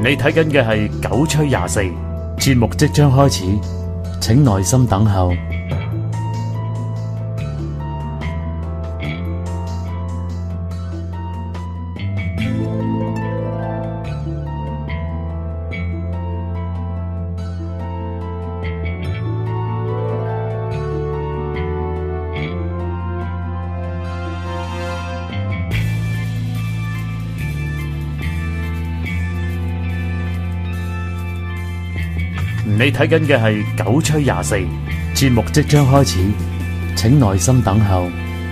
你睇緊嘅係九吹24，節目即將開始，請耐心等候。你睇緊嘅係九吹24，節目即將開始，請耐心等候。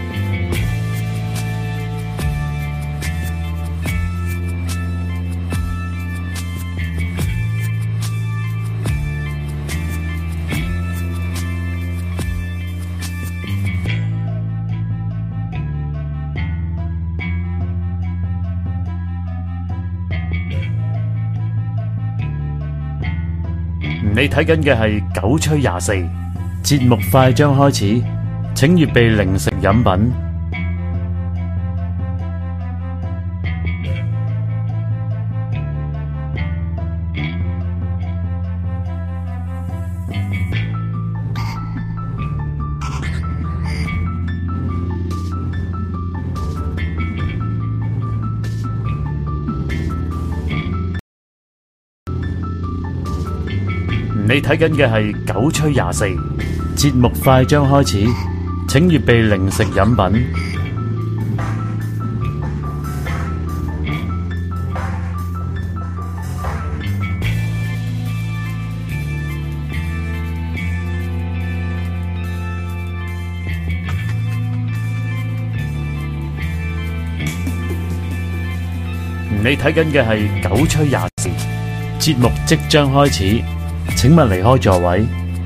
你睇緊嘅係九吹24，節目快將開始，請預備零食飲品。你睇緊嘅係九吹24，節目快將開始，請預備零食飲品。你睇緊嘅係九吹24，節目即將開始。請勿離開座位。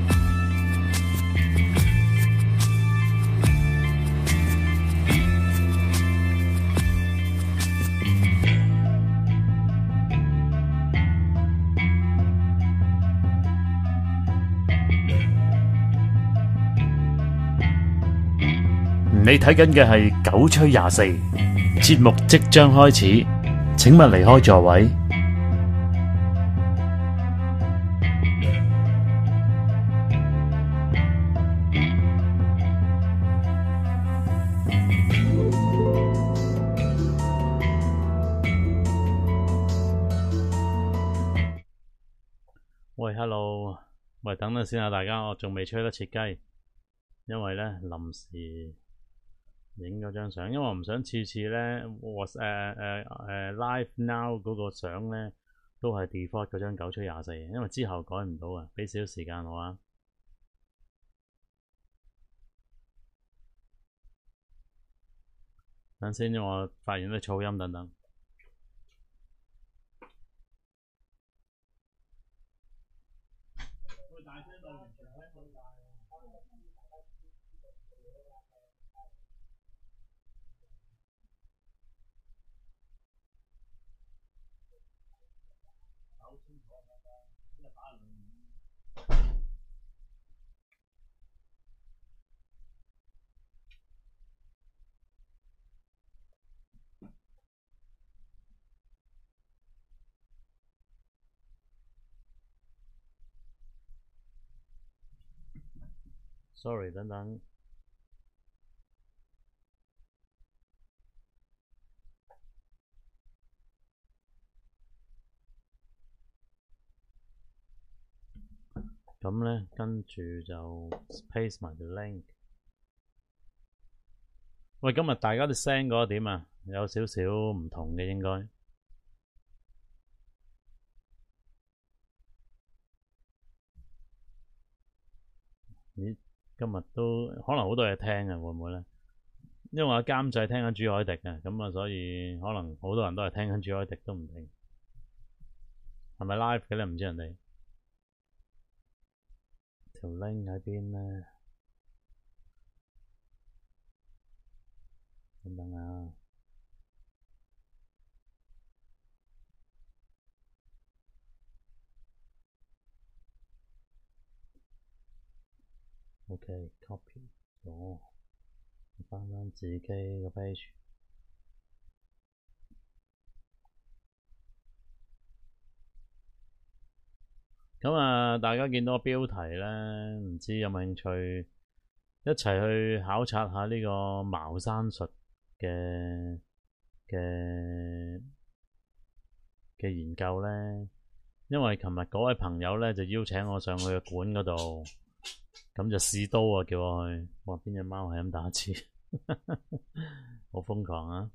你睇緊嘅係九吹24，節目即將開始。請勿離開座位。喂 ，hello， 喂，等陣先啊，大家，我仲未吹得切雞，因為咧臨時影咗張相，因為我唔想次次咧live now 嗰個相咧都係 default 嗰張九吹24，因為之後改唔到啊，俾少少時間我啊。等先，因為我發現啲噪音等等。Sorry， 等等。咁咧，跟住就 paste 埋條 link。喂，今日大家啲聲嗰個點啊？有少少唔同嘅應該。咦？今日都可能好多嘢聽啊，會唔會咧？因為我監製聽緊朱凱迪啊，咁啊，所以可能好多人都係聽緊朱凱迪都唔定。係咪 live 嘅咧？唔知人哋條 link 喺邊咧？等等啊！OK，copy 咗，翻自己個 page。 咁啊，大家見到個標題咧，唔知有冇興趣一齊去考察下呢個茅山術嘅研究咧？因為琴日嗰位朋友咧就邀請我上去個館嗰度，咁就試刀啊，叫我去。哇！邊隻貓係咁打字，好瘋狂啊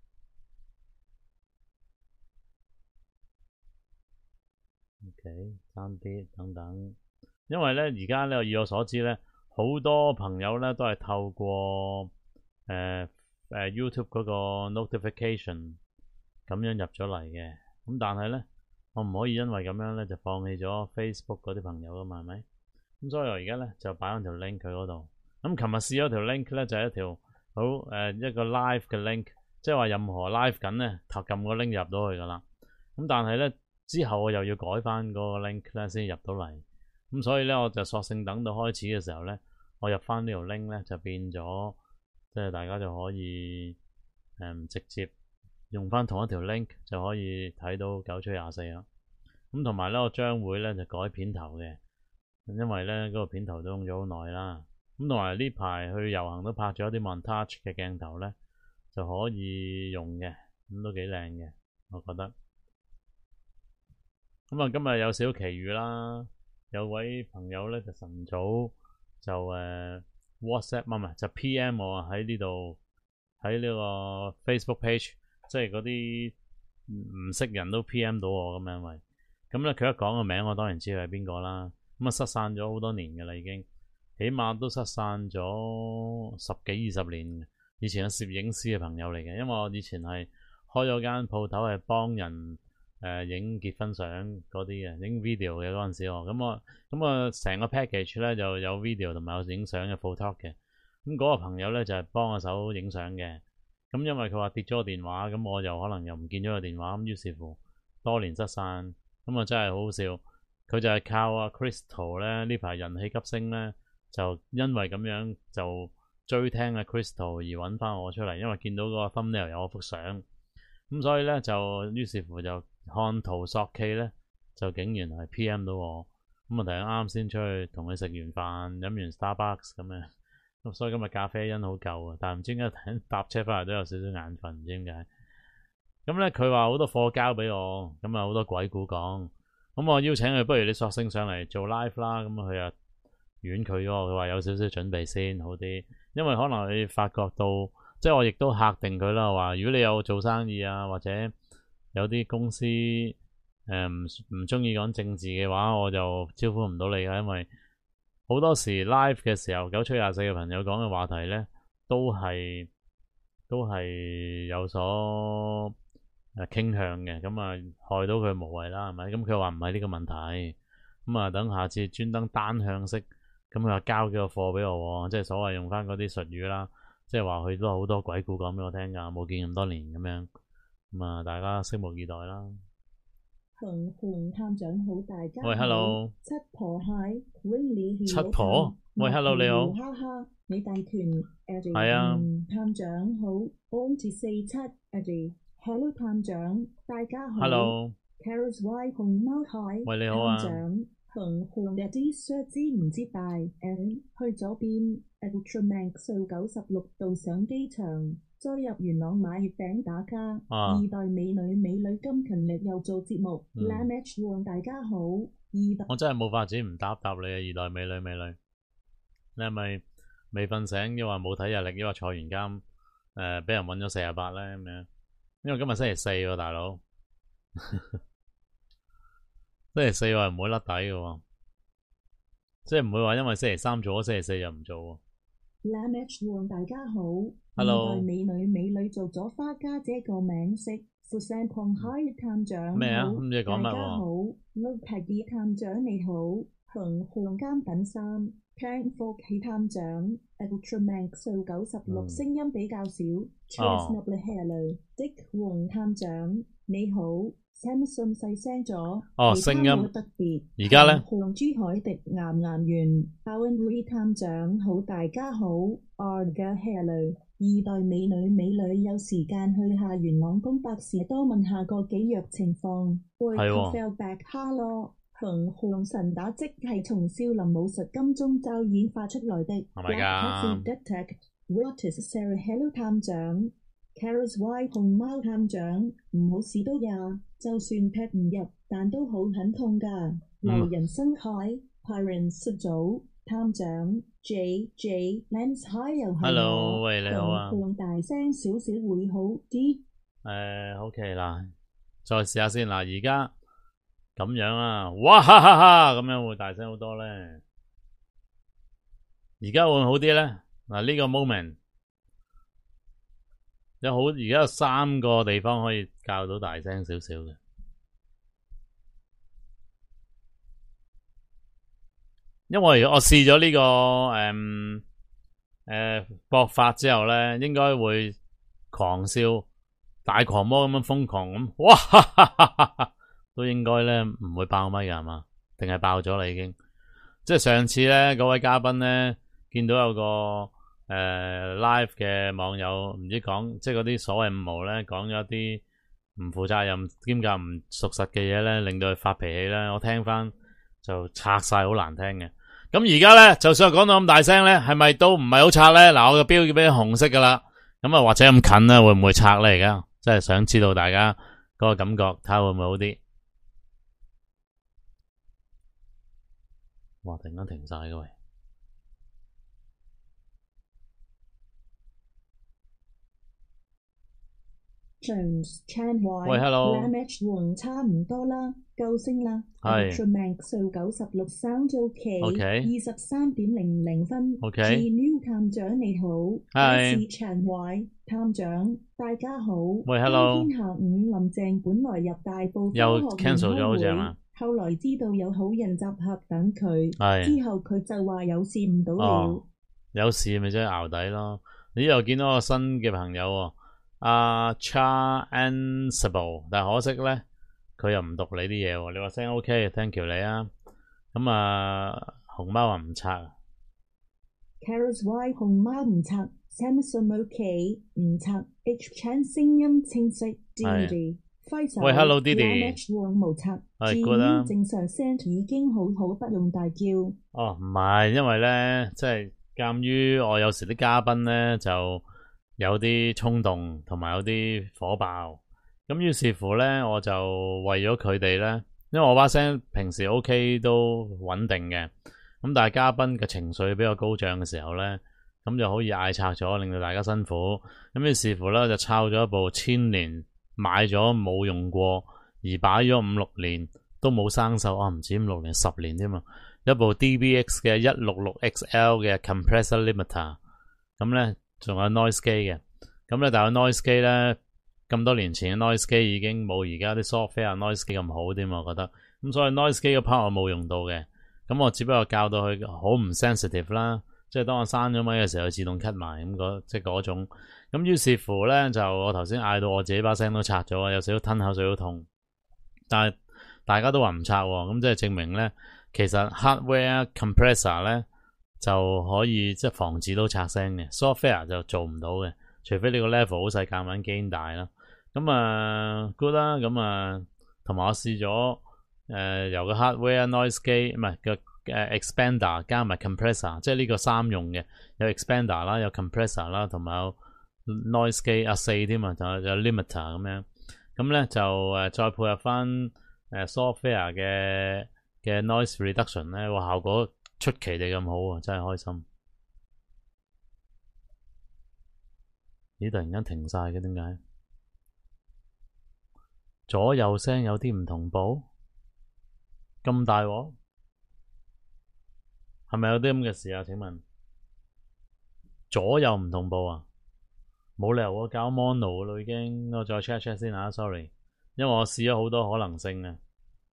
！OK，爭啲等等，因為咧而家咧以我所知咧，好多朋友咧都係透過YouTube 嗰個 notification 咁樣入咗嚟嘅。咁但係咧，我唔可以因為咁樣咧就放棄咗 Facebook 嗰啲朋友噶嘛，係咪？咁所以我而家咧就擺咗條 link 佢嗰度。咁琴日試咗條 link 咧就係一條好一個 live 嘅 link，即係話任何 live 緊咧，撳個 link 入到去噶啦。咁但係咧之後我又要改翻嗰個 link 咧先入到嚟。咁所以咧我就索性等到開始嘅時候咧，我入翻呢條 link 咧就變咗，即係大家就可以直接用翻同一條 link 就可以睇到九吹廿四啦。咁同埋咧，我將會咧就改片頭嘅，因為咧嗰個片頭都用咗好耐啦。咁同埋呢排去遊行都拍咗啲 montage 嘅鏡頭咧，就可以用嘅，咁都幾靚嘅，我覺得。咁啊，今日有少少奇遇啦，有位朋友咧就晨早就WhatsApp 唔係就 PM 我啊，喺呢度喺呢個 Facebook page，即係嗰啲唔識人都 PM 到我咁樣，因為咁咧佢一講個名，我當然知佢係邊個啦。咁啊失散咗好多年嘅啦，已經起碼都失散咗十幾20年。以前係攝影師嘅朋友嚟嘅，因為我以前係開咗間鋪頭係幫人影結婚相嗰啲嘅，影 video 嘅嗰陣時我咁我成個 package 咧就有 video 同埋有影相嘅 photo 嘅。咁嗰個朋友咧就係幫我手影相嘅。咁因為佢話跌咗個電話，咁我又可能又唔見咗個電話，咁於是乎多年失散。咁啊真係好好笑，佢就係靠阿 Crystal 咧呢排人氣急升咧，就因為咁樣就追聽阿 Crystal 而揾翻我出嚟，因為見到嗰個 thumbnail 有我幅相，咁所以咧就於是乎就看圖索驥咧，就竟然係 PM 到我。咁啊突然啱先出去同佢食完飯，飲完 Starbucks 咁樣，咁所以今日咖啡因好夠啊，但係唔知點解搭車翻嚟都有少少眼瞓，唔知點解。咁咧佢話好多貨交俾我，咁啊好多鬼故講，咁我邀請佢，不如你索性上嚟做 live 啦。咁佢又婉拒咗，佢話有少少準備先好啲，因為可能你發覺到，即係我亦都嚇定佢啦，話如果你有做生意啊，或者有啲公司唔中意講政治嘅話，我就招呼唔到你㗎，因為好多時 live 嘅時候，九吹廿四嘅朋友講嘅話題咧，都係有所傾向嘅，咁啊害到佢無謂啦，係咪？咁佢話唔係呢個問題，咁啊等下次專登單向式，咁佢話交幾個貨俾我，即係所謂用翻嗰啲術語啦，即係話佢都好多鬼故講俾我聽㗎，冇見咁多年咁樣，咁啊大家拭目以待啦。 紅探長好，大家好。 喂 ，hello。 七婆蟹 Winnie 七婆，喂 ，hello 你好。 哈哈，美大團 Eddie。 係啊。 探長好 ONT47 Eddie。Hello 探長，大家好。 Hello。 Carol's Y 紅貓蟹。 喂，你好啊。 探長，紅嘅 T-shirt 知唔知大 Eddie 去咗邊 ？Ultramax 數96度上機場。再入元朗買月餅打卡，二代美女咁勤力又做節目，Lamech 王大家好，二代。 我真係冇法子唔答你啊！二代美女，你係咪未瞓醒？抑或冇睇日曆？抑或坐完監俾人揾咗48咧咁樣？因為今日星期四喎，大佬，星期四我係唔會甩底嘅喎，即係唔會話因為星期三做咗星期四又唔做喎。 Lamech 王大家好。 Hello。 二代美女做咗花家姐個名色，富山礦海探長咩啊？唔知講乜喎？ 大家好 ，Lucky 探長你好，紅監等3 ，Tank 貨企探長 ，Ultramax 數96聲音比較少 ，Chestnut Hello Dick 黃探長你好 ，Samson 細聲咗， 聲音特別， 而家咧， 紅珠海迪岩圓 ，Owen 探長好，大家好 ，Arga Hello。二代美女有時間去下元朗公百事多問下個幾藥情況。喂 ，Fell back hello， 鳳凰神打即係從少林武術金鐘罩演化出來的。 係咪㗎 Detect What is Sarah Hello 探長 Carers Y 熊貓探長唔好試都呀，就算劈唔入，但都好很痛㗎。流人生海 Pirates 組探長 J Lance High 又係 Hello， 喂，你好啊。 放大聲少少會好啲。 OK 啦，再試下先嗱，而家咁樣啊，哇哈哈哈，咁樣會大聲好多咧。而家會好啲咧。嗱，呢個 moment 而家有3個地方可以校到大聲少少嘅。因為我試咗呢個搏法之後咧，應該會狂笑、大狂魔咁樣瘋狂咁，哇哈哈哈哈，都應該咧唔會爆咪㗎係嘛？定係爆咗啦已經？即係上次咧嗰位嘉賓咧，見到有個live 嘅網友唔知講，即係嗰啲所謂五毛咧講咗一啲唔負責任兼夾唔屬實嘅嘢咧，令到佢發脾氣咧。我聽翻就拆晒，好難聽嘅。咁而家咧，就算講到咁大聲咧，係咪都唔係好拆咧？嗱，我嘅標叫俾紅色噶啦，咁啊或者咁近咧，會唔會拆咧？而家真係想知道大家嗰個感覺，睇下會唔會好啲？哇！突然間停晒嘅喂。 Jones Chan Y 喂 ，hello， Lamech 黃差唔多啦，夠聲啦。 係。 Ultraman 數96 sound OK。23.00分。 OK。 G New 探長你好。係。我是 Chan Y 探長，大家好。 喂 ，hello。 今天下午林鄭本來入大埔科學又園 cancel 咗好似係開嘛？ 會，後來知道有好人集合等佢， 係。 之後佢就話有事唔到了。 哦，有事咪即係淆底咯。你又見到個新嘅朋友喎。Char Ansible， 但係可惜咧，佢又唔讀你啲嘢喎。你話聲 OK，thank you 你啊。咁熊貓話唔拆。 Carers Y 熊貓唔拆 ，Samson OK 唔拆 ，H Chan 聲音清晰 ，Didi 揮手。 喂 ，Hello Didi。 Lamech 黃無拆係 good 啦。 正常聲已經好好，不用大叫。 哦，唔係，因為咧，即係鑑於我有時啲嘉賓咧就有啲衝動同埋有啲火爆，咁於是乎咧，我就為咗佢哋咧，因為我把聲平時 OK 都穩定嘅，咁但係嘉賓嘅情緒比較高漲嘅時候咧，咁就可以嗌拆咗，令到大家辛苦。咁於是乎咧，就抄咗一部1000年買咗冇用過，而擺咗5-6年都冇生鏽啊，唔止5-6年，10年添嘛，一部 DBX 嘅166XL 嘅 compressor limiter， 咁咧。仲有 noise 機嘅，咁咧但係 noise 機咧咁多年前嘅 noise 機已經冇而家啲 software noise 機咁好啲嘛，我覺得，咁所以 noise 機嘅 part 我冇用到嘅，咁我只不過教到佢好唔 sensitive 啦，即係當我閂咗咪嘅時候自動 cut 埋咁即係嗰種，咁於是乎咧就我頭先嗌到我自己把聲都拆咗，有少少吞口水都痛，但係大家都話唔拆喎，咁即係證明咧其實 hardware compressor 咧。就可以即係防止到拆聲嘅 software 就做唔到嘅，除非你個 level 好細，夾硬 gain 大啦。咁good 啦，咁同埋我試咗由個 hardware noise 機唔係個expander 加埋 compressor， 即係呢個3用嘅，有 expander 啦，有 compressor 啦，同埋有 noise 機4添啊，仲有 limiter 咁樣。咁咧就再配合翻software 嘅 noise reduction 咧，個效果出奇地咁好啊！真係開心。咦？突然間停晒嘅，點解？左右聲有啲唔同步，咁大鑊，係咪有啲咁嘅事啊？請問左右唔同步啊？冇理由我搞 mono 咯，已經。我再 check check 先啊 ，sorry， 因為我試咗好多可能性啊。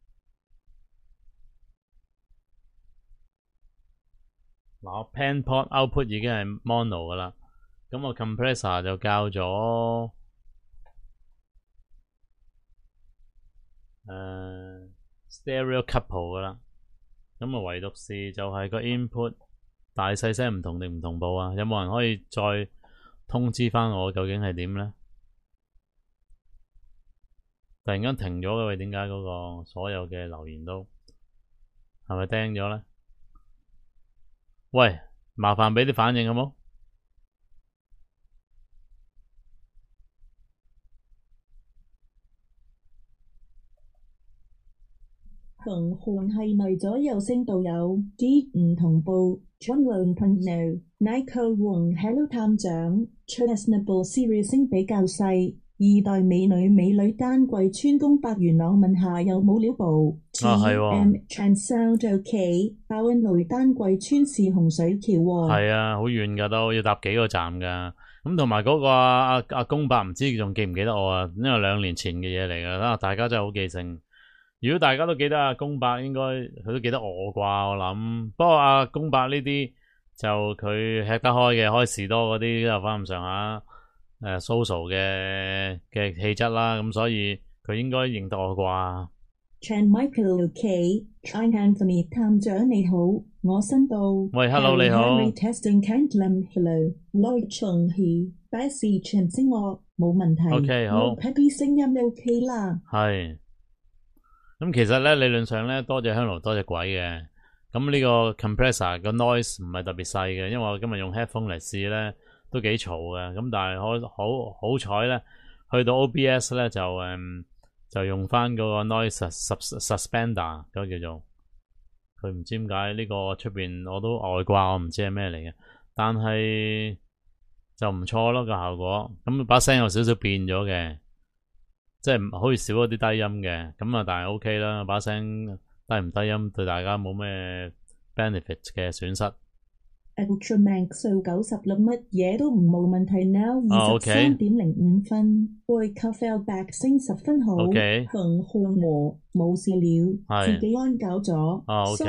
嗱，我 pen port output 已經係 mono 噶啦，咁我 compressor 就校咗stereo couple 噶啦，咁啊唯獨是就係個 input 大細聲唔同定唔同步啊？有冇人可以再通知翻我究竟係點咧？突然間停咗嘅，點解嗰個所有嘅留言都係咪釘咗咧？喂，麻煩俾啲反應好冇？ 同韓係咪左右聲道有啲唔同步？春量朋友 Nico 和 Hello 探長 Trustable Siri 聲比較細。二代美女丹桂川宮伯元朗問下有冇料部係喎 Transound OK 爆恩雷丹桂川是洪水橋喎。 係啊，好遠㗎都要搭幾個站㗎。咁同埋嗰個阿宮伯唔知仲記唔記得我啊？因為2年前嘅嘢嚟㗎，大家真係好記性。如果大家都記得阿宮伯，應該佢都記得我啩，我諗。不過阿宮伯呢啲就佢吃得開嘅，開士多嗰啲有翻咁上下social 嘅氣質啦，咁所以佢應該認得我啩。 Chan Michael OK，I'm Anthony 探長你好，我申報。 喂 ，hello 你好。 Testing Cantlam Hello Lloyd Chung He，第一時全聲樂冇問題。 OK 好。 Happy 聲音 OK 啦。 係。咁其實咧理論上咧多隻香爐多隻鬼嘅。咁呢個 compressor 個 noise 唔係特別細嘅，因為我今日用 headphone 嚟試咧都幾嘈嘅。咁但係好彩咧，去到 OBS 咧就用翻嗰個 noise suspender 嗰個叫做，佢唔知點解呢個出邊我都外掛，我唔知係咩嚟嘅，但係就唔錯咯個效果。咁把聲有少少變咗嘅。即係好似少咗啲低音嘅，咁啊但係 OK 啦，把聲低唔低音對大家冇咩 benefit 嘅損失。 Ultramax 數96乜嘢都唔冇問題 now 23.05分，為 Caffelback 升10分好，同漢和冇事了，自己安搞咗，收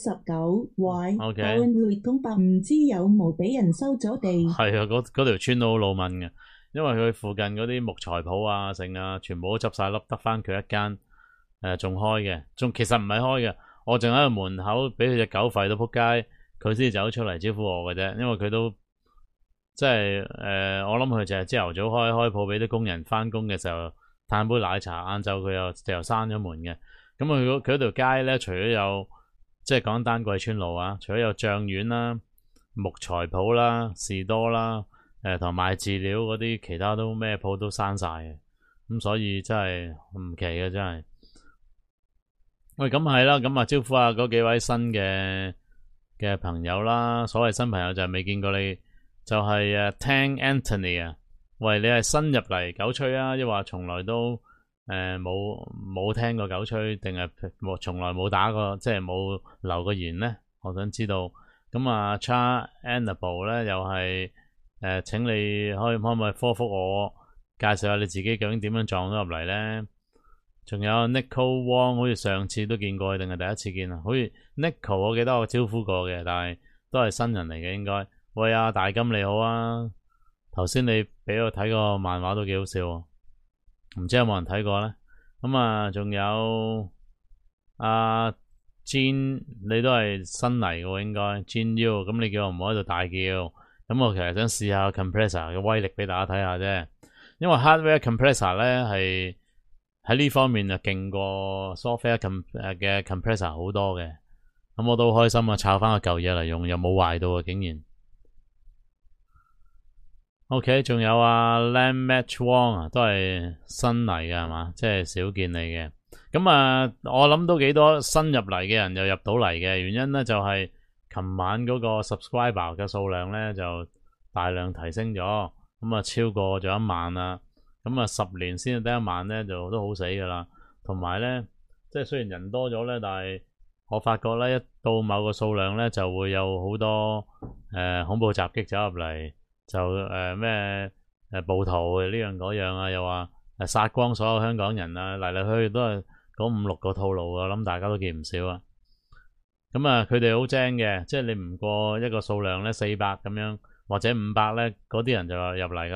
99 Y， Owen 列公伯唔知有冇俾人收咗地。 係啊，嗰條村都好老問嘅。因為佢附近嗰啲木材鋪啊、剩啊，全部都執晒笠，得翻佢一間仲開嘅，仲其實唔係開嘅。我仲喺個門口俾佢隻狗吠到撲街，佢先走出嚟招呼我嘅啫。因為佢都即係我諗佢就係朝頭早開鋪俾啲工人翻工嘅時候嘆杯奶茶，晏晝佢又閂咗門嘅。咁佢嗰條街咧，除咗有即係講丹桂村路啊，除咗有醬園啦、木材鋪啦、士多啦。同賣飼料嗰啲，其他都咩鋪都閂晒嘅，咁所以真係唔奇嘅真係。喂，咁係啦，咁啊招呼下嗰幾位新嘅朋友啦。所謂新朋友就係未見過你，就係Tang Anthony 啊。喂，你係新入嚟狗吹啊，抑或從來都冇聽過狗吹，定係從來冇打過，即係冇留過言呢？我想知道。咁啊 Char Annabelle 咧又係。請你可唔可以科覆我介紹下你自己究竟點樣撞咗入嚟咧？仲有 Nicole Wong， 好似上次都見過，定係第一次見啊？好似 Nicole 我記得我招呼過嘅，但係都係新人嚟嘅應該。喂啊，大金你好啊！頭先你俾我睇個漫畫都幾好笑，唔知有冇人睇過咧？咁啊，仲有阿 Jean， 你都係新嚟嘅應該 Jean U， 咁你叫我唔好喺度大叫。咁我其實想試下 compressor 嘅威力俾大家睇下啫，因為 hardware compressor 咧係喺呢方面就勁過 software 嘅 compressor 好多嘅，咁我都好開心啊！抄翻個舊嘢嚟用，又冇壞到啊，竟然。OK， 仲有Lam Match Wong 啊，都係新嚟嘅係嘛，即係少見你嘅。咁啊，我諗都幾多新入嚟嘅人又入到嚟嘅，原因咧就係。琴晚嗰個 subscriber 嘅數量咧就大量提升咗，咁啊超過咗1萬啦，咁啊10年先至得1萬咧就都好死噶啦。同埋咧，即係雖然人多咗咧，但係我發覺咧一到某個數量咧就會有好多恐怖襲擊走入嚟，就咩暴徒呢樣嗰樣啊，又話殺光所有香港人啊，嚟嚟去去都係嗰5-6個套路啊，我諗大家都見唔少啊。咁啊，佢哋好精嘅，即係你唔過一個數量咧400咁樣，或者500咧，嗰啲人就入嚟噶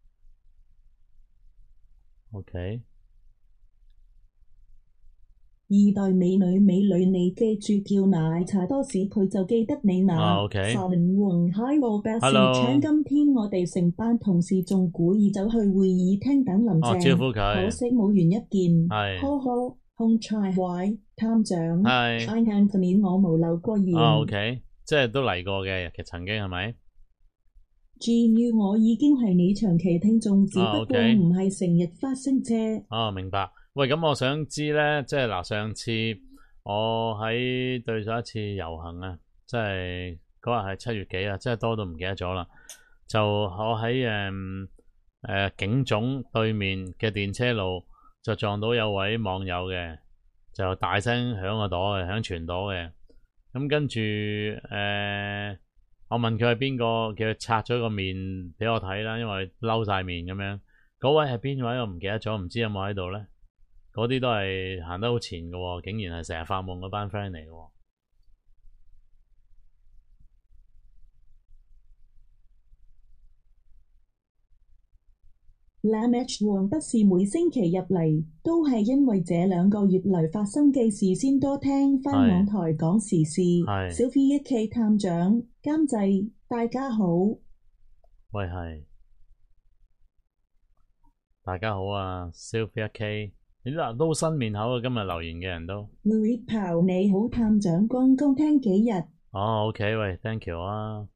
啦。OK。 代美女，你記住叫奶茶多士，佢就記得你那。 OK。 Hello，表示請今天我哋成班同事仲故意走去會議廳等林鄭， 招呼佢。 可惜冇緣一見。 係。 呵呵，空菜位探長。 係。 Anthony，我冇留過言。 OK， 即係都嚟過嘅，其實曾經係咪？ 至於我已經係你長期聽眾，只不過唔係成日發聲啫。 明白。喂，咁我想知咧，即係嗱，上次我喺對上一次遊行啊，即係嗰日係7月幾啊，即係多到唔記得咗啦。就我喺警總對面嘅電車路就撞到有位網友嘅，就大聲響個朵嘅，響全朵嘅。咁跟住我問佢係邊個，叫佢拆咗個面俾我睇啦，因為嬲晒面咁樣。嗰位係邊位我唔記得咗，唔知有冇喺度咧？嗰啲都係行得好前嘅喎，竟然係成日發夢嗰班 friend 嚟嘅喎。 Lamech 王不是每星期入嚟，都係因為這2個月嚟發生嘅事先多聽返網台講時事。Sophie 1K 探長監製，大家好。 喂，係大家好啊 ，Sophie 1K。你都新面口啊！今日留言嘅人都 Louis Powell 你好，探長剛剛聽幾日。 OK， 喂 ，thank you 啊。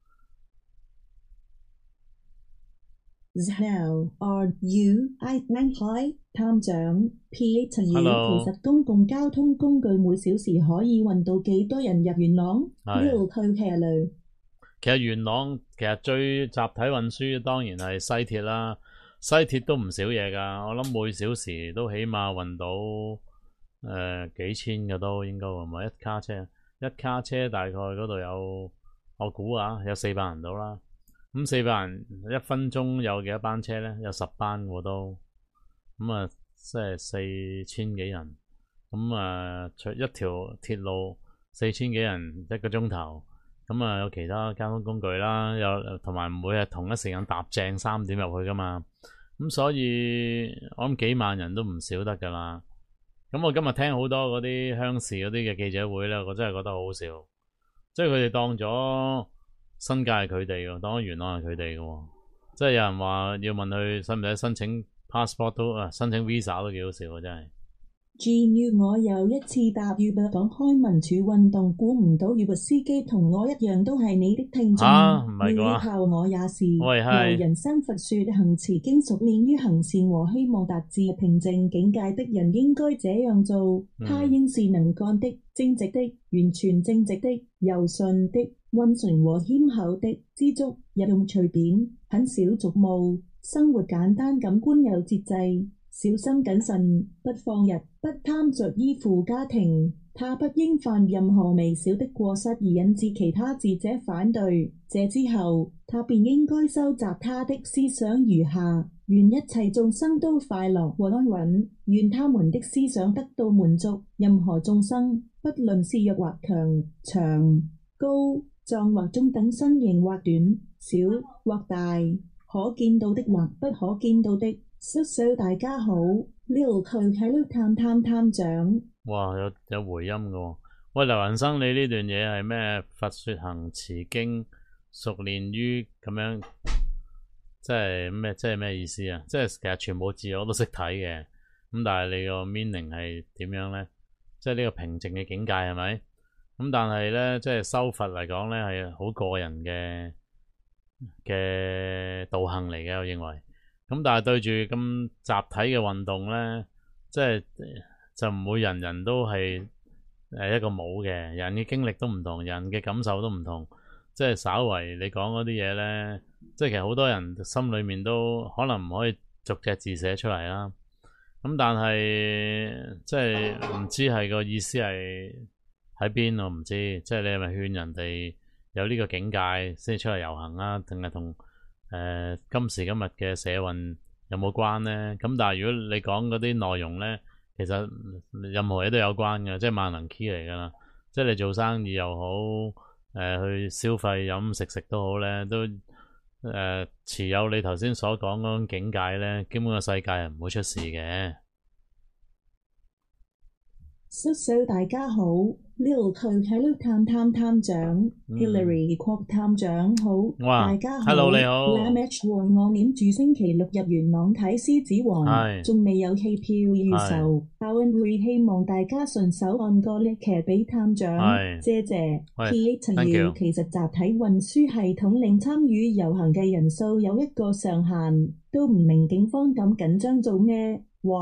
How are you? Hi， 探長 Peter， 其實公共交通工具每小時可以運到幾多人入元朗？呢度佢騎嚟。 其實元朗其實最集體運輸當然係西鐵啦。西鐵都唔少嘢㗎，我諗每小時都起碼運到幾千嘅都應該喎，唔係一卡車大概嗰度有，我估啊有400人到啦。咁400人1分鐘有幾多班車咧？有10班喎都，咁啊即係4000幾人。咁啊除一條鐵路4000幾人1個鐘頭，咁啊有其他交通工具啦，有同埋唔會係同一時間搭正3點入去㗎嘛。咁所以我諗幾萬人都唔少得㗎啦。咁我今日聽好多嗰啲鄉事嗰啲嘅記者會咧，我真係覺得好好笑。即係佢哋當咗新界係佢哋嘅，當咗元朗係佢哋嘅。即係有人話要問佢使唔使申請 passport 都申請 visa 都幾好笑啊！真係。 我有一次搭 Uber 講開民主運動，估唔到 Uber 司機同我一樣都係你的聽眾。 唔係啩？ 後我也是。由人生佛說行持經熟練於行善和希望達至平靜境界的人應該這樣做。他應是能幹的、正直的、完全正直的、柔順的、溫順和謙厚的、知足、日用隨便、很少俗務、生活簡單感官有節制。小心謹慎，不放逸，不貪着依附家庭。他不應犯任何微小的過失而引致其他智者反對。這之後，他便應該收集他的思想如下：願一切眾生都快樂和安穩，願他們的思想得到滿足。任何眾生，不論是弱或強、長、高、壯或中等、身形或短、小或大、可見到的或不可見到的。大家好，呢度佢喺度探長。 哇，有回音嘅喎。喂，劉雲生，你呢段嘢係咩？佛說行持經熟練於咁樣，即係咩？即係咩意思啊？即係其實全部字我都識睇嘅，咁但係你個 meaning 係點樣咧？即係呢個平靜嘅境界係咪？咁但係咧，即係修佛嚟講咧，係好個人嘅道行嚟嘅，我認為。咁但係對住咁集體嘅運動咧，即係就唔會人人都係一個冇嘅，人嘅經歷都唔同，人嘅感受都唔同，即係稍為你講嗰啲嘢咧，即係其實好多人心裏面都可能唔可以逐隻字寫出嚟啦。咁但係即係唔知係個意思係喺邊，我唔知。即係你係咪勸人哋有呢個境界先出嚟遊行啊？定係同今時今日嘅社運有冇關呢？咁但係如果你講嗰啲內容呢，其實任何嘢都有關嘅，即係萬能 key 嚟噶啦。即係你做生意又好，去消費飲食都好呢，都持有你頭先所講嗰種境界呢，基本個世界係唔會出事嘅。 So 大家好 ，Lil 佢係 Lil 探長 ，Hillary 郭探長好， 哇大家好 ，Hello 你好， ，Lamech 和我諗住星期六入元朗睇獅子王， 係仲未有戲票預售，校運會希望大家順手按個列騎俾探長， 係謝謝。 喂 P.A. 陳 thank 耀 you 其實集體運輸系統令參與遊行嘅人數有一個上限，都唔明警方咁緊張做咩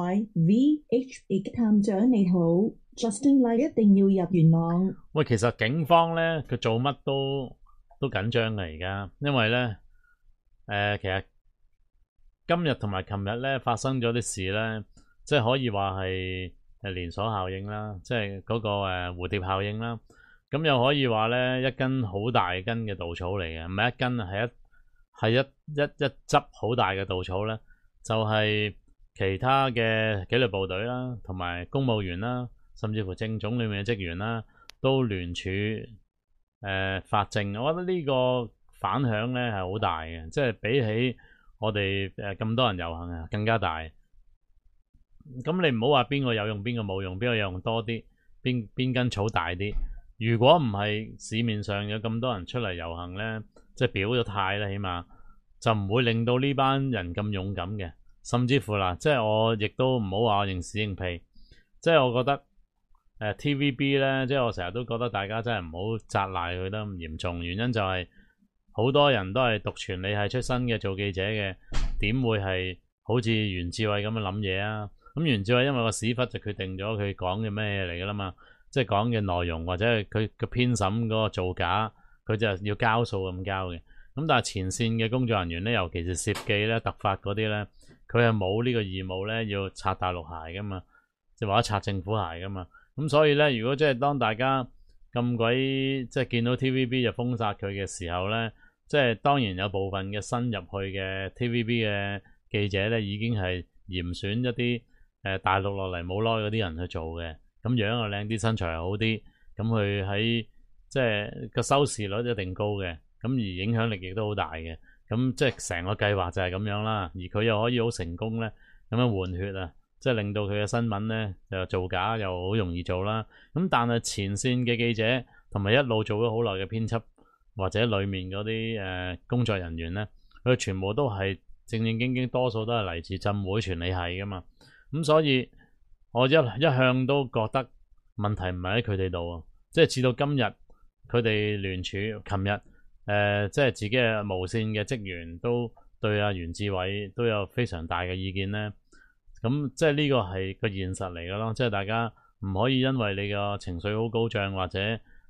？YVH 探長你好。Justin Lie 一定要入元朗。 喂，其實警方咧，佢做乜都緊張嘅而家，因為咧，其實今日同埋琴日咧發生咗啲事咧，即係可以話係連鎖效應啦，即係嗰個蝴蝶效應啦。咁又可以話咧，一根好大根嘅稻草嚟嘅，唔係一根啊，係一執好大嘅稻草咧，就係其他嘅紀律部隊啦，同埋公務員啦。甚至乎政總裏面嘅職員啦，都聯署發證，我覺得呢個反響咧係好大嘅，即係比起我哋咁多人遊行啊更加大。咁你唔好話邊個有用邊個冇用，邊個有用多啲，邊根草大啲。如果唔係市面上有咁多人出嚟遊行咧，即係表咗態啦，起碼就唔會令到呢班人咁勇敢嘅。甚至乎啦，即係我亦都唔好話我認屎認屁，即係我覺得。TVB 咧，即係我成日都覺得大家真係唔好責賴佢得咁嚴重，原因就係好多人都係讀傳理系出身嘅做記者嘅，點會係好似袁志偉咁樣諗嘢啊？咁袁志偉因為個屎忽就決定咗佢講嘅咩嘢嚟噶啦嘛，即係講嘅內容或者係佢嘅編審嗰個造假，佢就要交數咁交嘅。咁但係前線嘅工作人員咧，尤其是攝記咧、突發嗰啲咧，佢係冇呢個義務咧要擦大陸鞋噶嘛，即係或者擦政府鞋噶嘛。咁所以咧，如果即係當大家咁鬼即係見到 TVB 就封殺佢嘅時候咧，即係當然有部分嘅新入去嘅 TVB 嘅記者咧，已經係嚴選一啲大陸落嚟冇耐嗰啲人去做嘅，咁樣又靚啲，身材又好啲，咁佢喺即係個收視率一定高嘅，咁而影響力亦都好大嘅，咁即係成個計劃就係咁樣啦，而佢又可以好成功咧，咁樣換血啊！即係令到佢嘅新聞咧就造假又好容易做啦。咁但係前線嘅記者同埋一路做咗好耐嘅編輯或者裡面嗰啲工作人員咧，佢全部都係正正經經，多數都係嚟自浸會傳理系噶嘛。咁所以我一向都覺得問題唔係喺佢哋度啊。即係至到今日佢哋聯署，琴日即係自己嘅無線嘅職員都對阿袁志偉都有非常大嘅意見咧。咁即係呢個係個現實嚟嘅咯，即係大家唔可以因為你個情緒好高漲，或者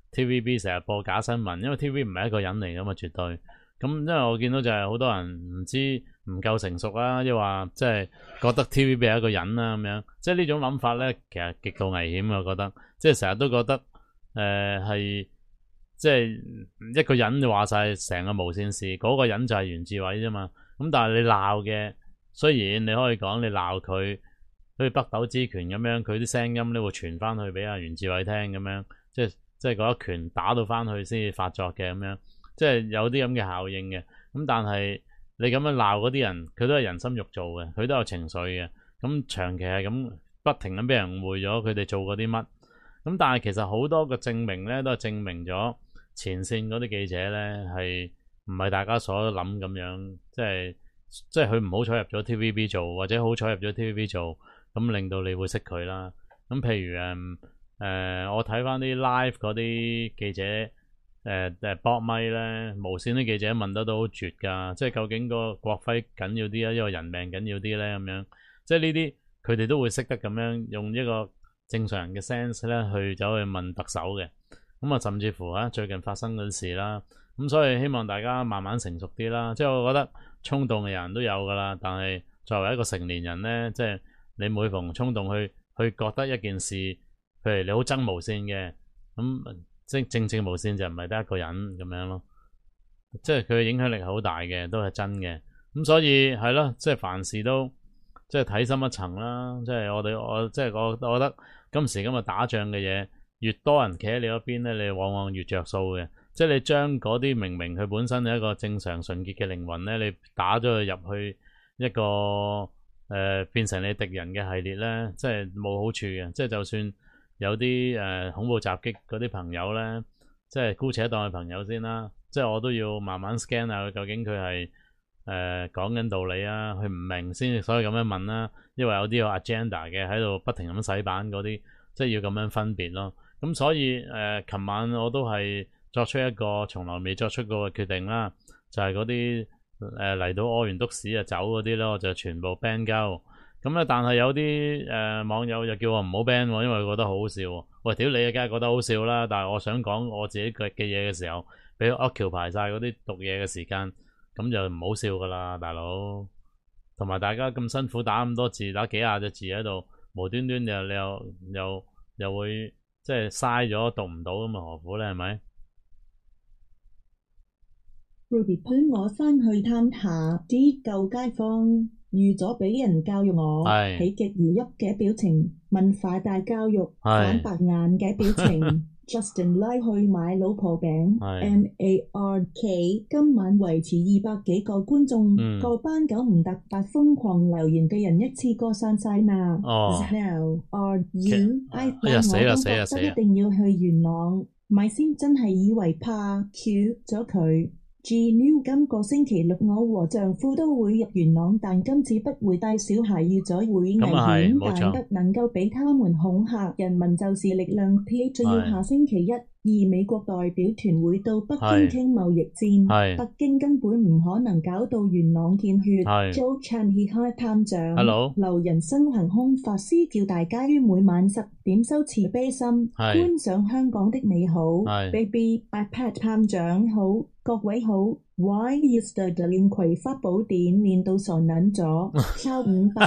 TVB 成日播假新聞，因為 TVB 唔係一個人嚟噶嘛，絕對。咁因為我見到就係好多人唔知唔夠成熟啦，亦話即係覺得 TVB 係一個人啦咁樣，即係呢種諗法咧，其實極度危險啊！我覺得，即係成日都覺得係即係一個人就話晒成個無線事，嗰個人就係袁志偉啫嘛。咁但係你鬧嘅。雖然你可以講你鬧佢，好似北斗之拳咁樣，佢啲聲音咧會傳翻去俾阿袁志偉聽咁樣，即係嗰一拳打到翻去先至發作嘅咁樣，即係有啲咁嘅效應嘅。咁但係你咁樣鬧嗰啲人，佢都係人心肉做嘅，佢都有情緒嘅。咁長期係咁不停咁俾人誤會咗佢哋做過啲乜。咁但係其實好多個證明咧，都係證明咗前線嗰啲記者咧係唔係大家所諗咁樣，即係佢唔好彩入咗 TVB 做，或者好彩入咗 TVB 做，咁令到你會識佢啦。咁譬如我睇翻啲 live 嗰啲記者搏咪咧，無線啲記者問得都好絕㗎，即係究竟個國徽緊要啲啊，因為人命緊要啲咧咁樣。即係呢啲佢哋都會識得咁樣用一個正常人嘅 sense 咧去走去問特首嘅。咁啊，甚至乎最近發生嗰啲事啦。咁所以希望大家慢慢成熟啲啦，即係我覺得衝動嘅人都有噶啦，但係作為一個成年人咧，即係你每逢衝動去覺得一件事，譬如你好憎無線嘅，咁即係正無線就唔係得一個人咁樣咯，即係佢嘅影響力好大嘅，都係真嘅。咁所以係咯，即係凡事都即係睇深一層啦，即係我覺得今時今日打仗嘅嘢，越多人企喺你嗰邊咧，你往往越着數嘅。即係你將嗰啲明明佢本身係一個正常純潔嘅靈魂咧，你打咗佢入去一個變成你敵人嘅系列咧，即係冇好處嘅。即係就算有啲恐怖襲擊嗰啲朋友咧，即係姑且當係朋友先啦。即係我都要慢慢 scan 下佢究竟佢係講緊道理啊，佢唔明先至所以咁樣問啦。因為有啲有 agenda 嘅喺度不停咁洗版嗰啲，即係要咁樣分別咯。咁所以琴晚我都係作出一個從來未作出過嘅決定啦，就係嗰啲嚟到屙完督屎就走嗰啲咧，我就全部 ban 鳩。咁咧，但係有啲網友就叫我唔好 ban 喎，因為覺得好好笑喎。喂，屌你啊，梗係覺得好笑啦！但係我想講我自己嘅嘢嘅時候，俾 occupy 晒嗰啲讀嘢嘅時間，咁就唔好笑噶啦，大佬。同埋大家咁辛苦打咁多字，打幾廿隻字喺度，無端端你又會即係嘥咗讀唔到咁啊？何苦咧？係咪 ？Ruby 推我返去探下啲舊街坊，預咗俾人教育我，喜極而泣嘅表情，文化大教育，反白眼嘅表情。Justin 拉去買老婆餅 ，MARK 今晚維持200幾個觀眾，個班9唔搭8瘋狂留言嘅人一次過散晒啦。Now are you？我都覺得一定要去元朗，咪先真係以為怕 Q 咗佢。G-New 今個星期6我和丈夫都會入元朗，但今次不會帶小孩，預咗會危險，但不能夠俾他們恐嚇。人民就是力量 PH 要下星期1美國代表團會到北京傾貿易戰，北京根本唔可能搞到元朗見血。Joe Chan 揭開探長劉仁生行空法師叫大家於每晚10點修慈悲心，觀賞香港的美好。Baby iPad 探長好。各位好 ，Why yesterday 練葵花寶典練到傻撚咗，抄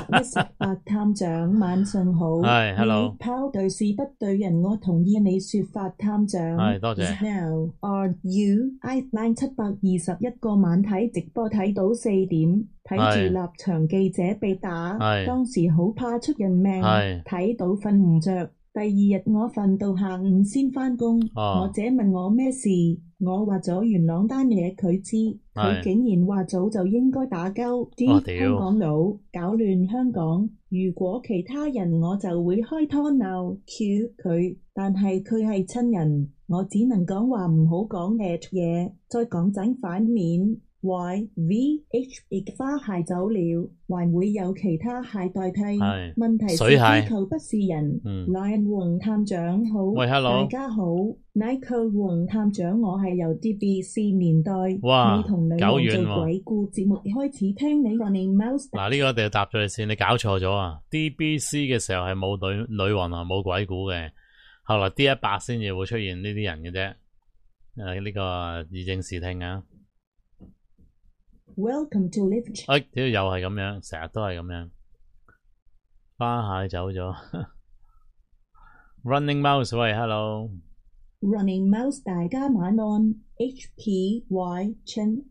518探長晚上好。Hello。拋對事不對人，我同意你說法探長。 多謝。 Now are you I line 721個晚睇直播睇到4點，睇住立場記者被打，當時好怕出人命，睇到瞓唔着。第2日我瞓到下午先返工，我姐問我咩事，我話咗元朗單嘢佢知，佢竟然話早就應該打鳩啲香港佬，搞亂香港。如果其他人我就會開拖鬧 Q 佢，但係佢係親人，我只能講話唔好講嘢，再講整反面。YVH 花蟹走了，還會有其他蟹代替。問題是機構不是人。Lion 黃探長好，喂 hello 大家好。Nike 黃探長，我係由 DBC 年代，你同女王做鬼故節目開始聽你 Running Mouse。嗱，呢個一定要答咗你先，你搞錯咗啊 ！DBC 嘅時候係冇女王啊，冇鬼故嘅，後來 D100先至會出現呢啲人嘅啫。呢個義正視聽啊！Welcome to Live。屌又係咁樣，成日都係咁樣。花蟹走咗。Running Mouse 喂 ，Hello。Running Mouse 大家晚安。HPY Chen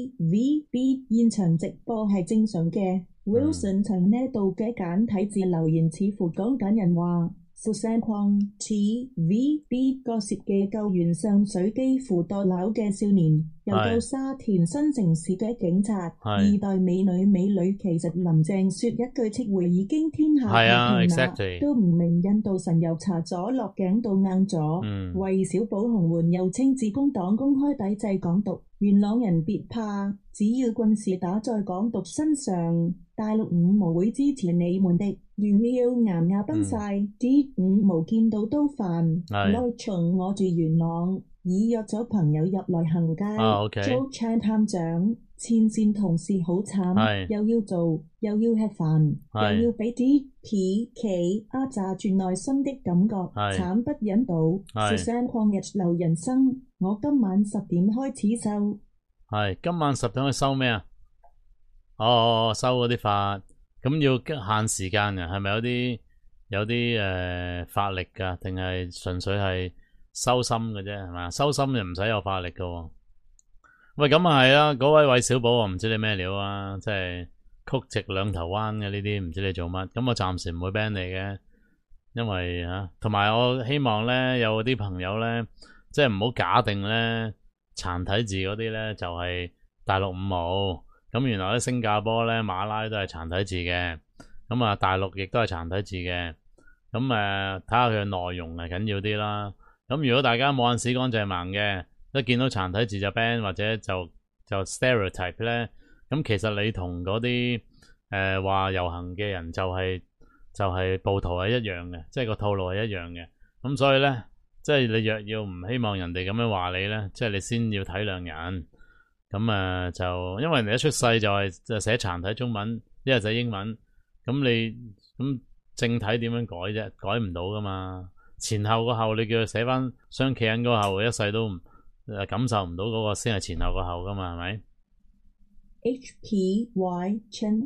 TVB 現場直播係正常嘅。Wilson 曾呢度嘅簡體字留言似乎講緊人話。Susan Kwong TVB 個涉嘅救援上水幾乎墮樓嘅少年，又到沙田新城市嘅警察，2代美女，其實林鄭說一句撤回已經天下太平啦，都唔明印度神油搽咗落頸度硬咗。為小保紅援又稱自公黨公開抵制港獨，元朗人別怕，只要棍事打在港獨身上，大陸五毛會支持你們的。原料岩也崩晒，啲5毛見到都煩。內從我住元朗，已約咗朋友入來行街。Joe Chan 探長，前線同事好慘，又要做，又要吃飯，又要俾啲 PK 壓榨住內心的感覺，慘不忍睹。Susan 曠日留人生，我今晚10點開始收。今晚10點去收咩啊？收嗰啲法。咁要限時間嘅，係咪有啲法力噶，定係純粹係收心嘅啫，係嘛？收心就唔使有法力噶。喂，咁啊係啦，嗰位韋小寶，我唔知你咩料啊，即係曲直兩頭彎嘅呢啲，唔知你做乜。咁我暫時唔會 ban 你嘅，因為同埋我希望咧有啲朋友咧，即係唔好假定咧殘體字嗰啲咧就係大陸5毛。咁原來咧新加坡咧馬拉都係殘體字嘅，咁啊大陸亦都係殘體字嘅， 咁睇下佢嘅內容係緊要啲啦。咁如果大家冇眼屎乾淨盲嘅，一見到殘體字就 ban 或者就 stereotype 咧，咁其實你同嗰啲話遊行嘅人就係暴徒係一樣嘅，即係個套路係一樣嘅。咁所以咧，即係你若要唔希望人哋咁樣話你咧，即係你先要體諒人。咁就因為人哋一出世就係寫殘體中文，一係寫英文，咁你咁正體點樣改啫？改唔到噶嘛。前後個後你叫佢寫翻雙企人個後，一世都感受唔到嗰個先係前後個後噶嘛，係咪 ？HPY Chen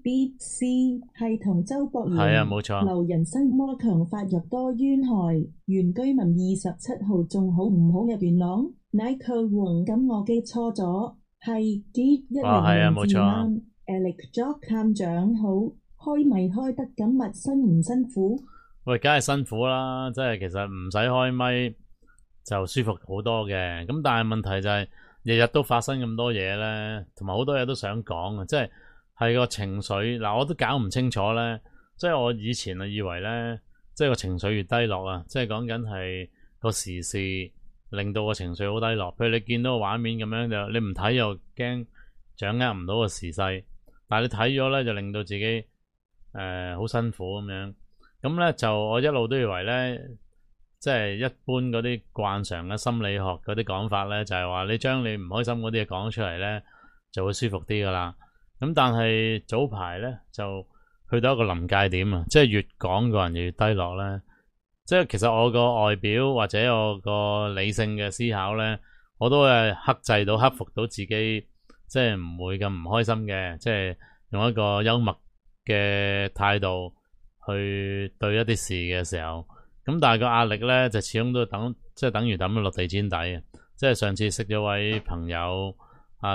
DBC 係同周國賢係啊，冇錯。 劉仁生魔強發入多冤害，原居民27號仲好唔好入元朗？乃佢黃咁我記錯咗，係 D100字啱。Alex Jock 探長好，開咪開得咁密，辛唔辛苦？ 喂，梗係辛苦啦，即係其實唔使開咪就舒服好多嘅。咁但係問題就係日日都發生咁多嘢咧，同埋好多嘢都想講啊，即係個情緒嗱，我都搞唔清楚咧。即係我以前啊以為咧，即係個情緒越低落啊，即係講緊係個時事令到個情緒好低落。譬如你見到個畫面咁樣，就你唔睇又驚掌握唔到個時勢，但係你睇咗咧就令到自己好辛苦咁樣。咁咧就我一路都以為咧，即係一般嗰啲慣常嘅心理學嗰啲講法咧，就係話你將你唔開心嗰啲嘢講出嚟咧，就會舒服啲噶啦。咁但係早排咧就去到一個臨界點啊，即係越講個人越低落咧。即係其實我個外表或者我個理性嘅思考咧，我都係克服到自己，即係唔會咁唔開心嘅，即係用一個幽默嘅態度去對一啲事嘅時候，咁但係個壓力咧就始終都即係等於抌咗落地氈底嘅。即係上次識咗位朋友啊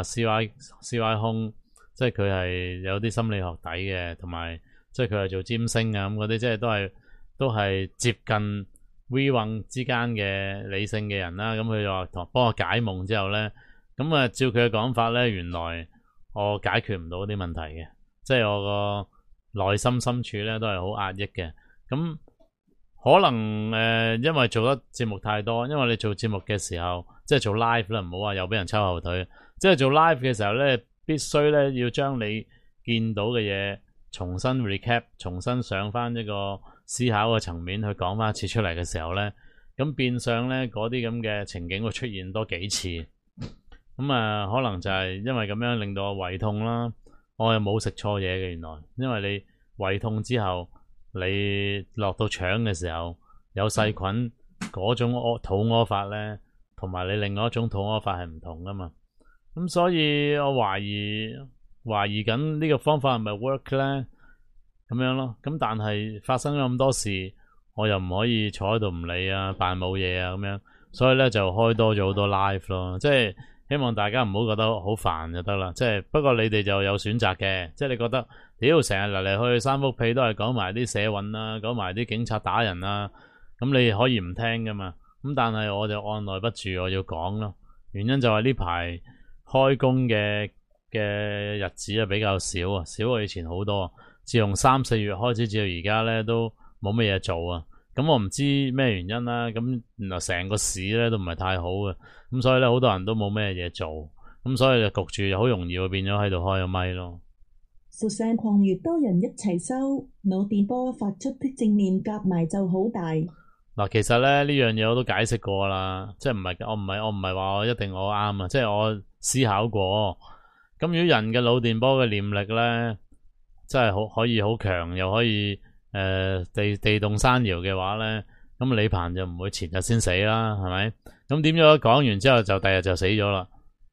CY 空，即係佢係有啲心理學底嘅，同埋即係佢係做占星啊咁嗰啲，即係都係接近 V 運之間嘅理性嘅人啦。咁佢就話幫我解夢之後咧，咁照佢嘅講法咧，原來我解決唔到啲問題嘅，即係我個內心深處咧都係好壓抑嘅。咁可能因為做得節目太多，因為你做節目嘅時候，即係做 live 啦，唔好話又俾人抽後腿。即係做 live 嘅時候咧，必須咧要將你見到嘅嘢重新 recap， 重新上翻一個思考嘅層面去講翻一次出嚟嘅時候咧，咁變相咧嗰啲咁嘅情景會出現多幾次。咁可能就係因為咁樣令到我胃痛啦。我又冇食錯嘢嘅，原來因為你胃痛之後，你落到腸嘅時候有細菌嗰種肚屙法咧，同埋你另外一種肚屙法係唔同噶嘛。咁所以我懷疑緊呢個方法係咪 work 咧？咁樣咯。咁但係發生咗咁多事，我又唔可以坐喺度唔理啊，扮冇嘢啊咁樣。所以咧就開多咗好多 live 咯，即係希望大家唔好覺得好煩就得啦。即係不過你哋就有選擇嘅，即係你覺得屌成日嚟嚟去去三幅被都係講埋啲社運啦，講埋啲警察打人啦，咁你可以唔聽噶嘛。咁但係我就按捺不住，我要講咯。原因就係呢排開工嘅日子比較少啊，少過以前好多。自從3、4月開始至到而家咧都冇乜嘢做啊。咁我唔知咩原因啦。咁原來成個市咧都唔係太好嘅，咁所以咧好多人都冇咩嘢做，咁所以就焗住好容易會變咗喺度開個咪咯。 附上狂越多人一齊收腦電波發出的正面夾埋就好大。 嗱，其實咧呢樣嘢我都解釋過啦，即係我唔係話我一定我啱啊，即係我思考過。咁如果人嘅腦電波嘅念力咧，真係可以好強，又可以地動山搖嘅話咧，咁李鵬就唔會前日先死啦，係咪？咁點咗講完之後就第日就死咗啦。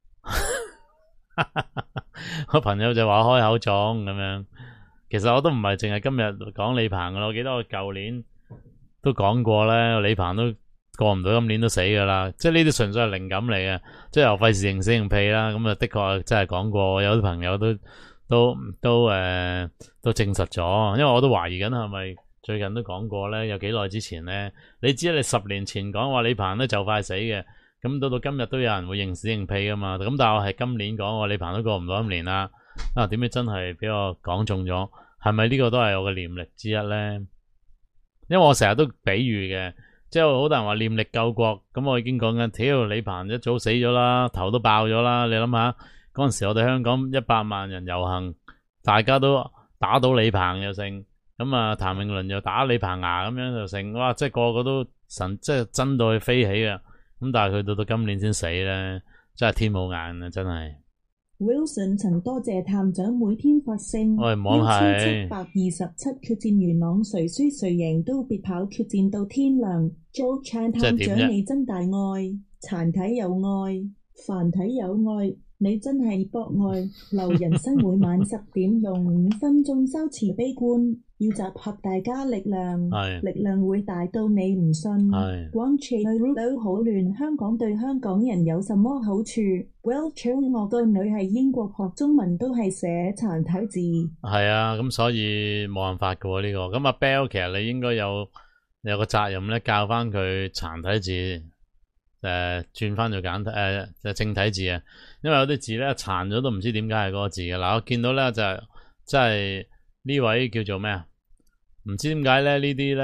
我朋友就話開口撞咁樣，其實我都唔係淨係今日講李鵬噶啦，我記得我舊年都講過咧，李鵬都過唔到今年都死噶啦。即係呢啲純粹係靈感嚟嘅，即係又費事認死認屁啦。咁啊的確真係講過，有啲朋友都證實咗，因為我都懷疑緊係咪最近都講過咧，有幾耐之前咧，你知你10年前講話李鵬都就快死嘅，咁到今日都有人會認屎認屁噶嘛。咁但係我係今年講話李鵬都過唔到今年啦，點解真係俾我講中咗？係咪呢個都係我嘅念力之一咧？ 因為我成日都比喻嘅，即係好多人話念力救國，咁我已經講緊，屌李鵬一早死咗啦，頭都爆咗啦，你諗下嗰陣時我哋香港100萬人遊行，大家都打倒李鵬又成，咁啊譚詠麟又打李鵬牙咁樣就成，哇！即係個個都神，即係真到去飛起嘅，咁但係佢到今年先死咧，真係天冇眼啊，真係。 Wilson 曾多謝探長每天發聲， 喂，唔好係 1727決戰元朗，誰輸誰贏都別跑，決戰到天亮。Joe Chan 探長你真大愛，殘體有愛，繁體有愛，你真係博愛。留人生每晚10點用5分鐘修辭悲觀，要集合大家力量，力量會大到你唔信。廣場女好亂，香港對香港人有什麼好處 ？Well， 我個女係英國學中文都係寫殘體字。係啊，咁所以冇辦法㗎喎呢個。咁阿 Bell 其實你應該有個責任咧，教翻佢殘體字，轉翻做正體字啊。因為有啲字咧殘咗都唔知點解係嗰個字嘅。嗱，我見到咧就係即係呢位叫做咩啊？唔知點解咧呢啲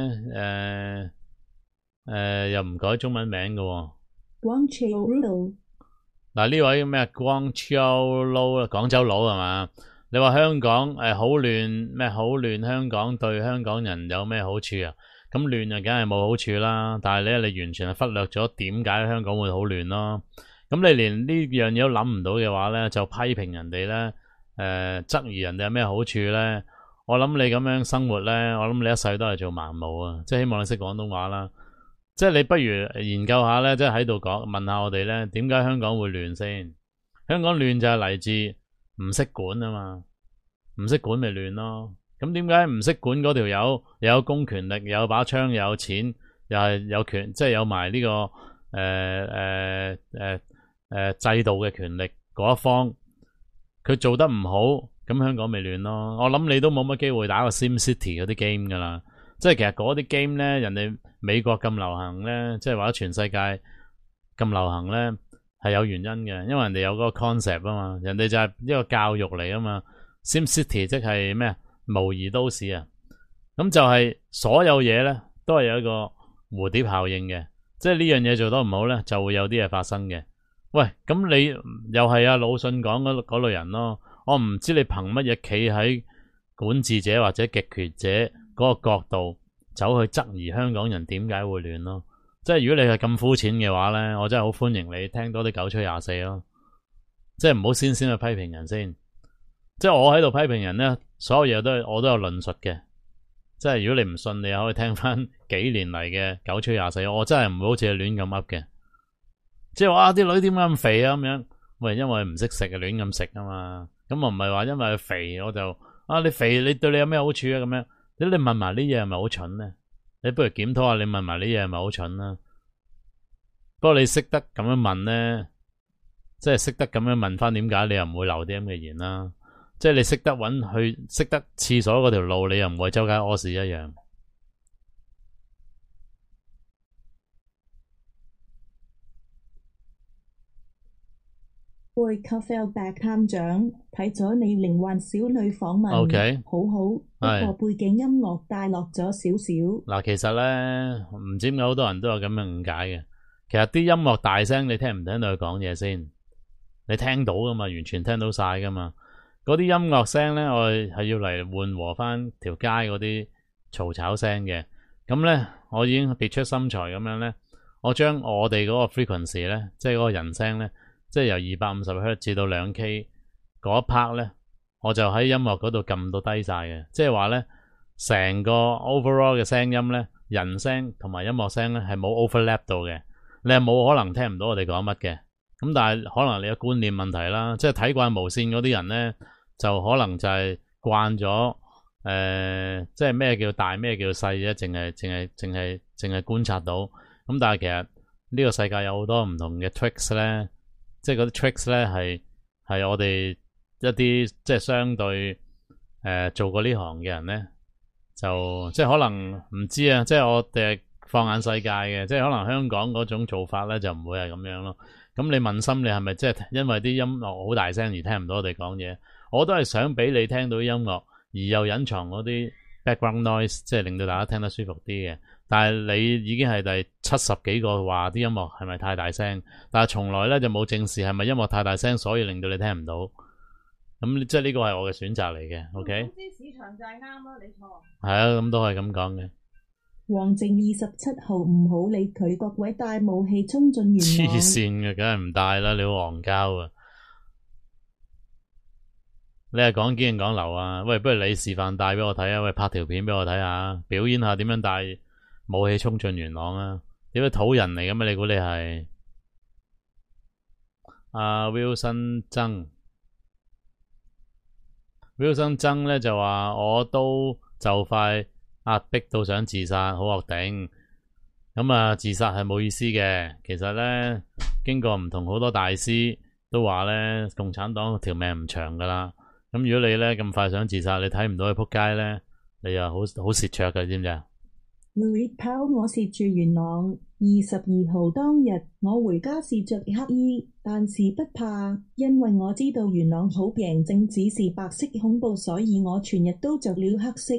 咧又唔改中文名嘅喎。嗱，呢位咩廣州佬，廣州佬係嘛？你話香港好亂咩？好亂，香港對香港人有咩好處啊？咁亂啊，梗係冇好處啦。但係你完全係忽略咗點解香港會好亂咯。咁你連呢樣嘢都諗唔到嘅話咧，就批評人哋咧，質疑人哋有咩好處咧？我諗你咁樣生活咧，我諗你一世都係做盲毛啊！即係希望你識廣東話啦。即係你不如研究下咧，即係喺度問下我哋咧，點解香港會亂先？香港亂就係嚟自唔識管啊嘛，唔識管咪亂咯。咁點解唔識管嗰條友又有公權力，又有把槍，又有錢，又係有權，即係有埋呢個制度嘅權力嗰一方，佢做得唔好，咁香港咪亂咯。我諗你都冇乜機會打個 SimCity 嗰啲 game 噶啦。即係其實嗰啲 game 咧，人哋美國咁流行咧，即係或者全世界咁流行咧，係有原因嘅，因為人哋有嗰個 concept 啊嘛，人哋就係一個教育嚟啊嘛。SimCity 即係咩？模擬都市啊，咁就係所有嘢咧都係有一個蝴蝶效應嘅，即係呢樣嘢做得唔好咧，就會有啲嘢發生嘅。喂，咁你又係阿魯迅講嗰類人咯，我唔知你憑乜嘢企喺管治者或者極權者嗰個角度走去質疑香港人點解會亂咯。即係如果你係咁膚淺嘅話咧，我真係好歡迎你聽多啲9吹24咯，即係唔好先去批評人先。即係我喺度批評人咧，所有嘢我都有論述嘅。即係如果你唔信，你可以聽翻幾年嚟嘅9吹24，我真係唔會好似你亂咁噏嘅。即係話啲女點解咁肥啊咁樣？喂，因為唔識食啊，亂咁食啊嘛。咁我唔係話因為佢肥我就你肥你對你有咩好處啊咁樣？你問埋呢嘢係咪好蠢咧？你不如檢討下，你問埋呢嘢係咪好蠢啦？不過你識得咁樣問咧，即係識得咁樣問翻點解，你又唔會留啲咁嘅言啦。即係你識得揾去，識得廁所嗰條路，你又唔會周街屙屎一樣。 貝克菲爾白探長睇咗你靈幻少女訪問 OK 好好，不過背景音樂帶落咗少少。 嗱，其實咧唔知點解好多人都有咁樣誤解嘅。其實啲音樂大聲，你聽唔聽到佢講嘢先？你聽到噶嘛？完全聽到晒噶嘛？嗰啲音樂聲咧，我係要嚟緩和翻條街嗰啲嘈吵聲嘅。咁咧，我已經別出心裁咁樣咧，我將我哋嗰個 frequency 咧，即係嗰個人聲咧，即係由250 Hz 至到2K 嗰一 part 咧，我就喺音樂嗰度撳到低晒嘅。即係話咧，成個 overall 嘅聲音咧，人聲同埋音樂聲咧係冇 overlap 到嘅。你係冇可能聽唔到我哋講乜嘅。咁但係可能你嘅觀念問題啦，即係睇慣無線嗰啲人咧，就可能就係慣咗即係咩叫大咩叫細啫，淨係觀察到。咁但係其實呢個世界有好多唔同嘅 tricks 咧，即係嗰啲 tricks 咧係我哋一啲即係相對做過呢行嘅人咧，就即係可能唔知啊，即係我哋放眼世界嘅，即係可能香港嗰種做法咧就唔會係咁樣咯。咁你問心，你係咪即係因為啲音樂好大聲而聽唔到我哋講嘢？我都係想俾你聽到啲音樂，而又隱藏嗰啲 background noise， 即係令到大家聽得舒服啲嘅。但係你已經係第70幾個話啲音樂係咪太大聲，但係從來咧就冇正視係咪音樂太大聲，所以令到你聽唔到。咁即係呢個係我嘅選擇嚟嘅。OK， 總之市場就係啱啦，你錯。 係啊，咁都係咁講嘅。 黃靖27號唔好理佢，各位帶武器衝進元黐朗。 線嘅，梗係唔帶啦，你好戇交啊！你係講堅定講流啊？喂，不如你示範帶俾我睇啊！喂，拍條片俾我睇下，表演下點樣帶武器衝進元朗啊？點解土人嚟㗎嘛？你估你係阿 Wilson 曾？Wilson 曾咧就話我都就快壓迫到想自殺，好惡頂。咁啊，自殺係冇意思嘅。其實咧，經過唔同好多大師都話咧，共產黨條命唔長噶啦。咁如果你咧咁快想自殺，你睇唔到佢撲街咧，你又好蝕灼嘅，知唔知啊 ？Louis Powell， 我是住元朗22號當日，我回家是着黑衣，但是不怕，因為我知道元朗好病症只是白色恐怖，所以我全日都着了黑色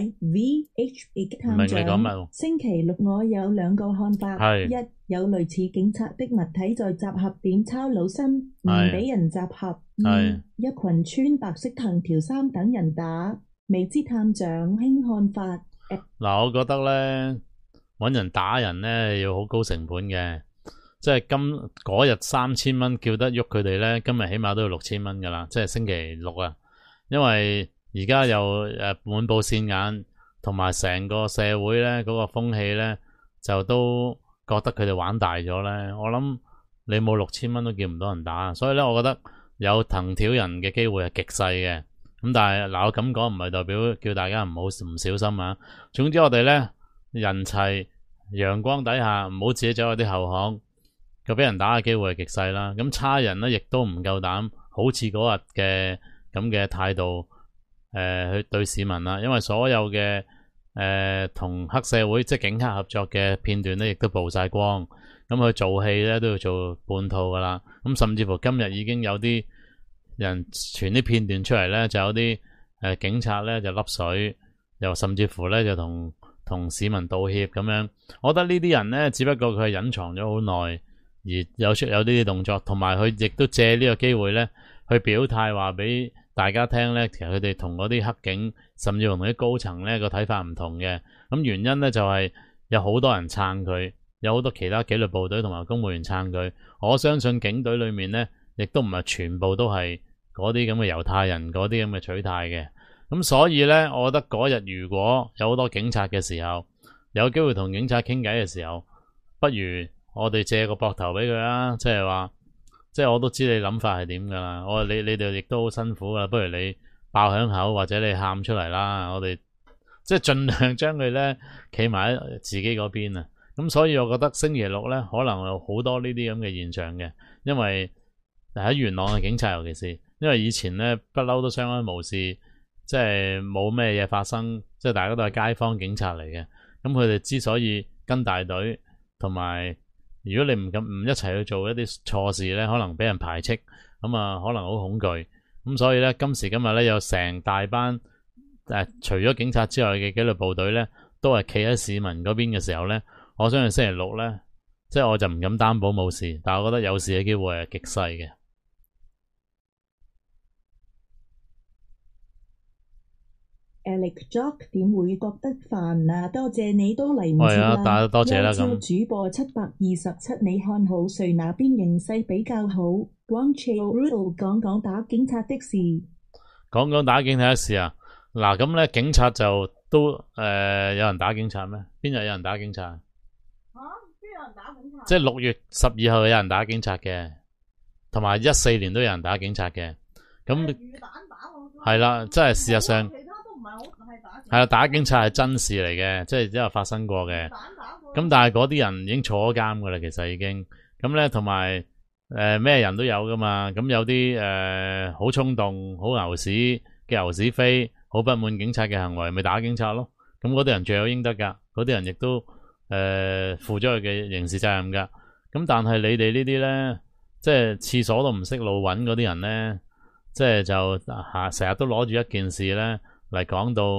YVH 探長。星期六我有2個看法，一有類似警察的物體在集合點抄老身，唔俾人集合；二一群穿白色藤條衫等人打，未知探長輕看法。 嗱，我覺得咧搵人打人咧要好高成本嘅，即係嗰日3000蚊叫得喐佢哋咧，今日起碼都要6000蚊噶啦，即係星期六啊，因為而家又滿布線眼，同埋成個社會咧嗰個風氣咧就都覺得佢哋玩大咗咧，我諗你冇6000蚊都叫唔到人打，所以咧我覺得有藤條人嘅機會係極細嘅。咁但係嗱，我咁講唔係代表叫大家唔小心啊。總之我哋咧人齊陽光底下，唔好自己走去啲後巷，佢俾人打嘅機會係極細啦。咁差人咧亦都唔夠膽好似嗰日嘅咁嘅態度去對市民啦。因為所有嘅同黑社會即係警察合作嘅片段咧，亦都曝晒光。咁佢做戲咧都要做半套噶啦。咁甚至乎今日已經有啲人傳啲片段出嚟咧，就有啲警察咧就甩水，又甚至乎咧就同市民道歉咁樣。我覺得呢啲人咧，只不過佢係隱藏咗好耐，而有呢啲動作，同埋佢亦都借呢個機會咧去表態，話俾大家聽咧，其實佢哋同嗰啲黑警，甚至乎同啲高層咧個睇法唔同嘅。咁原因咧就係有好多人撐佢，有好多其他紀律部隊同埋公務員撐佢。我相信警隊裏面咧，亦都唔係全部都係嗰啲咁嘅猶太人嗰啲咁嘅取態嘅。咁所以咧，我覺得嗰日如果有好多警察嘅時候，有機會同警察傾偈嘅時候，不如我哋借個膊頭俾佢啦，即係話，即係我都知你諗法係點噶啦。我話你哋亦都好辛苦噶，不如你爆響口或者你喊出嚟啦。我哋即係盡量將佢咧企埋喺自己嗰邊啊。咁所以我覺得星期六咧可能有好多呢啲咁嘅現象嘅，因為喺元朗嘅警察尤其是，因為以前咧不嬲都相安無事，即係冇咩嘢發生，即係大家都係街坊警察嚟嘅。咁佢哋之所以跟大隊，同埋如果你唔一齊去做一啲錯事咧，可能俾人排斥，咁啊可能好恐懼。咁所以咧今時今日咧有成大班除咗警察之外嘅紀律部隊咧，都係企喺市民嗰邊嘅時候咧，我相信星期六咧，即係我就唔敢擔保冇事，但係我覺得有事嘅機會係極細嘅。 Alex Jock 點會覺得煩啊？多謝你都嚟唔切啦。 多謝啦。咁主播727，你看好誰那邊形勢比較好？光切 Rudel 講打警察的事。講打警察的事啊！嗱，咁咧警察就都有人打警察咩？邊日有人打警察？ 邊有人打警察？ 即係6月12號有人打警察嘅，同埋14年都有人打警察嘅。咁係啦，即係事實上。係啦，打警察係真事嚟嘅，即係之後發生過嘅。咁但係嗰啲人已經坐咗監噶啦，其實已經咁咧，同埋咩人都有噶嘛。咁有啲好衝動、好牛屎嘅牛屎飛，好不滿警察嘅行為，咪打警察咯。咁嗰啲人罪有應得噶，嗰啲人亦都負咗佢嘅刑事責任噶。咁但係你哋呢啲咧，即係廁所都唔識路搵嗰啲人咧，即係就成日都攞住一件事咧嚟講到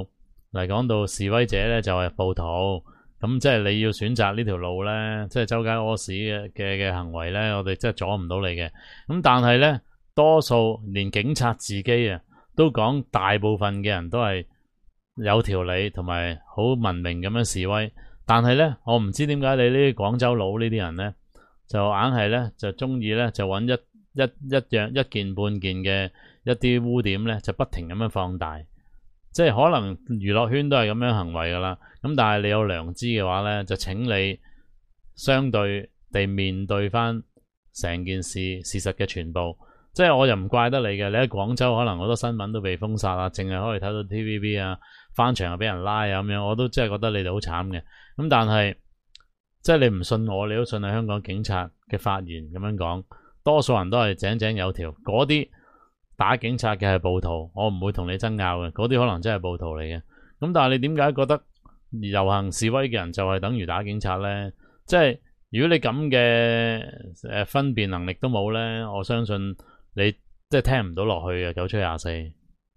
嚟講到示威者咧就係暴徒，咁即係你要選擇呢條路咧，即係周街屙屎嘅行為咧，我哋真係阻唔到你嘅。咁但係咧，多數連警察自己啊都講，大部分嘅人都係有條理同埋好文明咁樣示威。但係咧，我唔知點解你呢啲廣州佬呢啲人咧，就硬係咧就中意咧就揾一件半件嘅一啲污點咧，就不停咁樣放大。即係可能娛樂圈都係咁樣行為噶啦，咁但係你有良知嘅話咧，就請你相對地面對翻成件事實嘅全部。即係我又唔怪得你嘅，你喺廣州可能好多新聞都被封殺啊，淨係可以睇到 TVB 啊，翻牆又俾人拉啊咁樣，我都真係覺得你哋好慘嘅。咁但係即係你唔信我，你都信係香港警察嘅發言咁樣講，多數人都係井井有條。嗰啲打警察嘅係暴徒，我唔會同你爭拗嘅，嗰啲可能真係暴徒嚟嘅。咁但係你點解覺得遊行示威嘅人就係等於打警察呢？即係如果你咁嘅分辨能力都冇呢，我相信你即係聽唔到落去嘅，9吹24。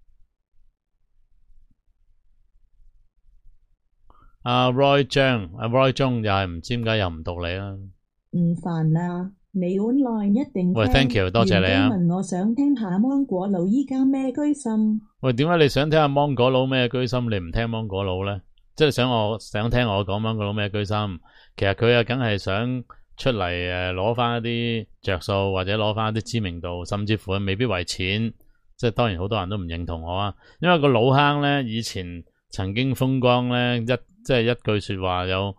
阿 Roy 張又係唔知點解又唔讀你啦。 唔煩啊，你 online 一定聽。 喂 ，thank you， 多謝你啊。 問我想聽下芒果佬依家咩居心？ 喂，點解你想聽下芒果佬咩居心？你唔聽芒果佬咧？即係想聽我講芒果佬咩居心？其實佢啊，梗係想出嚟攞翻一啲着數，或者攞翻一啲知名度，甚至乎未必為錢。即係當然好多人都唔認同我啊，因為個老坑咧以前曾經風光咧即係一句說話有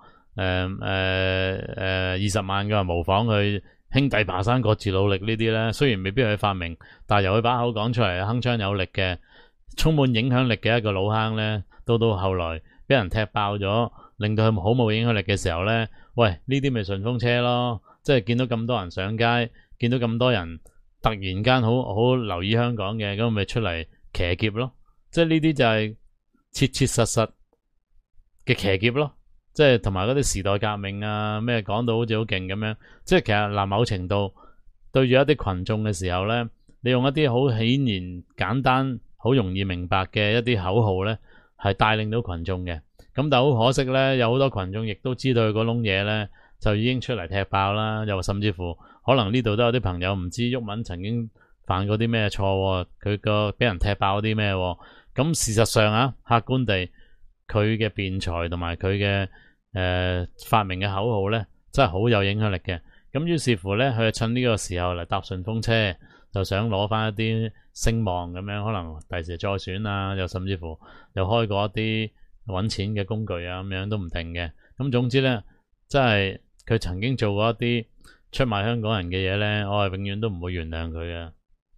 20萬個人模仿佢兄弟爬山各自努力呢啲咧，雖然未必係佢發明，但係由佢把口講出嚟，鏗鏘有力嘅，充滿影響力嘅一個老坑咧，到後來俾人踢爆咗，令到佢好冇影響力嘅時候咧，喂，呢啲咪順風車咯，即係見到咁多人上街，見到咁多人突然間好留意香港嘅，咁咪出嚟騎劫咯，即係呢啲就係切切實實嘅騎劫咯，即係同埋嗰啲時代革命啊咩講到好似好勁咁樣，即係其實嗱某程度對住一啲群眾嘅時候咧，你用一啲好顯然簡單好容易明白嘅一啲口號咧，係帶領到群眾嘅。咁但係好可惜咧，有好多群眾亦都知道佢個窿嘢咧，就已經出嚟踢爆啦，又甚至乎可能呢度都有啲朋友唔知毓民曾經犯過啲咩錯，佢個俾人踢爆啲咩，咁事實上啊，客觀地。佢嘅辯才同埋佢嘅發明嘅口號咧，真係好有影響力嘅。咁於是乎咧，佢就趁呢個時候嚟搭順風車，就想攞翻一啲聲望咁樣，可能第時再選啊，又甚至乎又開過一啲揾錢嘅工具啊，咁樣都唔定嘅。咁總之咧，真係佢曾經做過一啲出賣香港人嘅嘢咧，我係永遠都唔會原諒佢嘅。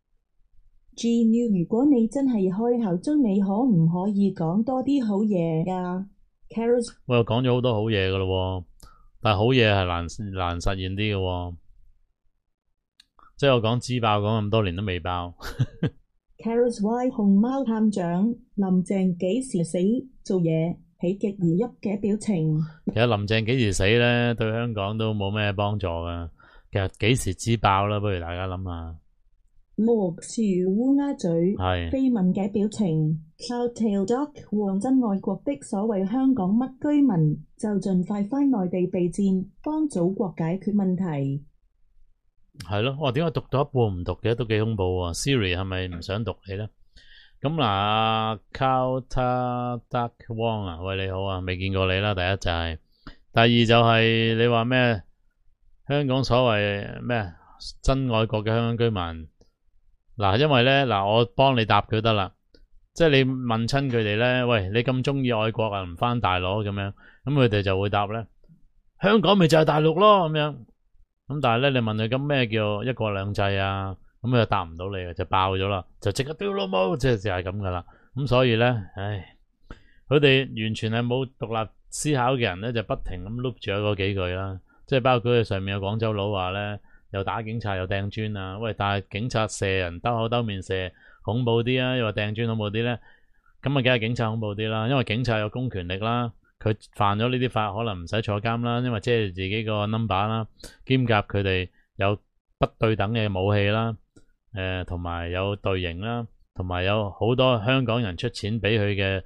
Gnew， 如果你真係開口中，你可唔可以講多啲好嘢㗎 ？Carols， 我又講咗好多好嘢㗎咯，但係好嘢係難實現啲嘅，即係我講支爆講咁多年都未爆。 Carols Y 熊貓探長林鄭幾時死？做嘢喜極而泣嘅表情。 其實林鄭幾時死咧，對香港都冇咩幫助㗎。其實幾時支爆啦？不如大家諗下。 莫樹烏鴉嘴飛問嘅表情 Cloudtail Dog 黃真愛國的所謂香港乜居民就盡快返內地備戰，幫祖國解決問題。 係咯，我點解讀到一半唔讀嘅？都幾恐怖啊 Siri 係咪唔想讀你咧？咁嗱 Cloudtail Duck Wong 啊，喂你好啊，未見過你啦。第一就係，第二就係你話咩？香港所謂咩真愛國嘅香港居民。嗱，因為咧，我幫你答佢得啦，即係你問親佢哋咧，喂，你咁中意愛國啊，唔翻大陸咁樣，咁佢哋就會答咧，香港咪就係大陸咯咁樣，咁但係咧，你問佢咁咩叫一國兩制啊，咁佢就答唔到你嘅，就爆咗啦，就即刻丟老母，即係就係咁噶啦，咁所以咧，唉，佢哋完全係冇獨立思考嘅人咧，就不停咁 loop 住嗰幾句啦，即係包括佢上面有廣州佬話咧。又打警察又掟磚啊！喂，但係警察射人兜口兜面射恐怖啲啊，又話掟磚恐怖啲咧，咁啊梗係警察恐怖啲啦，因為警察有公權力啦，佢犯咗呢啲法可能唔使坐監啦，因為遮住自己個 number 啦，兼夾佢哋有不對等嘅武器啦，同埋有隊形啦，同埋有好多香港人出錢俾佢嘅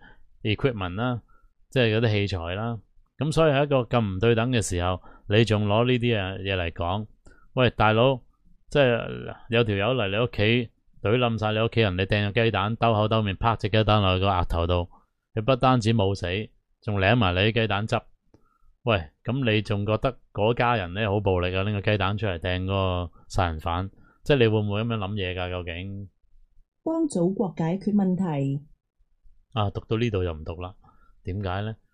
equipment 啦，即係嗰啲器材啦。咁所以喺一個咁唔對等嘅時候，你仲攞呢啲嘢嚟講，喂大佬，即係有條友嚟你屋企懟冧晒你屋企人，你掟個雞蛋兜口兜面拍隻雞蛋落去個額頭度，佢不單止冇死，仲舐埋你啲雞蛋汁。喂，咁你仲覺得嗰家人咧好暴力啊？拎個雞蛋出嚟掟嗰個殺人犯，即係你會唔會咁樣諗嘢㗎？究竟幫祖國解決問題啊？讀到呢度就唔讀啦，點解咧？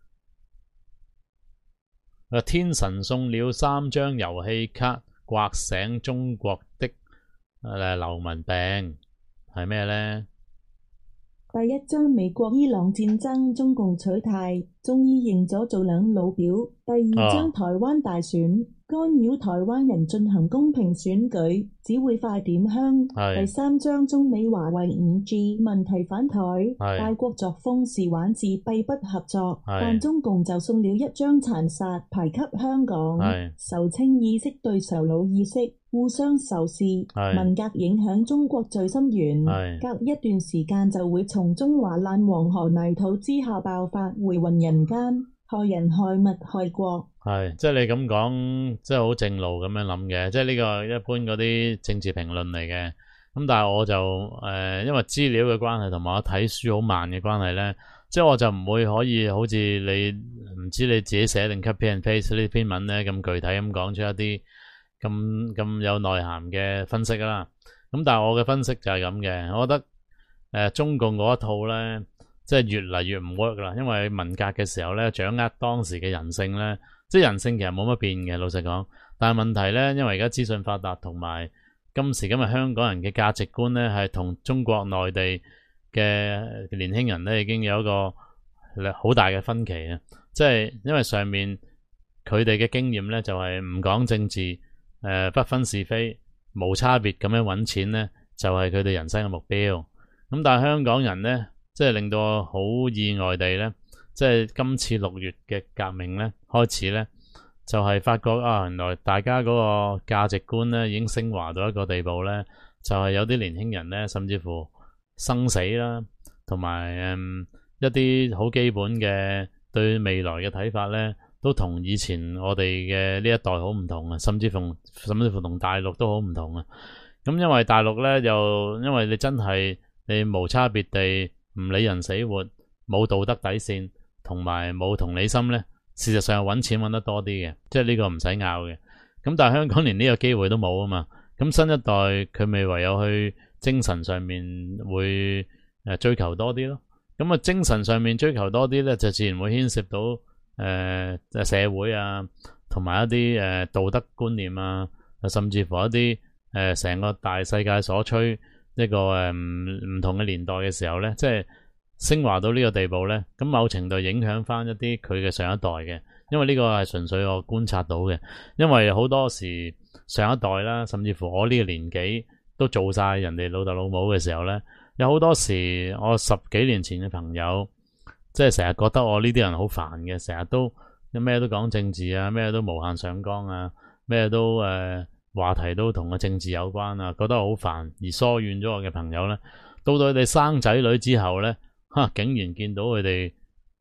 天神送了3張遊戲卡，刮醒中國的流民病，係咩咧？ 第一張美國伊朗戰爭，中共取態，終於認咗做兩老表。第二張台灣大選，干擾台灣人進行公平選舉，只會快點香。第三張中美華為 5G 問題反台，大國作風是玩自閉不合作，但中共就送了一張殘殺牌給香港，仇清意識對仇老意識，互相仇視，文革影響中國最深遠，隔一段時間就會從中華爛黃河泥土之下爆發，回魂人間，害人害物害國。 係，即係你咁講，即係好正路咁樣諗嘅，即係呢個一般嗰啲政治評論嚟嘅。咁但係我就因為資料嘅關係同埋我睇書好慢嘅關係咧，即係我就唔會可以好似你唔知你自己寫定 copy and paste 呢篇文咧咁具體咁講出一啲咁有內涵嘅分析啦。咁但係我嘅分析就係咁嘅，我覺得中共嗰一套咧，即係越嚟越唔 work 啦。因為文革嘅時候咧，掌握當時嘅人性咧，即係人性其實冇乜變嘅，老實講。但係問題咧，因為而家資訊發達，同埋今時今日香港人嘅價值觀咧，係同中國內地嘅年輕人咧已經有一個好大嘅分歧啊！即係因為上面佢哋嘅經驗咧，就係唔講政治，不分是非，無差別咁樣揾錢咧，就係佢哋人生嘅目標。咁但係香港人咧，即係令到我好意外地咧，即係今次6月嘅革命咧開始咧，就係發覺啊，原來大家嗰個價值觀咧已經升華到一個地步咧，就係有啲年輕人咧，甚至乎生死啦，同埋一啲好基本嘅對未來嘅睇法咧，都同以前我哋嘅呢一代好唔同啊，甚至乎同大陸都好唔同啊。咁因為大陸咧，又因為你真係你無差別地唔理人死活，冇道德底線，同埋冇同理心咧，事實上係揾錢揾得多啲嘅，即係呢個唔使拗嘅。咁但係香港連呢個機會都冇啊嘛。咁新一代佢咪唯有去精神上面會追求多啲咯。咁啊精神上面追求多啲咧，就自然會牽涉到社會啊，同埋一啲道德觀念啊，甚至乎一啲成個大世界所趨一個唔同嘅年代嘅時候咧，即係升華到呢個地步咧，咁某程度影響翻一啲佢嘅上一代嘅，因為呢個係純粹我觀察到嘅，因為好多時上一代啦，甚至乎我呢個年紀都做晒人哋老豆老母嘅時候咧，有好多時我10幾年前嘅朋友，即係成日覺得我呢啲人好煩嘅，成日都咩都講政治啊，咩都無限上綱啊，咩都話題都同個政治有關啊，覺得好煩而疏遠咗我嘅朋友咧，到佢哋生仔女之後咧，竟然見到佢哋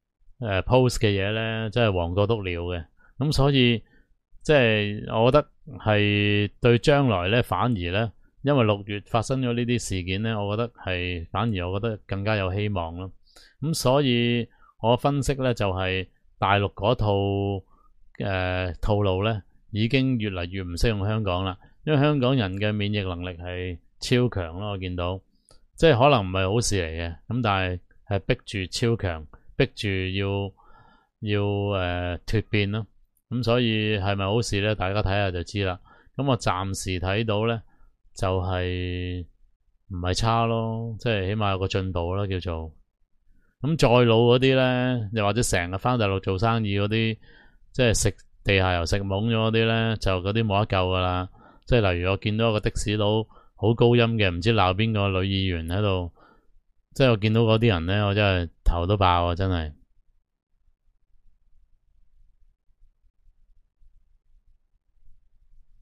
post 嘅嘢咧，真係黃過篤尿嘅。咁所以即係我覺得係對將來咧，反而咧，因為6月發生咗呢啲事件咧，我覺得係反而我覺得更加有希望咯。咁所以我分析咧，就係大陸嗰套套路咧，已經越嚟越唔適用香港啦。因為香港人嘅免疫能力係超強咯，我見到即係可能唔係好事嚟嘅，咁但係係逼住超強，逼住要脫變咯。咁所以係咪好事咧？大家睇下就知啦。咁我暫時睇到咧，就係唔係差咯，即係起碼有個進步啦，叫做。咁再老嗰啲咧，又或者成日返大陸做生意嗰啲，即係食地下油食懵咗嗰啲咧，就嗰啲冇得救噶啦。即係例如我見到一個的士佬好高音嘅，唔知鬧邊個女議員喺度，即係我見到嗰啲人咧，我真係頭都爆啊！真係。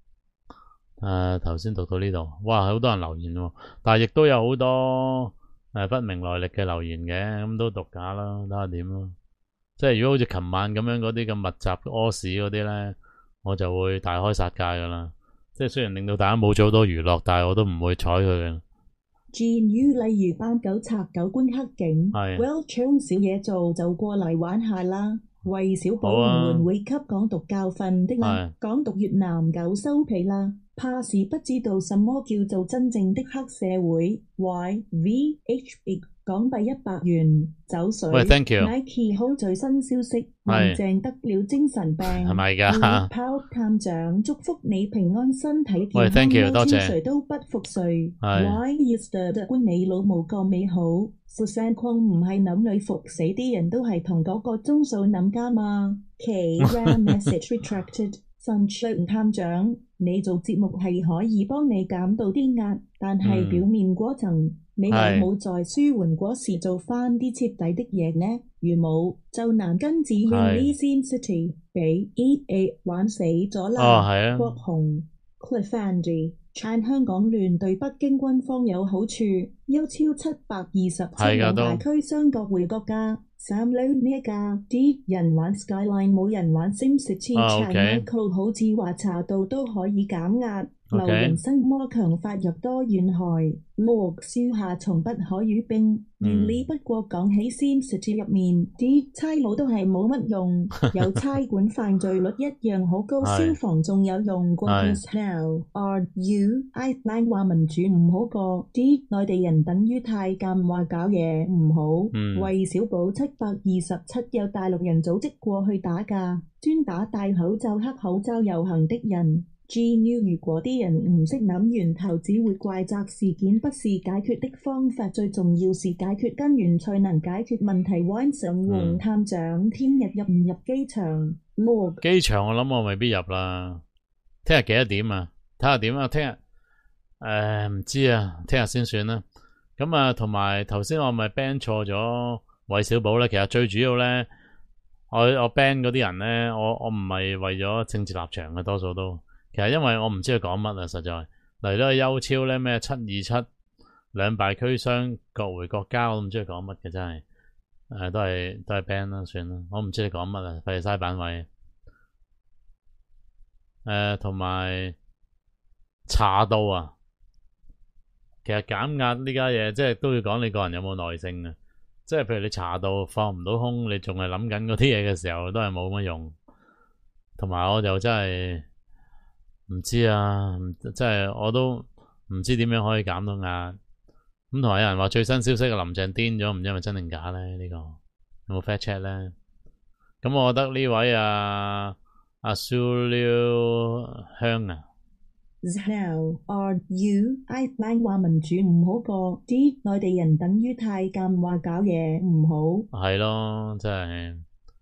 頭先讀到呢度，哇，好多人留言喎，但係亦都有好多不明來歷嘅留言嘅，咁都讀假啦，睇下點咯。即係如果好似琴晚咁樣嗰啲咁密集屙屎嗰啲咧，我就會大開殺戒噶啦。即係雖然令到大家冇咗好多娛樂，但係我都唔會睬佢嘅。 GNU 例如班狗賊狗官黑警 ，Well 搶少嘢做就過嚟玩下啦。為小保唔會給港獨教訓的啦，港獨越南狗收皮啦，怕是不知道什麼叫做真正的黑社會。YVH 港幣100元走水。 喂 ，thank you。 Nike 好最新消息，林鄭得了精神病， 係咪㗎？ 拋探長祝福你平安身體健康。 喂 ，thank you，多謝。 誰都不服誰。Why is the 官你老母個美好？副聲框唔係諗你服死啲人都係同嗰個鐘數諗㗎嘛。K-Ram message retracted。Sunshine 探長，你做節目係可以幫你減到啲壓，但係表面嗰層，你有冇在舒緩嗰時做返啲徹底的嘢呢？如冇，就難跟住用呢 Sin City 俾 EA 玩死咗啦。國雄 Cliffhanger 撐香港亂對北京軍方有好處，優超727兩大區雙國回國價。三兩咩價？啲人玩 Skyline 冇人玩 SimCity。Michael 好似話查到都可以減壓。留人生魔強發育多怨害。莫燒下從不可與兵。原理不過講起 SimCity 入面啲差佬都係冇乜用，有差館犯罪率一樣好高，消防仲有用過 Hell。Are you I lang 話民主唔好過，啲內地人等於太監話搞嘢唔好。為小寶727有大陸人組織過去打架，專打戴口罩黑口罩遊行的人。GNU 如果啲人唔識諗源頭，只會怪責事件，不是解決的方法。最重要是解決根源，才能解決問題。Winson 黃探長，聽日入唔入機場？ 機場我諗我未必入啦。聽日幾多點啊？睇下點啊？聽日唔知啊，聽日先算啦。咁啊，同埋頭先我咪 ban 錯咗韋小寶咧。其實最主要咧，我 ban 嗰啲人咧，我唔係為咗政治立場嘅，多數都。其實因為我唔知佢講乜啊，實在嚟到優超咧咩727兩敗俱傷各回各家，我都唔知佢講乜嘅真係，都係 ban 啦，算啦，我唔知你講乜啊，費事嘥版位。同埋查到啊，其實減壓呢家嘢，即係都要講你個人有冇耐性啊。即係譬如你查到放唔到空，你仲係諗緊嗰啲嘢嘅時候，都係冇乜用。同埋我就真係。唔知啊，即係我都唔知點樣可以減到壓。咁同埋有人話最新消息嘅林鄭癲咗，唔知係咪真定假咧？呢個有冇 fact check 咧？咁我覺得呢位阿蘇廖香啊 ，How are you？ I lang 話民主唔好過，啲內地人等於太監話搞嘢唔好。 係咯，真係。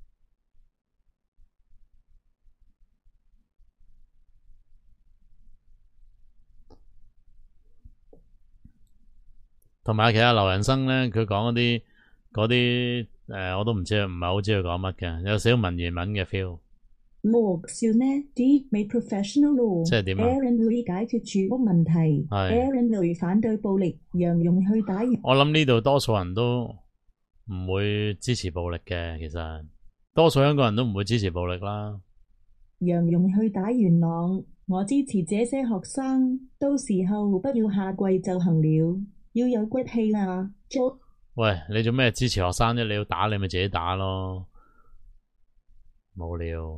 同埋其實劉仁生咧，佢講嗰啲我都唔知，唔係好知佢講乜嘅，有少少文言文嘅 feel。 莫少呢啲未 professional law， 即係點啊 ？Aaron Louis 解決住屋問題。Aaron Louis 反對暴力，楊勇去打。 我諗呢度多數人都唔會支持暴力嘅，其實多數香港人都唔會支持暴力啦。 楊勇去打元朗，我支持這些學生，到時候不要下跪就行了。要有骨氣啊！ 喂，你做咩支持學生啫？你要打你咪自己打咯，冇料。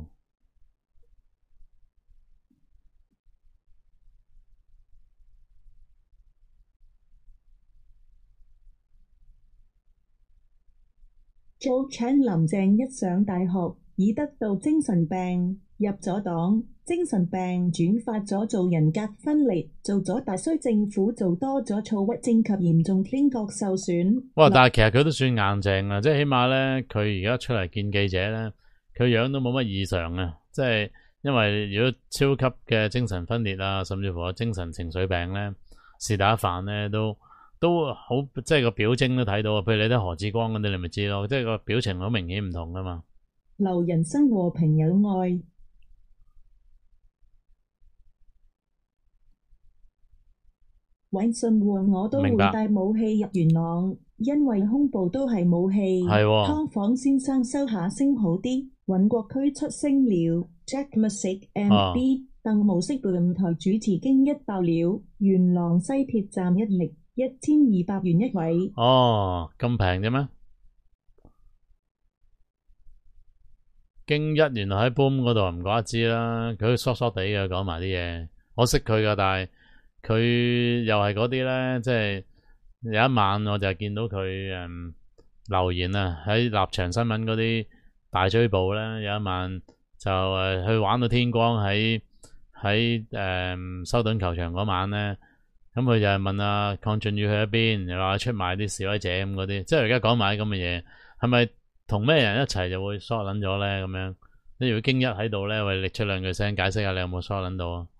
早請林鄭一上大學，已得到精神病，入咗黨。精神病轉發咗做人格分裂，做咗大衰政府，做多咗躁鬱症及嚴重聽覺受損。 哇！但係其實佢都算硬淨啊，即係起碼咧，佢而家出嚟見記者咧，佢樣都冇乜異常啊。即係因為如果超級嘅精神分裂啊，甚至乎有精神情緒病咧，是但一犯咧都好，即係個表徵都睇到啊。譬如你睇何志光嗰啲，你咪知咯，即係個表情好明顯唔同噶嘛。 留人生和平有愛。韋信和我都會帶武器入元朗。 因為胸部都係武器。 係喎湯房先生收下聲好啲，尹國區出聲了。Jack Music MB 鄧無飾電台主持驚一爆了，元朗西鐵站一力1200元一位。 哦，咁平啫咩？京一原來喺 Boom 嗰度唔怪得知啦，佢疏疏地嘅講埋啲嘢，我識佢噶，但係佢又係嗰啲咧，即係有一晚我就見到佢留言啊，喺立場新聞嗰啲大追捕咧，有一晚就去玩到天光喺修頓球場嗰晚咧，咁佢就係問阿鄺俊宇去咗邊，又話出賣啲示威者咁嗰啲，即係而家講埋啲咁嘅嘢，係咪？同咩人一齊就會疏撚咗咧？咁樣，你如果京一喺度咧，喂，你出兩句聲解釋下，你有冇疏撚到啊？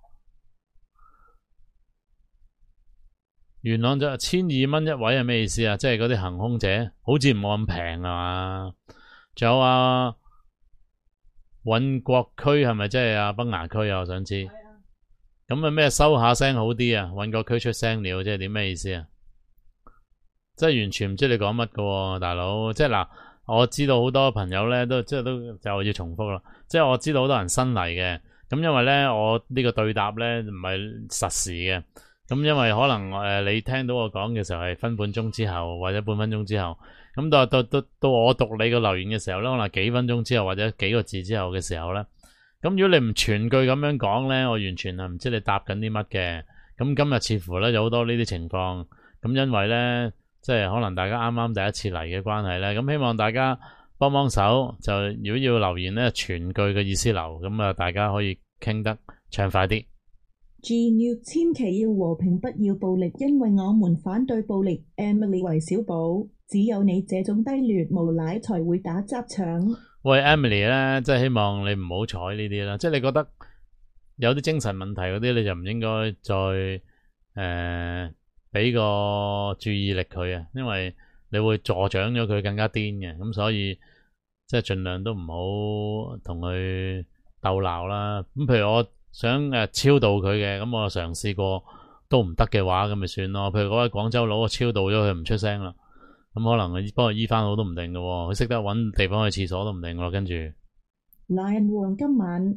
元朗就1200蚊一位係咩意思啊？即係嗰啲行兇者，好似唔冇咁平啊嘛？仲有啊，尹國區係咪即係啊崩牙區啊？我想知。咁啊咩收下聲好啲啊？尹國區出聲了，即係點咩意思啊？即係完全唔知你講乜噶喎，大佬。即係嗱。我知道好多朋友咧都就要重複啦，即係我知道好多人新嚟嘅，咁因為咧我呢個對答咧唔係實時嘅，咁因為可能你聽到我講嘅時候係分半鐘之後或者半分鐘之後，咁到我讀你個留言嘅時候咧，可能幾分鐘之後或者幾個字之後嘅時候咧，咁如果你唔全句咁樣講咧，我完全係唔知你答緊啲乜嘅，咁今日似乎咧有好多呢啲情況，咁因為咧。即係可能大家啱啱第一次嚟嘅關係咧，咁希望大家幫手，就如果要留言咧，全句嘅意思留，咁啊大家可以傾得暢快啲。 G-New 千祈要和平，不要暴力，因為我們反對暴力。Emily 為小寶，只有你這種低劣無賴才會打砸搶。喂 Emily 咧，即係希望你唔好睬呢啲啦，即係你覺得有啲精神問題嗰啲，你就唔應該再俾個注意力佢啊，因為你會助長咗佢更加癲嘅，咁所以即係盡量都唔好同佢鬥鬧啦。咁譬如我想超度佢嘅，咁我嘗試過都唔得嘅話，咁咪算咯。譬如嗰位廣州佬，我超度咗佢唔出聲啦，咁可能佢幫佢醫翻好都唔定嘅，佢識得搵地方去廁所都唔定咯，跟住。 Lion 王今晚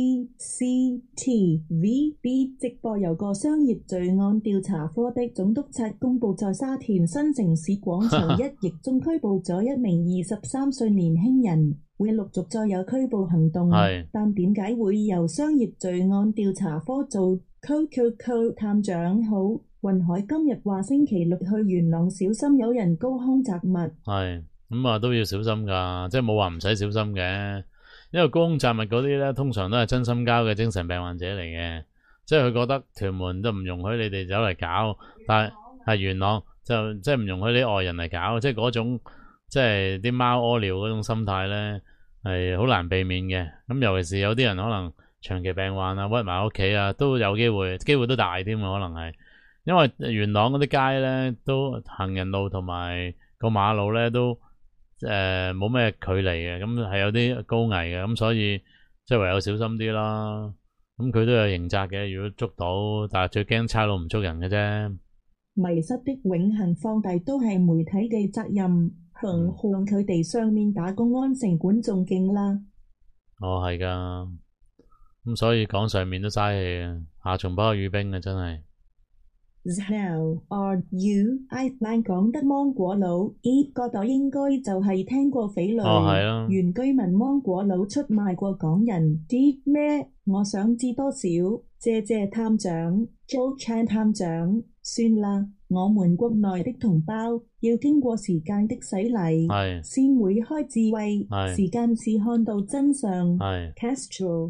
CCTV 直播由個商業罪案調查科的總督察公佈，在沙田新城市廣場一役中拘捕咗一名23歲年輕人，會陸續再有拘捕行動。但點解會由商業罪案調查科做 QQQ 探長好？雲海今日話星期六去元朗小心有人高空擲物。係咁啊，都要小心㗎，即係冇話唔使小心嘅。因為高空擲物嗰啲咧，通常都係真心交嘅精神病患者嚟嘅，即係佢覺得屯門都唔容許你哋走嚟搞，但係元朗就即係唔容許啲外人嚟搞，即係嗰種即係啲貓屙尿嗰種心態咧，係好難避免嘅。咁尤其是有啲人可能長期病患啊，屈埋屋企啊，都有機會都大添啊，可能係因為元朗嗰啲街咧，都行人路同埋個馬路咧都。冇咩距離嘅，咁係有啲高危嘅，咁所以即係唯有小心啲啦。咁佢都有刑責嘅，如果捉到，但係最驚差佬唔捉人嘅啫。迷失的永恆放大都係媒體嘅責任，向佢哋上面打公安城管仲勁啦。哦，係噶，咁所以講上面都嘥氣啊，夏蟲不可語冰啊，真係。Now are you？ I 講得芒果佬，咦嗰度應該就係聽過匪類原居民芒果佬出賣過港人啲咩？我想知多少？謝探長 Joe Chan 探長，算啦，我們國內的同胞要經過時間的洗禮，先會開智慧。時間是看到真相。Castro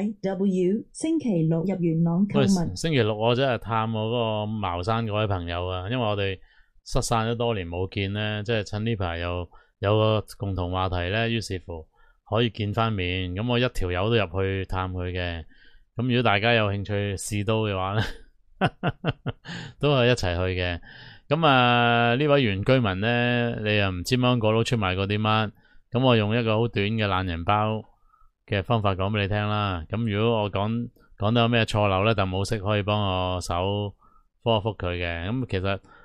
YW 星期六入元朗購物。星期六我真係探我嗰個茅山嗰位朋友啊，因為我哋失散咗多年冇見咧，即係趁呢排又有個共同話題咧，於是乎可以見翻面。咁我一條友都入去探佢嘅。咁如果大家有興趣試刀嘅話咧，都係一齊去嘅。咁啊呢位原居民咧，你又唔知芒果佬出賣過啲乜？咁我用一個好短嘅懶人包嘅方法講俾你聽啦。咁如果我講到有咩錯漏咧，就冇識可以幫我手覆一覆佢嘅。咁其實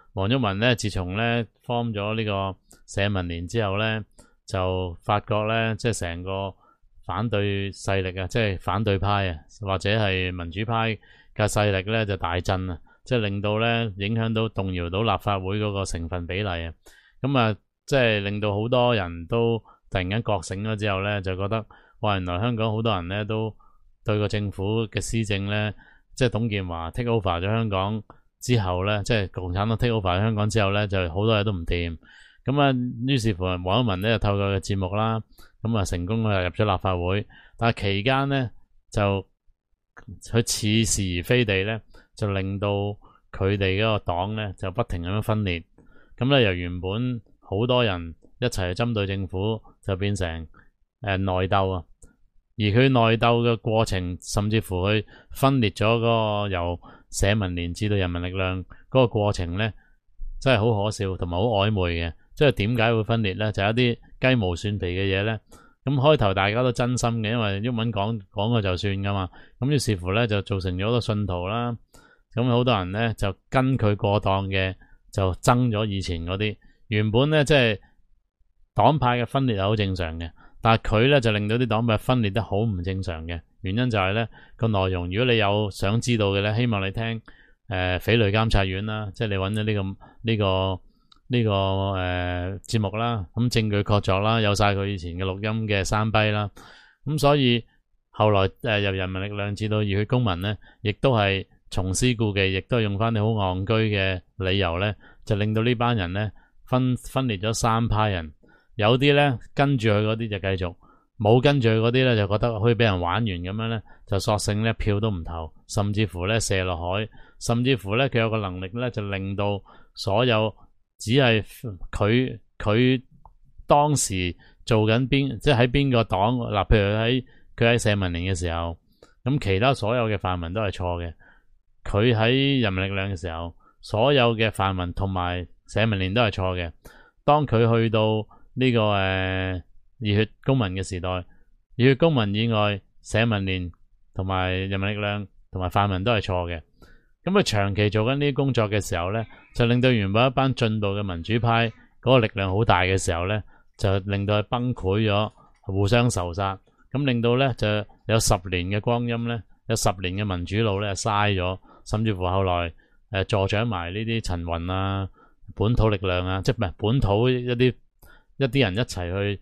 黃毓民咧，自從咧 form 咗呢個社民連之後咧，就發覺咧，即係成個反對勢力啊，即係反對派啊，或者係民主派嘅勢力咧就大振啊，即係令到咧影響到動搖到立法會嗰個成分比例啊，咁啊，即係令到好多人都突然間覺醒咗之後咧，就覺得哇，原來香港好多人咧都對個政府嘅施政咧，即係董建華 take over 咗香港之後咧，即係共產黨 take over 香港之後咧，就好多嘢都唔掂。咁啊，於是乎黃毓民咧就透過個節目啦，咁啊成功入咗立法會。但係期間咧就佢似是而非地咧，就令到佢哋嗰個黨咧就不停咁樣分裂。咁咧由原本好多人一齊去針對政府，就變成內鬥啊。而佢內鬥嘅過程，甚至乎去分裂咗嗰個由社民連至到人民力量嗰個過程咧，真係好可笑同埋好曖昧嘅。即係點解會分裂咧？就有一啲雞毛蒜皮嘅嘢咧。咁開頭大家都真心嘅，因為毓民講過就算噶嘛。咁於是乎咧就造成咗好多信徒啦。咁好多人咧就跟佢過檔嘅，就憎咗以前嗰啲。原本咧即係黨派嘅分裂係好正常嘅。但係佢咧就令到啲黨派分裂得好唔正常嘅，原因就係咧個內容。如果你有想知道嘅咧，希望你聽匪類監察院啦，即係你揾咗呢個節目啦，咁證據確鑿啦，有晒佢以前嘅錄音嘅3跛啦，咁所以後來由人民力量至到熱血公民咧，亦都係重施故技，亦都係用翻啲好戇居嘅理由咧，就令到呢班人咧分裂咗3派人。有啲咧跟住佢嗰啲就繼續，冇跟住佢嗰啲咧就覺得可以俾人玩完咁樣咧，就索性咧票都唔投，甚至乎咧射落海，甚至乎咧佢有個能力咧就令到所有只係佢當時做緊即係喺邊個黨嗱，譬如佢喺社民連嘅時候，咁其他所有嘅泛民都係錯嘅。佢喺人民力量嘅時候，所有嘅泛民同埋社民連都係錯嘅。當佢去到呢個熱血公民嘅時代，熱血公民以外，社民連同埋人民力量同埋泛民都係錯嘅。咁佢長期做緊呢啲工作嘅時候咧，就令到原本一班進步嘅民主派嗰個力量好大嘅時候咧，就令到佢崩潰咗，互相仇殺。咁令到咧就有10年嘅光陰咧，有10年嘅民主路咧嘥咗，甚至乎後來助長埋呢啲陳雲啊、本土力量啊，即係唔係本土一啲人一齊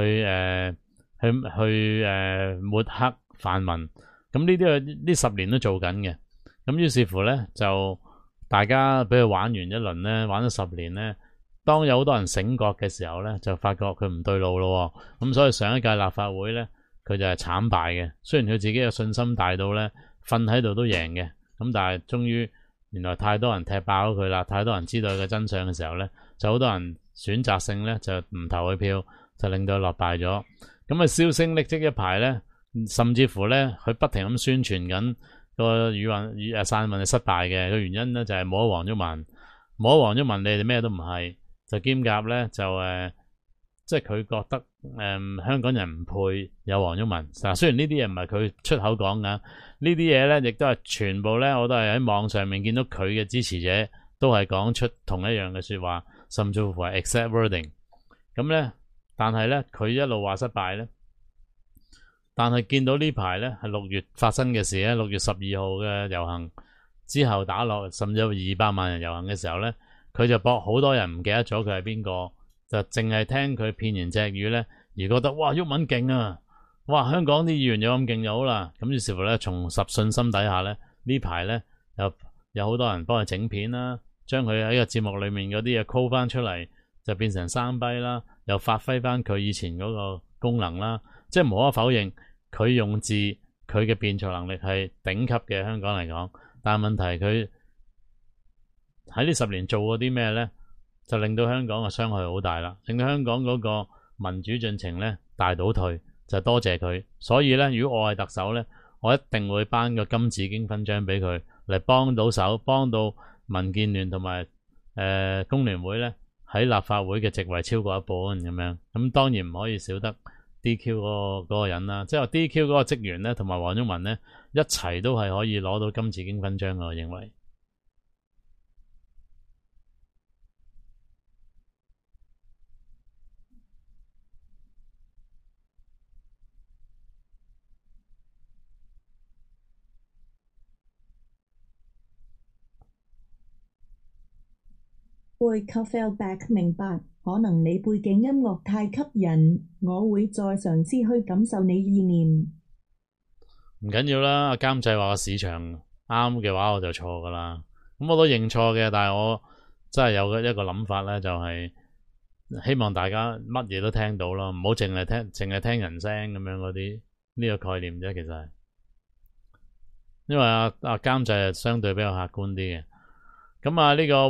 去抹黑泛民，咁呢啲呢10年都做緊嘅。咁於是乎咧，就大家俾佢玩完一輪咧，玩咗10年咧，當有好多人醒覺嘅時候咧，就發覺佢唔對路咯。咁所以上一屆立法會咧，佢就係慘敗嘅。雖然佢自己嘅信心大到咧，瞓喺度都贏嘅，咁但係終於原來太多人踢爆佢啦，太多人知道佢嘅真相嘅時候咧，就好多人選擇性咧就唔投佢票，就令到佢落敗咗。咁啊銷聲匿跡一排咧，甚至乎咧佢不停咁宣傳緊個散運係失敗嘅個原因咧，就係冇咗黃毓民，冇咗黃毓民，你哋咩都唔係，就兼夾咧就即係佢覺得香港人唔配有黃毓民。嗱，雖然呢啲嘢唔係佢出口講噶，呢啲嘢咧亦都係全部咧，我都係喺網上面見到佢嘅支持者都係講出同一樣嘅說話，甚至乎係 exact wording。咁咧，但係咧佢一路話失敗咧，但係見到呢排咧係6月發生嘅事咧，6月12號嘅遊行之後打落，甚至有200萬人遊行嘅時候咧，佢就博好多人唔記得咗佢係邊個，就淨係聽佢片言隻語咧，而覺得哇毓民勁啊，哇香港啲議員有咁勁就好啦。咁於是乎咧，重拾信心底下咧，呢排咧有好多人幫佢整片啦，將佢喺個節目裏面嗰啲嘢 call 翻出嚟，就變成3跛啦，又發揮翻佢以前嗰個功能啦。即係無可否認，佢用字佢嘅辯才能力係頂級嘅，香港嚟講。但係問題佢喺呢10年做過啲咩咧，就令到香港嘅傷害好大啦，令到香港嗰個民主進程咧大倒退。就多謝佢。所以咧，如果我係特首咧，我一定會頒個金紫荊勳章俾佢，嚟幫到手，幫到民建聯同埋工聯會咧喺立法會嘅席位超過一半咁樣。咁當然唔可以少得 DQ 嗰個人啦，即係話 DQ 嗰個職員咧同埋黃毓民咧一齊都係可以攞到金紫荊勳章嘅，我認為。 會 Cuffelback 明白，可能你背景音樂太吸引，我會再嘗試去感受你意念。 唔緊要啦，阿監製話個市場啱嘅話，我就錯噶啦。咁我都認錯嘅，但係我真係有一個諗法咧，就係希望大家乜嘢都聽到咯，唔好淨係聽人聲咁樣嗰啲，呢個概念啫。其實係因為阿監製係相對比較客觀啲嘅。咁啊呢個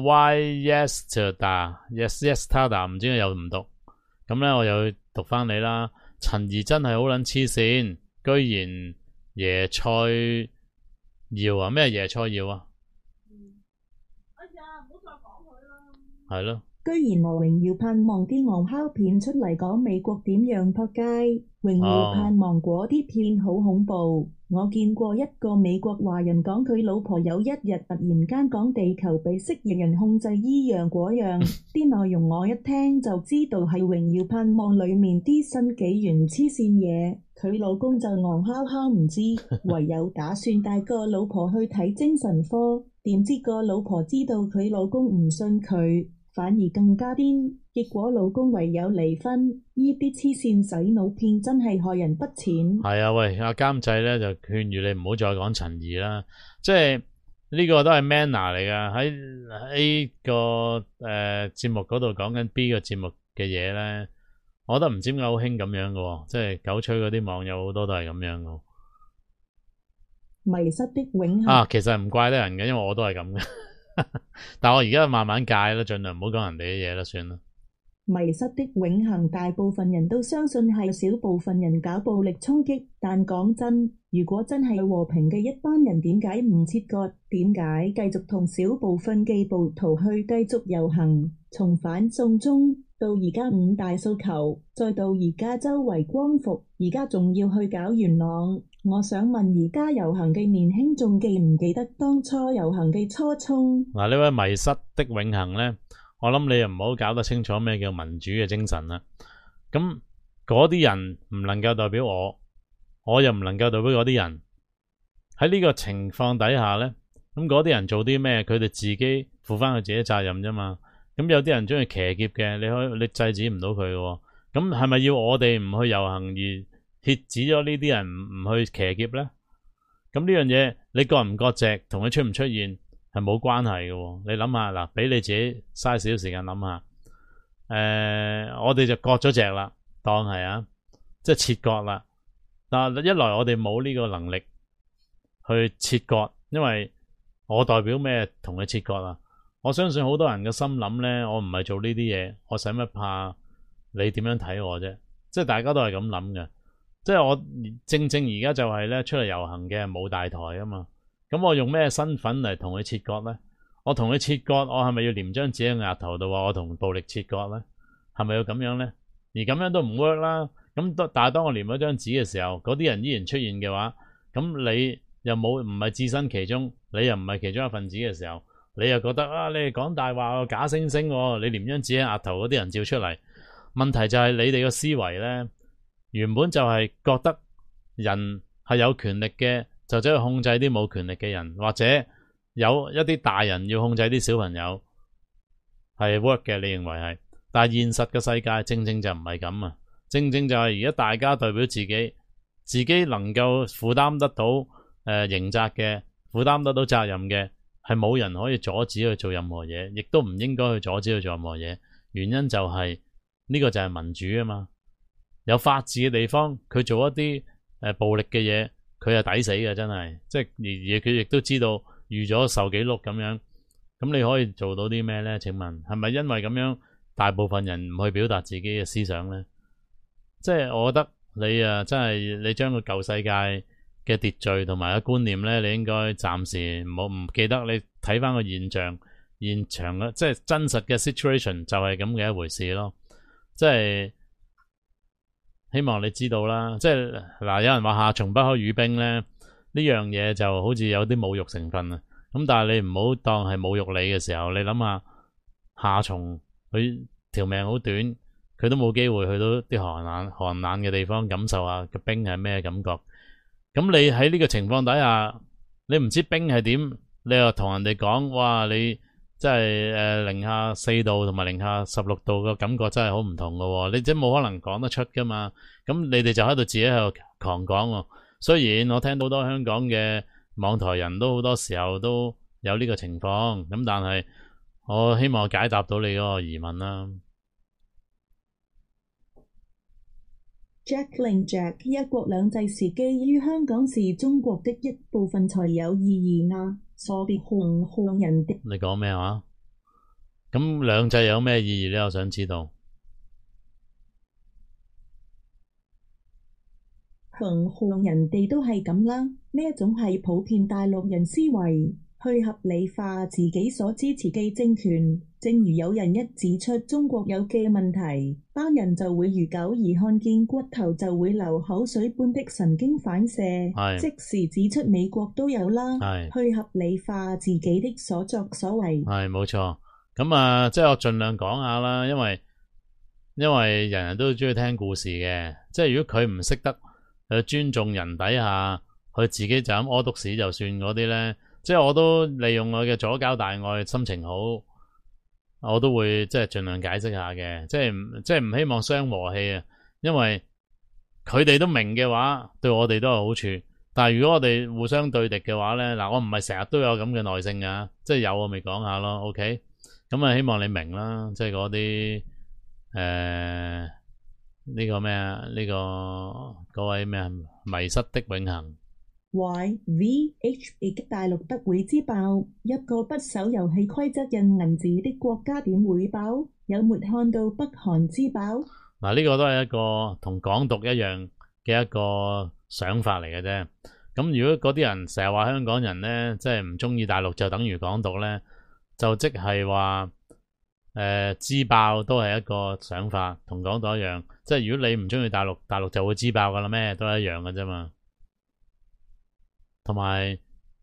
Yestada 唔知佢又唔讀，咁咧我又讀翻你啦。陳怡真係好撚黐線，居然椰菜瑤啊？咩椰菜瑤啊？ 哎呀，唔好再講佢啦。 係咯。 居然羅榮耀盼望啲戇烤片出嚟講美國點樣撲街，榮耀盼望嗰啲片好恐怖。我見過一個美國華人講佢老婆有一日突然間講地球被蜥蜴人控制依樣嗰樣，啲內容我一聽就知道係榮耀盼望裡面啲新紀元黐線嘢。佢老公就戇烤烤唔知，唯有打算帶個老婆去睇精神科，點知個老婆知道佢老公唔信佢，反而更加癲，結果老公唯有離婚。呢啲黐線洗腦片真係害人不淺。係啊，喂，阿監製咧就勸喻你唔好再講陳怡啦，即係呢個都係 manner 嚟噶。喺 A 個節目嗰度講緊 B 個節目嘅嘢咧，我覺得唔知點解好興咁樣噶，即係九吹嗰啲網友好多都係咁樣噶。 迷失的永恆啊，其實唔怪得人嘅，因為我都係咁嘅。但係我而家慢慢戒啦，盡量唔好講人哋嘅嘢啦，算啦。 迷失的永恆，大部分人都相信係少部分人搞暴力衝擊，但講真，如果真係和平嘅一班人，點解唔切割？點解繼續同少部分嘅暴徒去繼續遊行？從反送中到而家五大訴求，再到而家周圍光復，而家仲要去搞元朗。我想問而家遊行嘅年輕仲記唔記得當初遊行嘅初衷？ 嗱，呢位迷失的永恆呢，我諗你又唔好搞得清楚咩叫民主嘅精神啦。咁嗰啲人唔能夠代表我又唔能夠代表嗰啲人。喺呢個情況底下呢，咁嗰啲人做啲咩，佢哋自己負翻佢自己責任啫嘛。咁有啲人中意騎劫嘅，你制止唔到佢嘅。咁係咪要我哋唔去遊行而遏止咗呢啲人唔去騎劫呢？咁呢樣嘢你割唔割席同佢出唔出現係冇關係嘅。你諗下嗱，俾你自己嘥少少時間諗下。我哋就割咗席啦，當係啊，即係切割啦。但一來我哋冇呢個能力去切割，因為我代表咩同佢切割啊？我相信好多人嘅心諗呢，我唔係做呢啲嘢，我使乜怕你點樣睇我啫？即係大家都係咁諗嘅。即係我正而家就係咧出嚟遊行嘅冇大台啊嘛，咁我用咩身份嚟同佢切割呢？我同佢切割，我係咪要黏張紙喺額頭度話我同暴力切割呢？係咪要咁樣呢？而咁樣都唔 work 啦。咁但係當我黏咗張紙嘅時候，嗰啲人依然出現嘅話，咁你又唔係置身其中，你又唔係其中一份子嘅時候，你又覺得啊，你係講大話，假惺惺，你黏張紙喺額頭嗰啲人照出嚟。問題就係你哋個思維呢，原本就係覺得人係有權力嘅，就走去控制啲冇權力嘅人，或者有一啲大人要控制啲小朋友係 work 嘅，你認為係？但係現實嘅世界正正就唔係咁啊！正正就係而家大家代表自己能夠負擔得到刑責嘅，負擔得到責任嘅，係冇人可以阻止佢做任何嘢，亦都唔應該去阻止佢做任何嘢。原因就係呢個就係民主啊嘛！有法治嘅地方，佢做一啲暴力嘅嘢，佢係抵死嘅，真係。即係而佢亦都知道預咗受幾碌咁樣，咁你可以做到啲咩呢？請問係咪因為咁樣大部分人唔去表達自己嘅思想呢？即係我覺得你真係你將個舊世界嘅秩序同埋個觀念呢，你應該暫時唔記得。你睇翻個現場嘅，即係真實嘅 situation 就係咁嘅一回事咯。即係希望你知道啦。即係嗱，有人話夏蟲不可語冰呢，呢樣嘢就好似有啲侮辱成分啊。咁但係你唔好當係侮辱你嘅時候，你諗下夏蟲佢條命好短，佢都冇機會去到啲寒冷嘅地方感受下個冰係咩感覺。咁你喺呢個情況底下，你唔知冰係點，你又同人哋講哇，你即係-4度同埋-16度個感覺真係好唔同㗎喎，你真冇可能講得出㗎嘛。咁你哋就喺度自己喺度狂講喎。雖然我聽到好多香港嘅網台人都好多時候都有呢個情況，咁但係我希望解答到你嗰個疑問啦。 Jack 一國兩制是基於香港是中國的一部分才有意義啊，所別向人的。 你講咩話？咁兩制有咩意義呢？我想知道。 向人哋都係咁啦，呢一種係普遍大陸人思維，去合理化自己所支持嘅政權。正如有人一指出中國有嘅問題，班人就會如狗兒看見骨頭就會流口水般的神經反射，即時指出美國都有啦，去合理化自己的所作所為。係冇錯，咁即係我盡量講下啦，因為人人都中意聽故事嘅，即係如果佢唔識得尊重人底下，佢自己就咁屙督屎就算嗰啲咧，即係我都利用我嘅左膠大愛，心情好，我都會即係盡量解釋下嘅，即係唔希望傷和氣啊，因為佢哋都明嘅話，對我哋都有好處。但係如果我哋互相對敵嘅話咧，嗱，我唔係成日都有咁嘅耐性噶，即係有我咪講下咯 ，OK？ 咁啊，希望你明啦，即係嗰啲呢個咩啊？呢個嗰位咩迷失的永恆。YVH 大陸不會之爆，一個不守遊戲規則印銀紙的國家點會爆？有沒看到北韓之爆？嗱，呢個都係一個同港獨一樣嘅一個想法嚟嘅啫。咁如果嗰啲人成日話香港人咧，即係唔中意大陸就等於港獨咧，就即係話支爆都係一個想法，同港獨一樣。即係如果你唔中意大陸，大陸就會支爆噶啦咩？都係一樣嘅啫嘛。同埋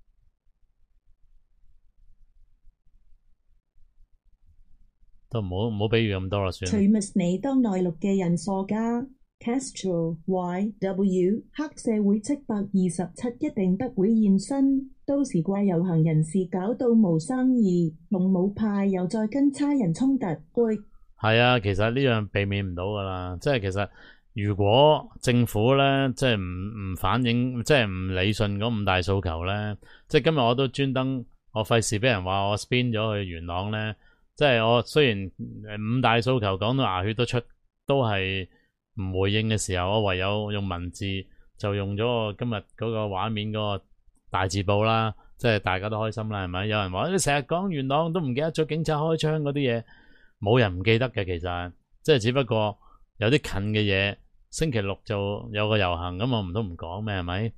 都唔好比喻咁多啦，算。除乜你當內陸嘅人傻㗎 ？Castro YW 黑社會727一定不會現身，到時怪遊行人士搞到冇生意，龍武派又再跟差人衝突，會係啊，其實呢樣避免唔到㗎啦，即係其實。如果政府咧，即係唔反映，即係唔理順嗰五大訴求咧，即係今日我都專登，我費事俾人話我 spin 咗去元朗咧，即係我雖然五大訴求講到牙血都出，都係唔回應嘅時候，我唯有用文字就用咗我今日嗰個畫面嗰個大字報啦，即係大家都開心啦，係咪？有人話你成日講元朗都唔記得咗警察開槍嗰啲嘢，冇人唔記得嘅，其實即係只不過有啲近嘅嘢。星期六就有個遊行，咁我唔通唔講咩？係咪？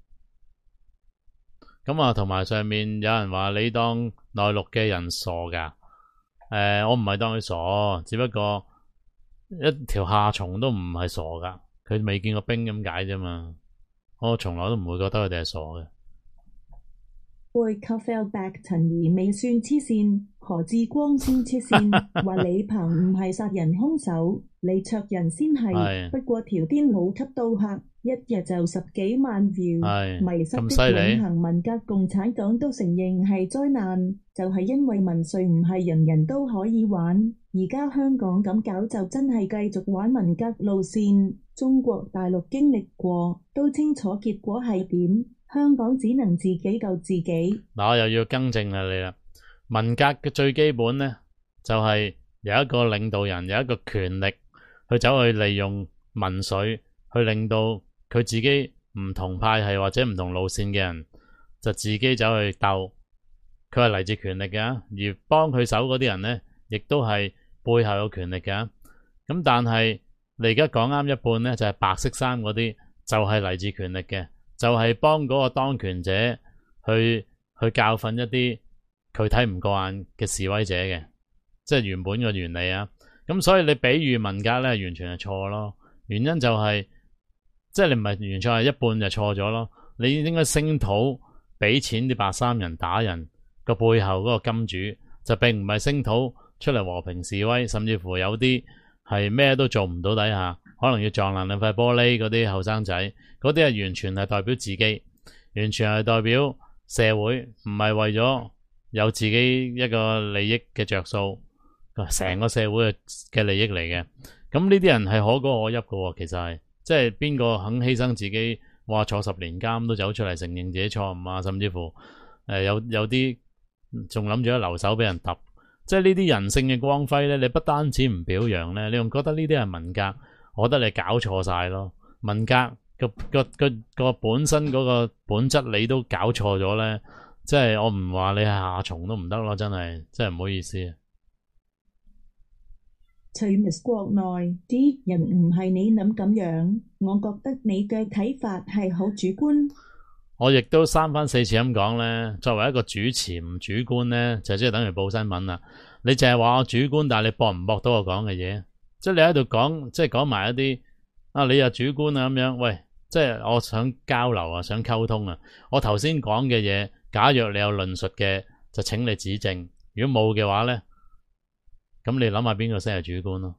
咁啊，同埋上面有人話你當內陸嘅人傻噶？我唔係當佢傻，只不過一條夏蟲都唔係傻噶，佢未見過兵咁解啫嘛。我從來都唔會覺得佢哋係傻嘅。背 coffee back 陳怡未算黐線，何志光先黐線，話李鵬唔係殺人兇手，李卓人先係。不過條癲佬級到客，一日就10幾萬 view。迷失的永恆文革共產黨都承認係災難，就係因為民粹唔係人人都可以玩。而家香港咁搞就真係繼續玩文革路線。中國大陸經歷過，都清楚結果係點。香港只能自己救自己。嗱，我又要更正下你啦。文革嘅最基本呢，就係有一個領導人有一個權力去走去利用民粹，去令到佢自己唔同派系或者唔同路線嘅人就自己走去鬥。佢係嚟自權力嘅，而幫佢手嗰啲人呢，亦都係背後有權力嘅。咁但係你而家講啱一半呢，就係白色衫嗰啲就係嚟自權力嘅。就係幫嗰個當權者去教訓一啲佢睇唔過眼嘅示威者嘅，即係原本嘅原理啊。咁所以你比喻文革咧，完全係錯咯。原因就係即係你唔係完全係一半就錯咗咯。你應該聲討俾錢啲白衫人打人個背後嗰個金主，就並唔係聲討出嚟和平示威，甚至乎有啲係咩都做唔到底下。可能要撞爛兩塊玻璃嗰啲後生仔，嗰啲係完全係代表自己，完全係代表社會，唔係為咗有自己一個利益嘅着數，成個社會嘅利益嚟嘅。咁呢啲人係可歌可泣嘅喎，其實係即係邊個肯犧牲自己，話坐10年監都走出嚟承認自己錯誤啊，甚至乎有啲仲諗住一留手俾人揼，即係呢啲人性嘅光輝咧，你不單止唔表揚咧，你仲覺得呢啲係文革，我覺得你搞錯晒咯。文革個本身嗰個本質你都搞錯咗咧，即係我唔話你係夏蟲都唔得咯，真係唔好意思。 Thomas 國內啲人唔係你諗咁樣，我覺得你嘅睇法係好主觀。 我亦都三番四次咁講咧，作為一個主持唔主觀咧，就即係等於報新聞啦。你淨係話我主觀，但係你駁唔駁到我講嘅嘢？即係你喺度講，即係講埋一啲你又主觀啊咁樣。喂，即係我想交流啊，想溝通啊。我頭先講嘅嘢，假若你有論述嘅，就請你指正；如果冇嘅話咧，咁你諗下邊個先係主觀咯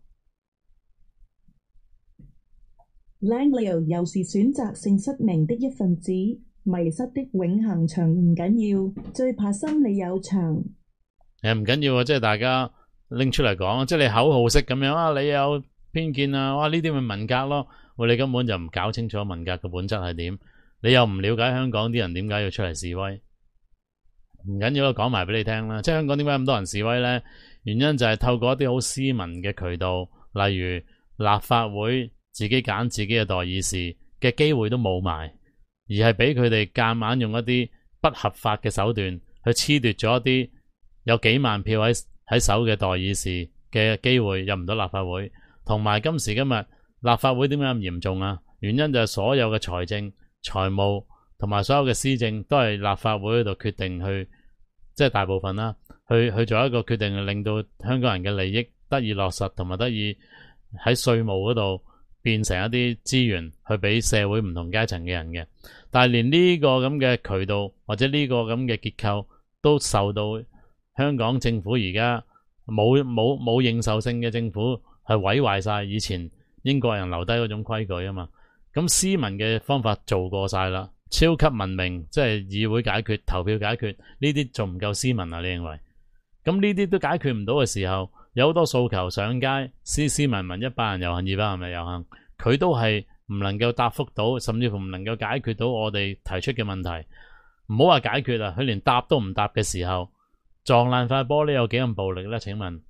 ？Langley 又是選擇性失明的一份子，迷失的永恆長唔緊要，最怕心理有長。唔緊要啊，即係大家拎出嚟講，即係你口號式咁樣啊，你有偏見啊，哇呢啲咪文革咯？喂，你根本就唔搞清楚文革嘅本質係點，你又唔了解香港啲人點解要出嚟示威。唔緊要，講埋俾你聽啦。即係香港點解咁多人示威咧？原因就係透過一啲好斯文嘅渠道，例如立法會自己揀自己嘅代議士嘅機會都冇埋，而係俾佢哋夾硬用一啲不合法嘅手段去褫奪咗一啲有幾萬票喺手嘅代議士嘅機會，入唔到立法會。同埋今時今日立法會點解咁嚴重啊？原因就係所有嘅財政、財務同埋所有嘅施政都係立法會嗰度決定去，即係大部分啦，去做一個決定，令到香港人嘅利益得以落實，同埋得以喺稅務嗰度變成一啲資源去俾社會唔同階層嘅人嘅。但係連呢個咁嘅渠道或者呢個咁嘅結構都受到香港政府而家冇認受性嘅政府係毀壞晒以前英國人留低嗰種規矩啊嘛。咁斯文嘅方法做過晒啦，超級文明，即係議會解決、投票解決，呢啲仲唔夠斯文啊？你認為？咁呢啲都解決唔到嘅時候，有好多訴求上街，斯文文100人遊行、200人遊行，佢都係唔能夠答覆到，甚至乎唔能夠解決到我哋提出嘅問題。唔好話解決啦，佢連答都唔答嘅時候，撞爛塊玻璃有幾咁暴力咧？請問？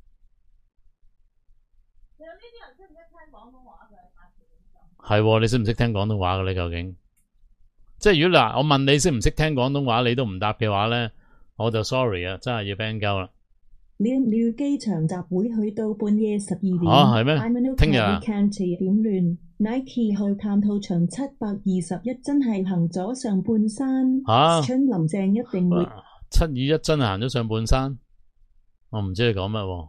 其實呢啲人識唔識聽廣東話嘅？ 係，你識唔識聽廣東話嘅？你究竟？即係如果嗱，我問你識唔識聽廣東話，你都唔答嘅話咧，我就 sorry 啊，真係要 ban 鳩啦。 了機場集會去到半夜12點。 係咩？聽日啊 ？County 點亂 Nike 去探討場721真係行咗上半山。春林鄭一定會 721真係行咗上半山？我唔知你講乜喎。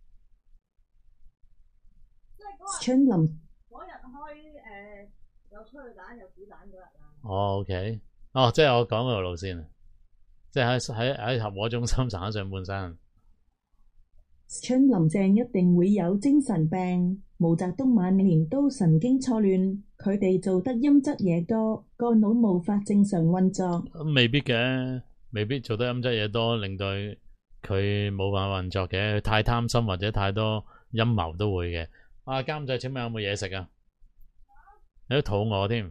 春林嗰日開有催淚彈有子彈嗰日啊。 OK，即係我講嗰條路線，即係喺合和中心行咗上半山。 春林鄭一定會有精神病，毛澤東晚年都神經錯亂，佢哋做得陰質嘢多，個腦無法正常運作。 未必嘅，未必做得陰質嘢多，令到佢冇辦法運作嘅，佢太貪心或者太多陰謀都會嘅。監製，請問有冇嘢食啊？你都肚餓添。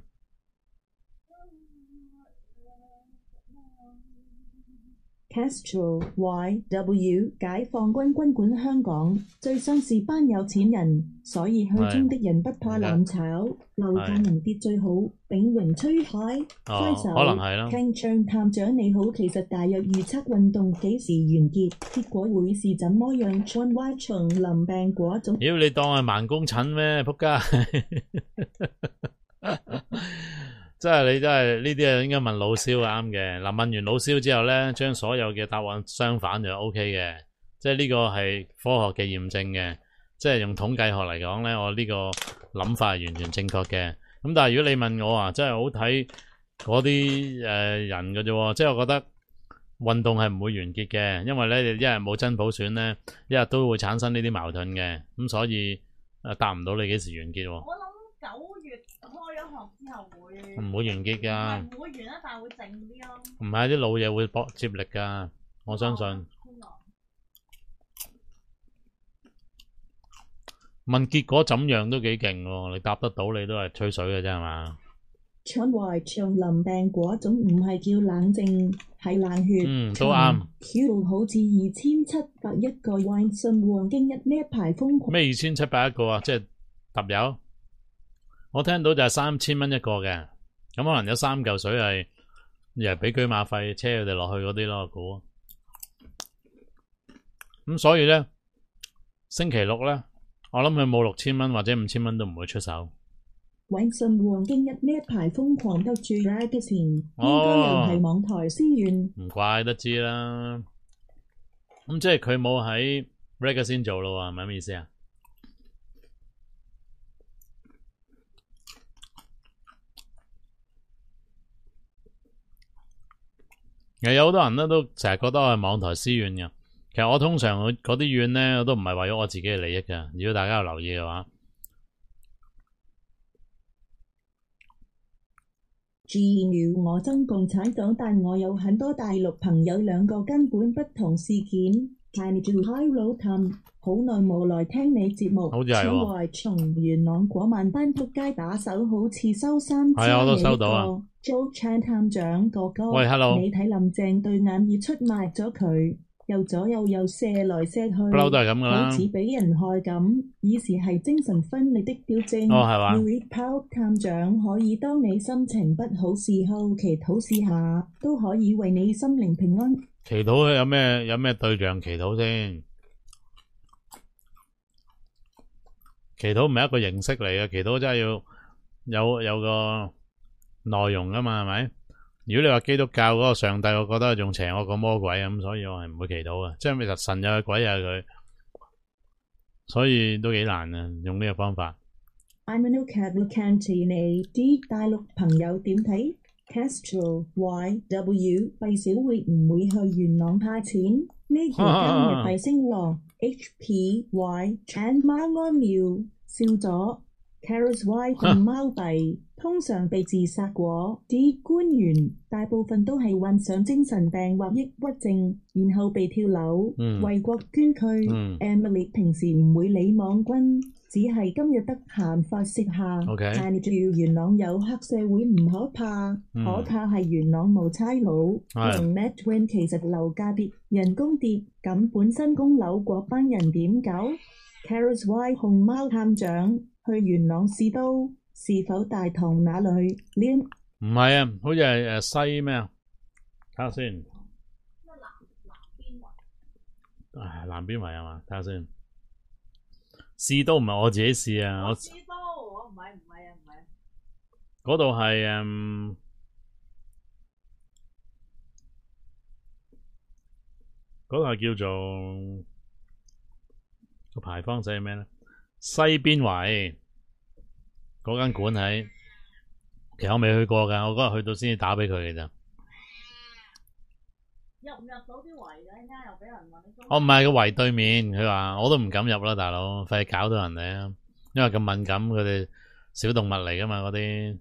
Castro YW 解放軍軍管香港，最想是班有錢人，所以去中的人不怕攬炒，樓價能跌最好，炳榮吹海揮手。 可能係啦。 聽唱探長你好，其實大約預測運動幾時完結，結果會是怎麼樣？John Y 叢林病果種。 妖，你當係盲公診咩？仆街！真係你真係呢啲啊，應該問老蕭啱嘅。嗱，問完老蕭之後咧，將所有嘅答案相反就 OK 嘅，即係呢個係科學嘅驗證嘅，即係用統計學嚟講咧，我呢個諗法係完全正確嘅。咁但係如果你問我啊，真係好睇嗰啲人嘅啫，即係我覺得運動係唔會完結嘅，因為咧一日冇真普選咧，一日都會產生呢啲矛盾嘅，咁所以答唔到你幾時完結。 我諗9月開咗學之後會唔會完結㗎？ 唔會完啦，但係會靜啲咯。 唔係啲老嘢會接力㗎， 我相信。問結果怎樣都幾勁喎，你答得到你都係吹水嘅啫係嘛？ 腸胃長淋病嗰種唔係叫冷症，係冷血。 都啱。 Q 好似2700一個 wine 信黃經一呢一排瘋狂。 咩2700一個啊？即係揼油？我聽到就係3000蚊一個嘅，咁可能有3嚿水係又係俾車馬費車佢哋落去嗰啲咯，我估。咁所以咧，星期六咧，我諗佢冇6000蚊或者5000蚊都唔會出手。 永信黃經一呢一排瘋狂得住啦嘅前，應該又係網台私怨。 唔怪得知啦。咁即係佢冇喺 Rega 先做咯喎，係咪咁意思啊？有好多人咧都成日覺得我係網台私怨嘅，其實我通常嗰啲怨咧，我都唔係為咗我自己嘅利益嘅。如果大家有留意嘅話。 GNU 我憎共產黨，但我有很多大陸朋友，兩個根本不同事件。Tiny to High Low Time，好耐冇來聽你節目。 好似係喎。 外從元朗果萬班仆街打手，好似收3支。係啊，我都收到啊。 Joe Chan 探長哥哥， 喂 ，hello。 你睇林鄭對眼要出賣咗佢。又左右射來射去， 不嬲都係咁噶啦， 好似俾人害咁，以時係精神分裂的表徵。 係嘛 Louis Paul 探長可以當你心情不好時候祈禱試下，都可以為你心靈平安。 祈禱有咩對象祈禱先？祈禱唔係一個形式嚟嘅，祈禱真係要有個內容噶嘛，係咪？如果你話基督教嗰個上帝，我覺得仲邪惡過魔鬼咁，所以我係唔會祈禱嘅。即係其實神又係鬼又係佢，所以都幾難啊，用呢個方法。 I'm a new Catholic Cantonese 啲大陸朋友點睇 ？Castro YW 費小會唔會去元朗派錢？呢條今日費星羅 HPY Chan 馬安妙笑咗。Carers Y 同貓幣通常被自殺過，啲官員大部分都係患上精神病或抑鬱症，然後被跳樓、為國捐軀。Emily 平時唔會理網軍，只係今日得閒發泄下。但係仲要元朗有黑社會唔可怕，可怕係元朗冇差佬。同 Medwin 其實樓價跌，人工跌，咁本身供樓嗰班人點搞 ？Carers Y 熊貓探長。去元朗士都是否大堂那裏？ 唔係啊，好似係西咩啊？睇下先。南邊圍係嘛？睇下先。士都唔係我自己試啊， 士都我唔係啊。 嗰度係嗰度係叫做個牌坊寫咩咧？西邊圍嗰間館喺，其實我未去過㗎，我嗰日去到先至打俾佢嘅咋。 入唔入到啲圍嘅？而家又俾人問你。 我唔係個圍對面，佢話我都唔敢入啦，大佬，費搞到人哋啊！因為咁敏感，佢哋小動物嚟㗎嘛，嗰啲。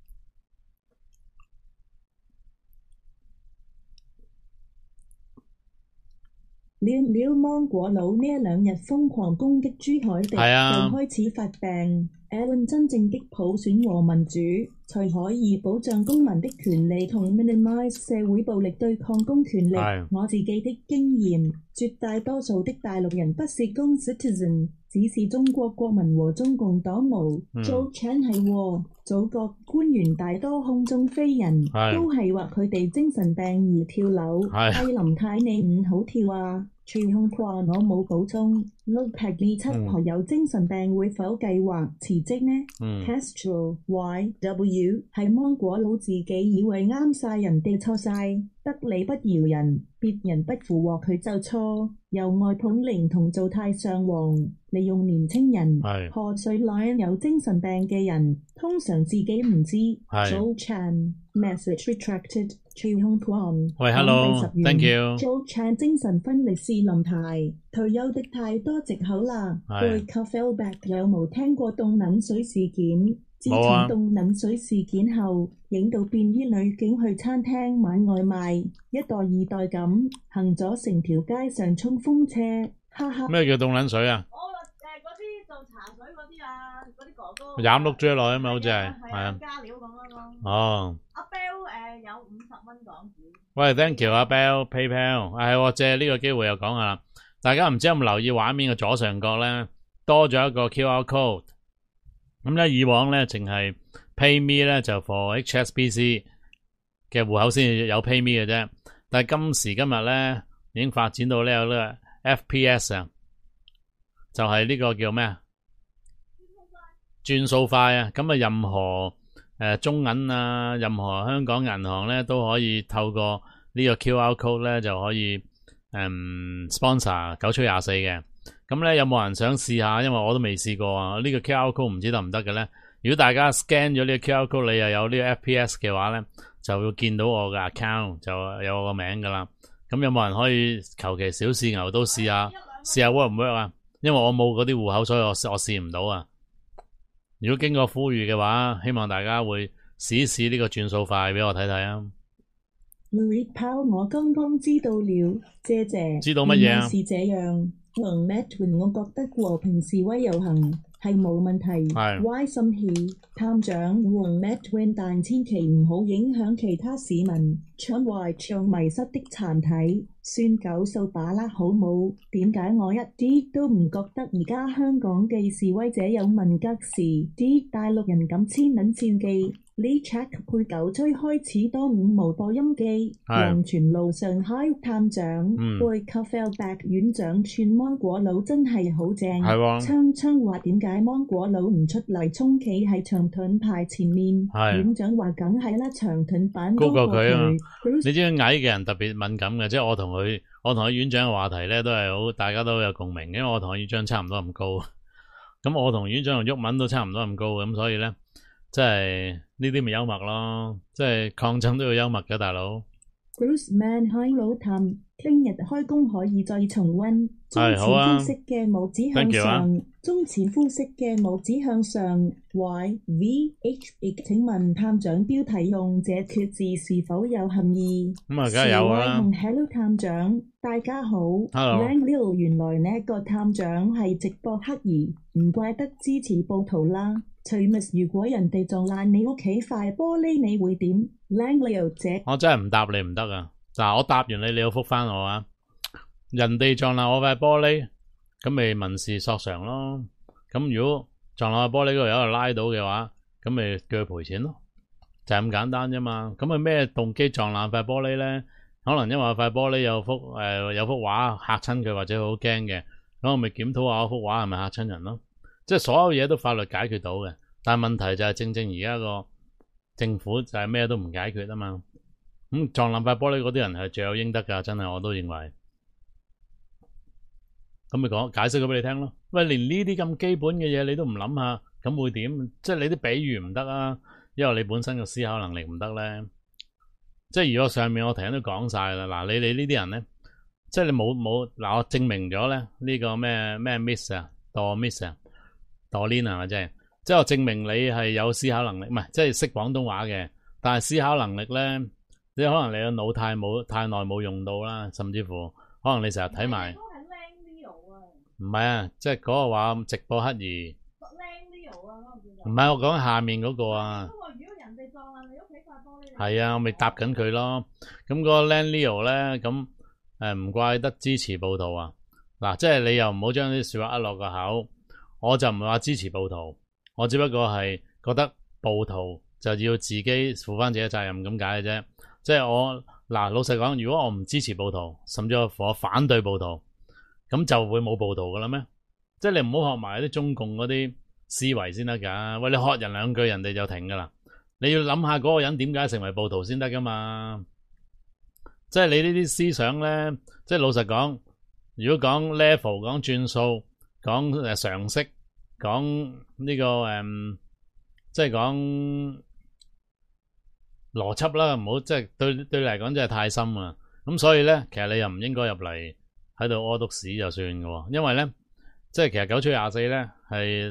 了芒果佬呢一兩日瘋狂攻擊朱凱迪，又開始發病。Alan 真正的普選和民主，才可以保障公民的權利同 minimize 社會暴力對抗公權力。我自己的經驗，絕大多數的大陸人不是公 citizen， 只是中國國民和中共黨奴。Joe Chan 係喎，祖國官員大多空中飛人，都係話佢哋精神病而跳樓。林太你唔好跳啊！傳控話我冇補充。Lopez 七婆有精神病會否計劃辭職呢？Castro YW 係芒果佬自己以為啱晒，人哋錯晒，得理不饒人，別人不符和佢就錯。由外捧靈同做太上皇，利用年青人賀歲內有精神病嘅人，通常自己唔知。Joe Chan message retracted。 喂 ，hello，thank you。 Joe Chan 精神分裂是林牌，退休的太多藉口啦。背 Fellback 有冇聽過凍冷水事件？ 自從凍冷水事件後，影到便衣女警去餐廳買外賣，一袋二袋咁行咗成條街上衝鋒車，哈哈。 咩叫凍冷水啊？ 嗰啲做茶水嗰啲啊，嗰啲哥哥飲碌豬落啊嘛，好似係啊，加料咁樣咯。 哦。 阿 Bell 有50蚊港紙。 喂 ，thank you 阿 Bell PayPal，係我借呢個機會又講下啦。大家唔知有冇留意畫面嘅左上角咧，多咗一個 QR code。咁咧以往咧淨係 PayMe 咧就 for HSBC 嘅戶口先至有 PayMe 嘅啫，但係今時今日咧已經發展到咧有呢個 FPS 啊，就係呢個叫咩啊？轉數快啊！咁啊任何中銀啊，任何香港銀行咧都可以透過呢個 QR code 咧就可以sponsor 9吹24嘅。咁咧有冇人想試下？因為我都未試過啊。呢個 QR code 唔知得唔得嘅咧？如果大家 scan 咗呢個 QR code，你又有呢個 FPS 嘅話咧，就會見到我嘅 account，就有我個名噶啦。咁有冇人可以求其小試牛刀試下 work 唔 work 啊？因為我冇嗰啲戶口，所以我試唔到啊。如果經過呼籲嘅話，希望大家會試一試呢個轉數快俾我睇睇啊。 Louis Powell，我剛剛知道了，謝謝。 知道乜嘢啊？ 是這樣。黃 Medwin， 我覺得和平示威遊行係冇問題。歪心氣，探長黃 Medwin， 但千祈唔好影響其他市民，搶壞唱迷失的殘體，算9數把啦好冇？點解我一啲都唔覺得而家香港嘅示威者有文革時啲大陸人咁千撚戰記？呢 check 配9吹開始多5毛播音機，黃泉路上開探長，背 Caffelback 院長串芒果佬真係好正。昌昌話點解芒果佬唔出嚟衝企喺長盾牌前面？院長話梗係啦，長盾版高過佢啊！ 你知唔知矮嘅人特別敏感嘅？即係我同佢院長嘅話題咧都係好，大家都有共鳴，因為我同佢院長差唔多咁高。咁我同院長同毓民都差唔多咁高，咁所以咧。即係呢啲咪幽默咯，即係抗爭都要幽默嘅大佬。 Bruce Manheim 老譚，聽日開工可以再重溫。中前膚色嘅拇指向上，中前膚色嘅拇指向上。YVH， 請問探長標題用這決字是否有含義？ 咁啊，梗係有啦。 Hello 探長，大家好。 Hello。 原來呢個探長係直播黑兒，唔怪得支持暴徒啦。如果人哋撞爛你屋企塊玻璃，你會點？ 我真係唔答你唔得啊！嗱，我答完你，你要覆返我啊！人哋撞爛我塊玻璃，咁咪民事索償咯。咁如果撞爛塊玻璃嗰度有人拉到嘅話，咁咪叫佢賠錢咯，就係咁簡單啫嘛。咁佢咩動機撞爛塊玻璃咧？可能因為塊玻璃有幅畫嚇親佢，或者好驚嘅，咁我咪檢討下嗰幅畫係咪嚇親人咯。即係所有嘢都法律解決到嘅，但係問題就係正而家個政府就係咩都唔解決啊嘛。咁撞爛塊玻璃嗰啲人係罪有應得㗎，真係我都認為。咁咪解釋咗俾你聽咯。喂，連呢啲咁基本嘅嘢你都唔諗下，咁會點？即係你啲比喻唔得啊，因為你本身嘅思考能力唔得咧。即係如果上面我頭先都講晒啦，嗱，你哋呢啲人咧，即係你冇嗱，我證明咗咧呢個咩 miss 啊，miss 啊。Doreen 係咪即係我證明你係有思考能力，唔係即係識廣東話嘅，但係思考能力咧，你可能你個腦太耐冇用到啦，甚至乎可能你成日睇埋。唔係啊，即係嗰個話直播黑兒。唔係，我講下面嗰個啊。如果人哋撞爛你屋企塊玻璃。係啊，我咪答緊佢咯。咁嗰個 Land Leo 咧，咁唔怪得支持暴徒啊。嗱，即係你又唔好將啲說話呃落個口。我就唔係話支持暴徒，我只不過係覺得暴徒就要自己負翻自己責任咁解嘅啫。即係我老實講，如果我唔支持暴徒，甚至我反對暴徒，咁就會冇暴徒噶啦咩？即係你唔好學埋啲中共嗰啲思維先得噶。喂，你喝人兩句，人哋就停噶啦。你要諗下嗰個人點解成為暴徒先得噶嘛？即係你呢啲思想咧，即係老實講，如果講 level 講轉數。講常識，講呢個即係講邏輯啦，唔好即係對你嚟講真係太深啊！咁所以咧，其實你又唔應該入嚟喺度屙督屎就算嘅，因為咧，即係其實9吹24咧係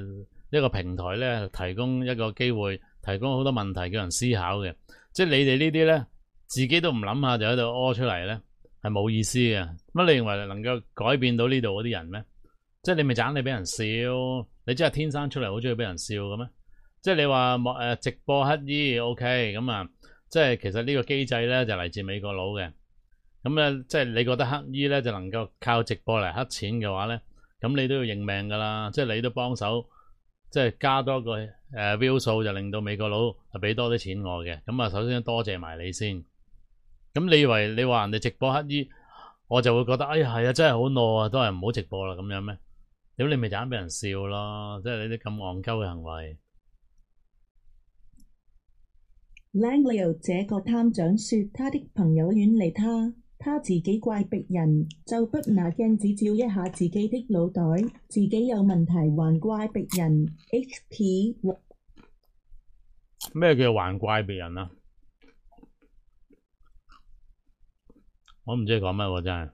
一個平台咧，提供一個機會，提供好多問題叫人思考嘅。即係你哋呢啲咧，自己都唔諗下就喺度屙出嚟咧，係冇意思嘅。乜你認為能夠改變到呢度嗰啲人咩？即係你咪盞你俾人笑，你真係天生出嚟好中意俾人笑嘅咩？即係你話直播乞衣 OK 咁啊？即係其實呢個機制咧就嚟自美國佬嘅。咁咧即係你覺得乞衣咧就能夠靠直播嚟乞錢嘅話咧，咁你都要認命噶啦。即係你都幫手，即係加多個view 數，就令到美國佬就俾多啲錢我嘅。咁啊，首先多謝埋你先。咁你以為你話人哋直播乞衣，我就會覺得哎呀係啊，真係好懦啊，都係唔好直播啦咁樣咩？屌你咪盞俾人笑咯，即係你啲咁戇鳩嘅行為。 Langley 這個探長說他的朋友遠離他，他自己怪別人，就不拿鏡子照一下自己的腦袋，自己有問題還怪別人。HP 咩叫還怪別人啊？我唔知你講乜喎，真係。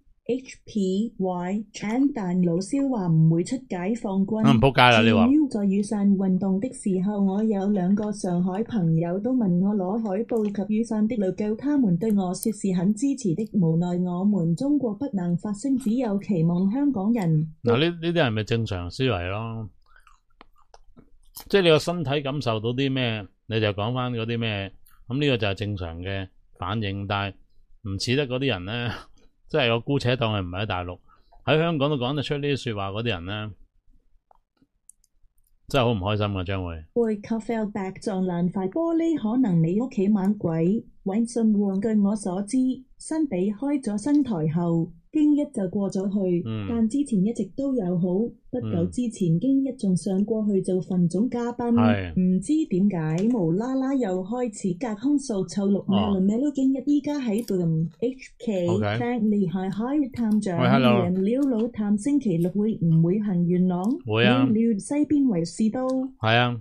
HPY 但老蕭話唔會出解放軍。 仆街啦！你話在雨傘運動的時候，我有2個上海朋友都問我攞海報及雨傘的 logo，他們對我說是很支持的。無奈我們中國不能發聲，只有期望香港人。 嗱，呢啲係咪正常思維咯？即係你個身體感受到啲咩，你就講翻嗰啲咩。咁呢個就係正常嘅反應，但係唔似得嗰啲人咧。即係我姑且當係唔係喺大陸，喺香港都講得出呢啲說話嗰啲人咧，真係好唔開心嘅將會。 背靠 fell back 撞爛塊玻璃，可能你屋企猛鬼。搵信旺，據我所知，新地開咗新台後，京一就過咗去，但之前一直都有好。不久之前，京一仲上過去做份總嘉賓，唔知點解無啦啦又開始隔空掃臭綠 Melo 京一依家喺度。HK thank 厲害開探長，人料老探星期六會唔會行元朗？ 會啊， 料西邊為士都。 係啊。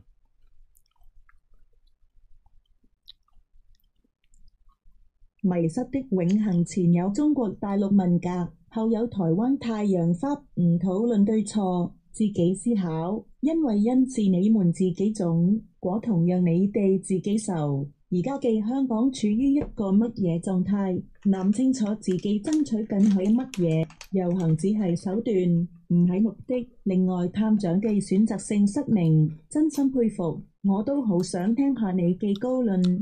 迷失的永恆，前有中國大陸文革，後有台灣太陽花，唔討論對錯，自己思考，因為因是你們自己種果，同樣你哋自己受。而家嘅香港處於一個乜嘢狀態？諗清楚自己爭取緊係乜嘢，遊行只係手段，唔係目的。另外，探長嘅選擇性失明，真心佩服，我都好想聽下你嘅高論。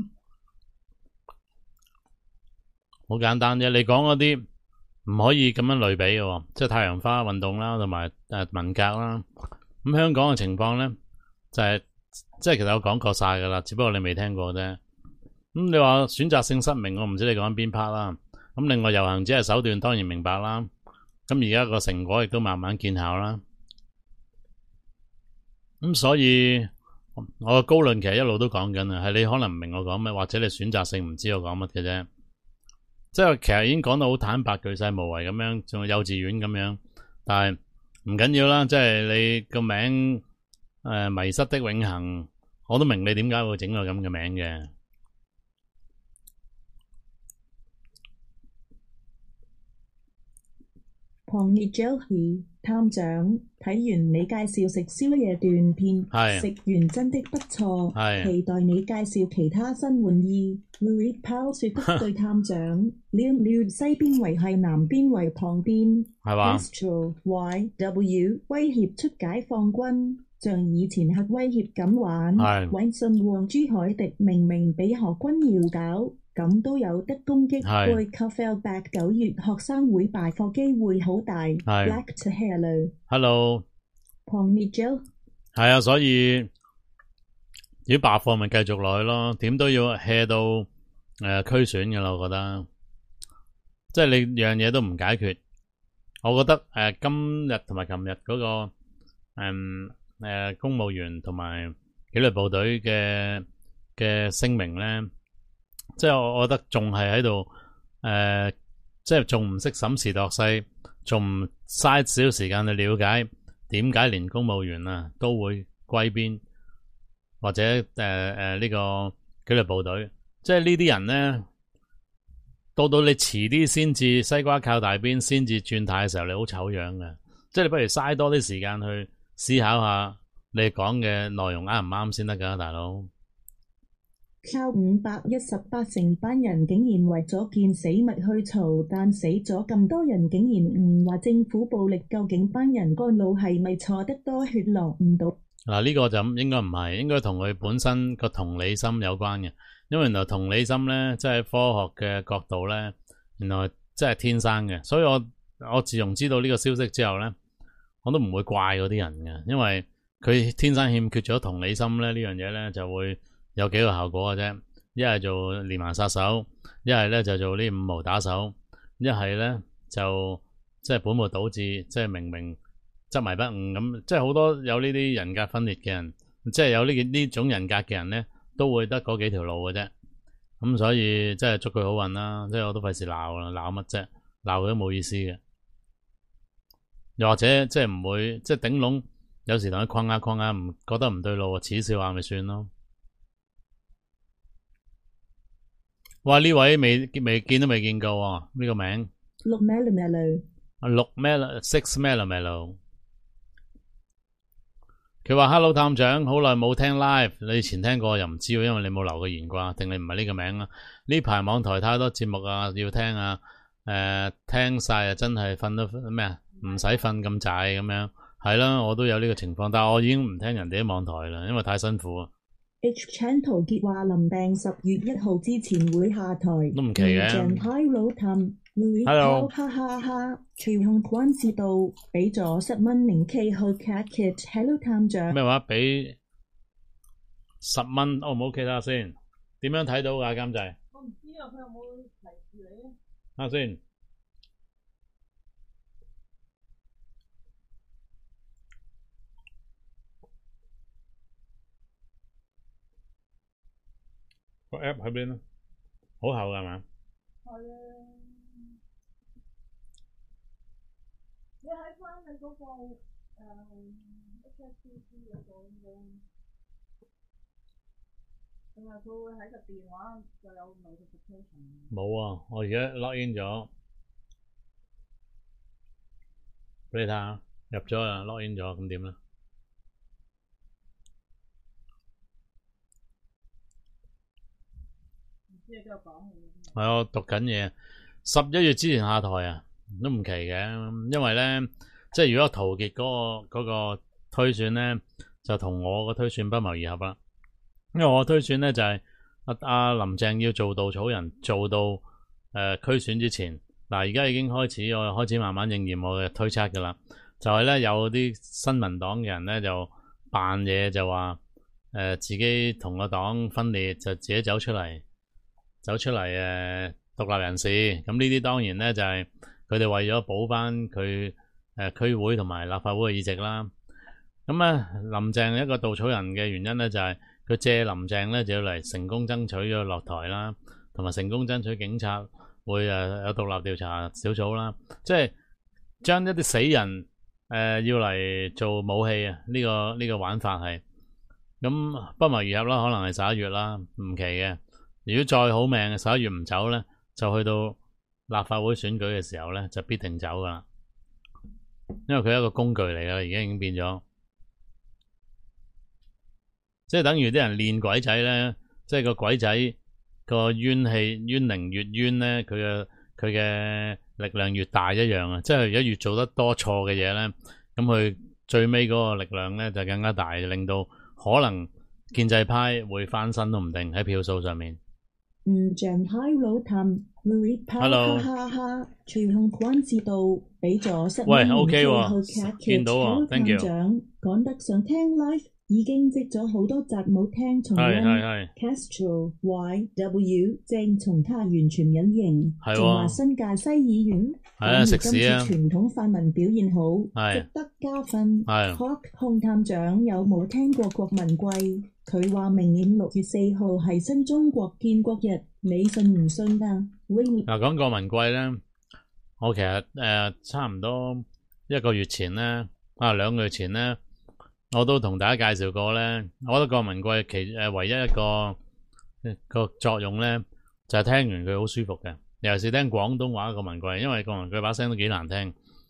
好簡單啫，你講嗰啲唔可以咁樣類比嘅喎，即係太陽花運動啦，同埋文革啦。咁香港嘅情況咧，就係即係其實我講過晒噶啦，只不過你未聽過啫。咁你話選擇性失明，我唔知你講緊邊 part 啦。咁另外遊行只係手段，當然明白啦。咁而家個成果亦都慢慢見效啦。咁所以我嘅高論其實一路都講緊啊，係你可能唔明我講咩，或者你選擇性唔知我講乜嘅啫。即係其實已經講到好坦白、巨細無遺咁樣，仲有幼稚園咁樣，但係唔緊要啦。即係你個名迷失的永恆，我都明你點解會整個咁嘅名嘅。 Pony 探長睇完你介紹食宵夜段片，食完真的不錯，期待你介紹其他新玩意。Louis Powell 說得對探長，了西邊為係南邊為旁邊，係嘛 ？Astro YW 威脅出解放軍，像以前核威脅咁玩。搵信旺珠海迪明明俾何君堯搞。咁都有得攻擊，會 Coffee Back 9月學生會罷課機會好大。Black to hello， Pony Joe 係啊，所以如果罷課咪繼續落去咯，點都要 hea 到區選嘅啦，我覺得。即係你樣嘢都唔解決，我覺得今日同埋琴日嗰個公務員同埋紀律部隊嘅聲明咧。即係我覺得仲係喺度，即係仲唔識審時度勢，仲唔嘥少時間去了解點解連公務員啊都會歸邊，或者呢個紀律部隊，即係呢啲人咧，到你遲啲先至西瓜靠大邊，先至轉態嘅時候，你好醜樣嘅。即係你不如嘥多啲時間去思考下， 你講嘅內容啱唔啱先得㗎，大佬。 靠518成班人竟然為咗件死物去嘈，但死咗咁多人竟然唔話政府暴力，究竟班人個腦係咪錯得多，血落唔到？ 嗱，呢個就應該唔係，應該同佢本身個同理心有關嘅。因為原來同理心咧，即係科學嘅角度咧，原來即係天生嘅。所以我自從知道呢個消息之後咧，我都唔會怪嗰啲人嘅，因為佢天生欠缺咗同理心咧，呢樣嘢咧就會有幾個效果嘅啫。一係做連環殺手，一係咧就做呢五毛打手，一係咧就即係本末倒置，即係明明執迷不悟咁，即係好多有呢啲人格分裂嘅人，即係有呢種人格嘅人咧，都會得嗰幾條路嘅啫。咁所以即係祝佢好運啦，即係我都費事鬧啦，鬧乜啫？鬧佢都冇意思嘅。又或者即係唔會，即係頂籠，有時同佢框下，唔覺得唔對路，恥笑下咪算咯。哇！呢位未見都未見過喎，呢個名。 六 Mellow 六 Mellow Six Mellow。佢話 Hello 探長，好耐冇聽 live，你以前聽過又唔知喎，因為你冇留過言啩，定你唔係呢個名啊？呢排網台太多節目啊，要聽啊，聽晒啊，真係瞓到咩啊？唔使瞓咁滯咁樣，係啦，我都有呢個情況，但係我已經唔聽人哋啲網台啦，因為太辛苦啊。 H Channel 傑話林病10月1號之前會下台， 都唔奇嘅。 Hello 探 Louis 哈哈哈，調控關節度俾咗10蚊0K 去 Hello 探長。 咩話？俾10蚊 O 唔 OK 睇下先？點樣睇到㗎監製？ 我唔知啊，佢有冇提示你啊？ 睇下先。個 app 喺邊啊？好厚㗎係嘛？ 係啊，你喺翻你嗰個HSBC 嗰個應該，定係佢會喺個電話就有 notification？ 冇啊，我而家 login 咗，俾你睇下，入咗啦 ，login 咗，咁點咧？係我讀緊嘢，11月之前下台啊，都唔奇嘅，因為咧，即係如果陶傑嗰個推選咧，就同我個推選不謀而合啦。因為我推選咧就係阿林鄭要做稻草人，做到區選之前，嗱而家已經開始，我開始慢慢應驗我嘅推測噶啦，就係咧有啲新民黨嘅人咧就扮嘢，就話自己同個黨分裂，就自己走出嚟獨立人士，咁呢啲當然咧就係佢哋為咗補翻佢區會同埋立法會嘅議席啦。咁啊，林鄭一個稻草人嘅原因咧就係佢借林鄭咧就要嚟成功爭取咗落台啦，同埋成功爭取警察會有獨立調查小組啦，即係將一啲死人要嚟做武器啊！呢個玩法係咁不謀而合啦，可能係11月啦，唔奇嘅。如果再好命嘅11月唔走咧，就去到立法會選舉嘅時候咧，就必定走噶啦。因為佢係一個工具嚟噶，而家已經變咗，即係等於啲人練鬼仔咧，即係個鬼仔個冤靈越冤咧，佢嘅力量越大一樣啊！即係而家越做得多錯嘅嘢咧，咁佢最尾嗰個力量咧就更加大，令到可能建制派會翻身都唔定喺票數上面。 Hello 探 Louis 哈哈哈，調控關節度俾咗10蚊0K去見到喎 ，thank you。 講得上聽 live 已經積咗好多集冇聽重溫。Castro YW 正從他完全隱形，仲話新界西議員講今次傳統泛民表現好，值得加分。控探長有冇聽過郭文貴？佢話明年6月4號係新中國建國日，你信唔信啊？ 嗱，講郭文貴咧，我其實差唔多1個月前咧，2個月前咧，我都同大家介紹過咧。我覺得郭文貴唯一一個作用咧，就係聽完佢好舒服嘅，尤其是聽廣東話嘅郭文貴，因為郭文貴把聲都幾難聽。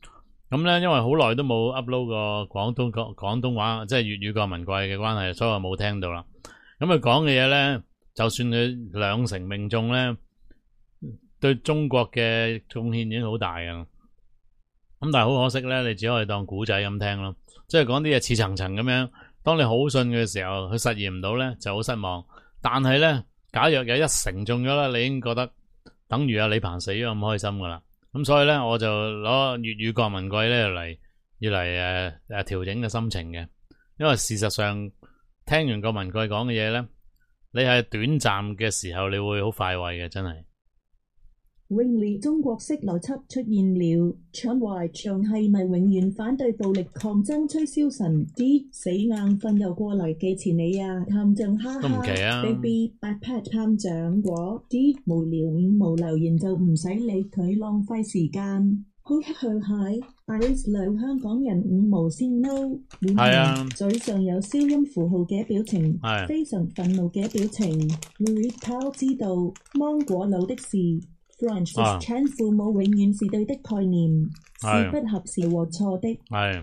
咁咧，因為好耐都冇 upload 過廣東話，即係粵語國民貴嘅關係，所以我冇聽到啦。咁佢講嘅嘢咧，就算佢2成命中咧，對中國嘅貢獻已經好大㗎。咁但係好可惜咧，你只可以當古仔咁聽咯。即係講啲嘢似層層咁樣，當你好信嘅時候，佢實現唔到咧，就好失望。但係咧，假若有1成中咗啦，你已經覺得等於阿李鵬死咗咁開心噶啦。咁所以咧，我就攞粵語國民貴咧要嚟調整嘅心情嘅。因為事實上聽完國民貴講嘅嘢咧，你係短暫嘅時候，你會好快慰嘅，真係。 永烈中國式邏輯出現了，蔣懷祥係咪永遠反對暴力抗爭吹簫神？D 死硬瞓又過嚟記前你啊，探長哈都唔哈奇啊。 ，baby backpack 探長果 D 無聊無留言就唔使理佢，浪費時間。好去蟹 Iris 兩香港人5毛先 no， 係啊， 嘴上有消音符號嘅表情， 係非常憤怒嘅表情。Louis Paul 知道芒果佬的事。Francis Chan 父母永遠是對的概念，是不合時和錯的。 係，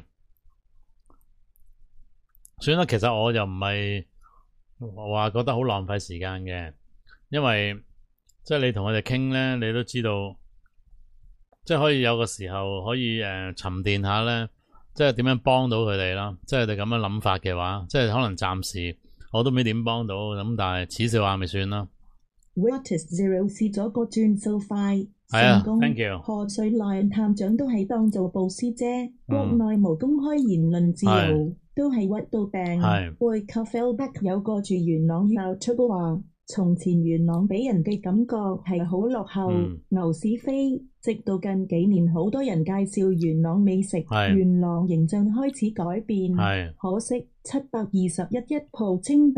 算啦，其實我就唔係話覺得好浪費時間嘅，因為即係你同佢哋傾咧，你都知道，即係可以有個時候可以沉澱下咧，即係點樣幫到佢哋啦。即係你咁樣諗法嘅話，即係可能暫時我都唔知點幫到，咁但係此笑話咪算啦。 Watis Zero 試咗個轉數快， 成功。 Thank you。 賀歲內探長都係當做布施啫，國內無公開言論自由，都係屈到病。背靠 Fellback 有個住元朗 YouTuber 話，從前元朗俾人嘅感覺係好落後，牛屎飛。直到近幾年，好多人介紹元朗美食，元朗形象開始改變。可惜721一鋪清袋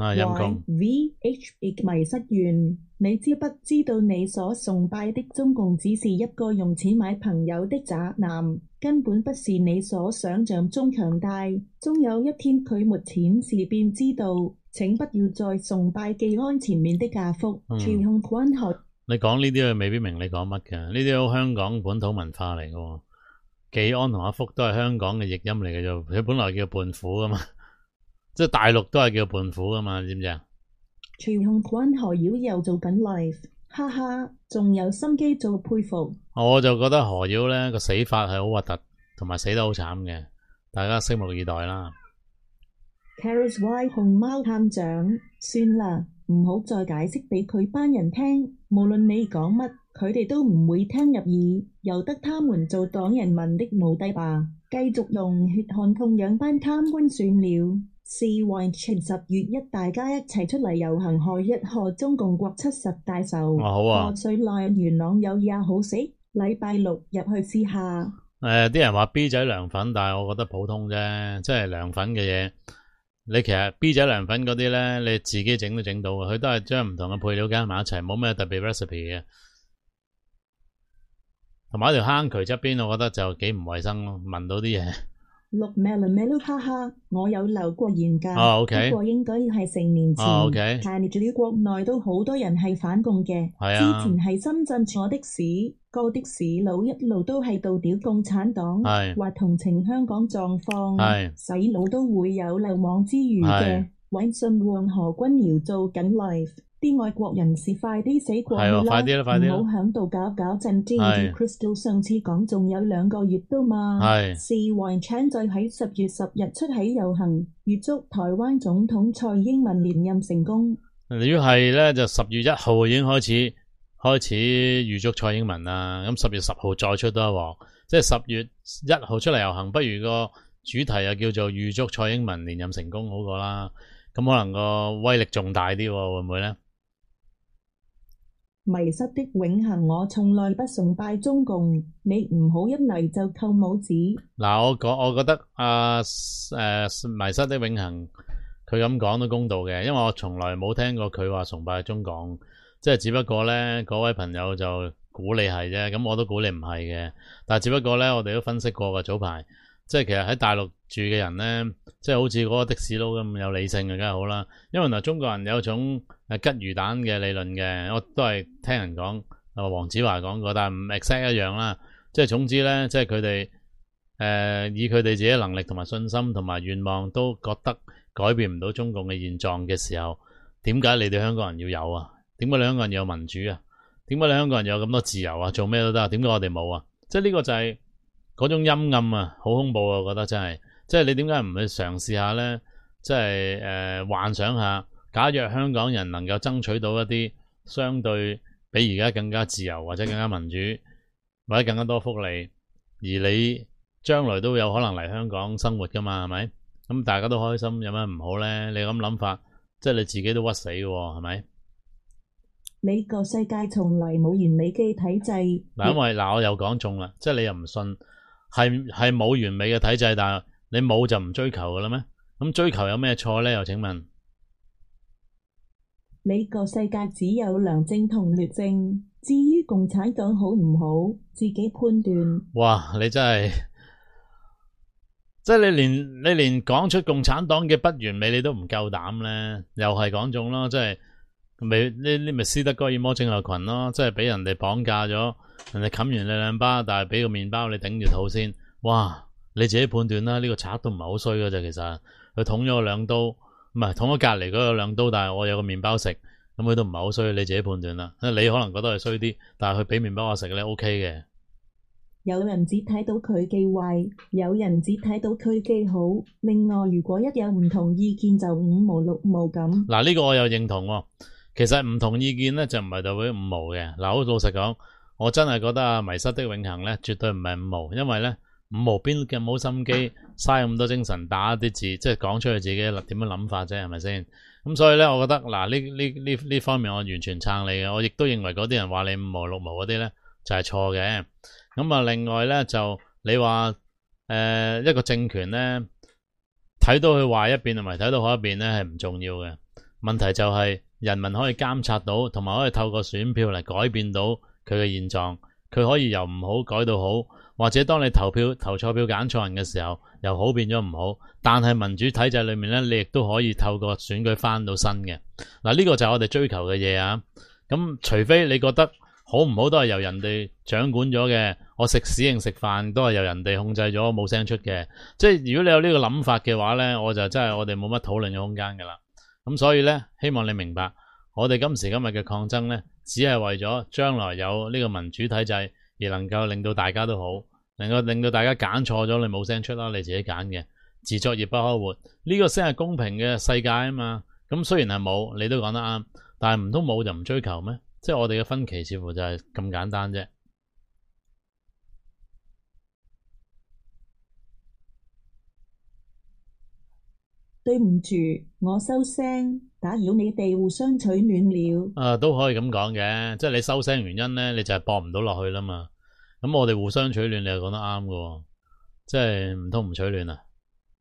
，YVH 迷失完。你知不知道你所崇拜的中共只是一個用錢買朋友的宅男，根本不是你所想象中強大。終有一天佢沒錢時便知道，請不要再崇拜技安前面的家福。全控關學。你講呢啲佢未必明你講乜嘅，呢啲好香港本土文化嚟嘅喎。技安同阿福都係香港嘅譯音嚟嘅啫，佢本來叫胖虎噶嘛，即係大陸都係叫胖虎噶嘛，知唔知啊？全控關何妖又做緊 live， 哈哈，仲有心機做佩服。我就覺得何妖咧個死法係好核突，同埋死得好慘嘅，大家拭目以待啦。Carlos Y 熊貓探長，算啦。唔好再解釋俾佢班人聽，無論你講乜，佢哋都唔會聽入耳，由得他們做黨人民的奴隸吧。繼續用血汗痛養班貪官算了。是為10月1大家一齊出嚟遊行賀一賀中共國70大壽。好啊。賀歲內元朗有嘢好食，禮拜6入去試下。啲人話 B 仔涼粉，但係我覺得普通啫，即係涼粉嘅嘢。你其實 B 仔涼粉嗰啲咧，你自己整都整到嘅，佢都係將唔同嘅配料加埋一齊，冇咩特別 recipe 嘅。同埋一條坑渠側邊，我覺得就幾唔衛生咯，聞到啲嘢。6 melon 哈哈，我有留過言㗎，不過應該係成年前。但係至於國內都好多人係反共嘅。之前係深圳坐的士，個的士佬一路都係度屌共產黨，話同情香港狀況，洗腦都會有漏網之魚嘅。搵信旺何君堯做緊 live， 啲外國人士快啲死過去啦，唔好響度搞震。Crystal 上次講仲有2個月都嘛，是環產再喺10月10日出起遊行，預祝台灣總統蔡英文連任成功。如果係咧，就10月1號已經開始預祝蔡英文啦。咁10月10號再出多一鑊，即係10月1號出嚟遊行，不如個主題又叫做預祝蔡英文連任成功好過啦。咁可能個威力仲大啲，會唔會呢？迷失的永恆，我從來不崇拜中共，你唔好一嚟就扣帽子。嗱，我覺得迷失的永恆，佢咁講都公道嘅，因為我從來冇聽過佢話崇拜中共，即係只不過呢，嗰位朋友就估你係啫，咁我都估你唔係嘅，但係只不過呢，我哋都分析過嘅早排。即係其實喺大陸住嘅人咧，即係好似嗰個的士佬咁有理性嘅，梗係好啦。因為嗱，中國人有種吉魚蛋嘅理論嘅，我都係聽人講，黃子華講過，但係唔 exact 一樣啦。即係總之咧，即係佢哋以佢哋自己嘅能力同埋信心同埋願望都覺得改變唔到中共嘅現狀嘅時候，點解你哋香港人要有啊？點解你香港人要有民主啊？點解你香港人有咁多自由啊？做咩都得，點解我哋冇啊？即係呢個就係嗰種陰暗啊，好恐怖啊！我覺得真係，即係你點解唔去嘗試下咧？即係幻想下，假若香港人能夠爭取到一啲相對比而家更加自由或者更加民主或者更加多福利，而你將來都有可能嚟香港生活噶嘛，係咪？咁大家都開心，有咩唔好咧？你咁諗法，即係你自己都屈死嘅，係咪？ 呢個世界從來冇完美嘅體制。 嗱，因為我又講中啦，即係你又唔信係冇完美嘅體制，但係你冇就唔追求噶啦咩？咁追求有咩錯咧？又請問？ 呢個世界只有良政同劣政，至於共產黨好唔好，自己判斷。哇！ 你真係，即係你連講出共產黨嘅不完美你都唔夠膽咧，又係講中咯，即係你咪斯德哥爾摩症候群咯，即係俾人哋綁架咗，人哋冚完你兩巴，但係俾個麵包你頂住肚先。哇！你自己判斷啦，呢個賊都唔係好衰㗎啫，其實佢捅咗我兩刀，唔係捅咗隔籬嗰個兩刀，但係我有個麵包食，咁佢都唔係好衰，你自己判斷啦。你可能覺得係衰啲，但係佢俾麵包我食咧 OK 嘅。 有人只睇到佢嘅壞，有人只睇到佢嘅好。另外，如果一有唔同意見就五毛六毛咁。嗱， 呢個我又認同喎。其實唔同意見咧就唔係代表五毛嘅。嗱，好老實講，我真係覺得啊，迷失的永恆咧絕對唔係五毛，因為咧五毛邊嘅冇心機嘥咁多精神打啲字，即係講出佢自己點樣諗法啫，係咪先？咁所以咧，我覺得嗱呢方面我完全撐你嘅。我亦都認為嗰啲人話你五毛六毛嗰啲咧就係錯嘅。咁啊，另外咧就你話一個政權咧睇到佢壞一邊同埋睇到好一邊咧係唔重要嘅。問題就係人民可以監察到，同埋可以透過選票嚟改變到佢嘅現狀。佢可以由唔好改到好，或者當你投錯票揀錯人嘅時候，由好變咗唔好。但係民主體制裏面咧，你亦都可以透過選舉翻到身嘅。嗱，呢個就係我哋追求嘅嘢啊。咁除非你覺得好唔好都係由人哋掌管咗嘅，我食屎定食飯都係由人哋控制咗，冇聲出嘅。即係如果你有呢個諗法嘅話咧，我就真係我哋冇乜討論嘅空間噶啦。咁所以咧，希望你明白，我哋今時今日嘅抗爭咧，只係為咗將來有呢個民主體制，而能夠令到大家都好，能夠令到大家揀錯咗，你冇聲出啦，你自己揀嘅，自作孽不可活，呢個先係公平嘅世界啊嘛。咁雖然係冇，你都講得啱，但係唔通冇就唔追求咩？即係我哋嘅分歧似乎就係咁簡單啫。 對唔住，我收聲，打擾你哋互相取暖了。 都可以咁講嘅，即係你收聲原因咧，你就係駁唔到落去啦嘛。咁我哋互相取暖，你又講得啱嘅，即係唔通唔取暖啊？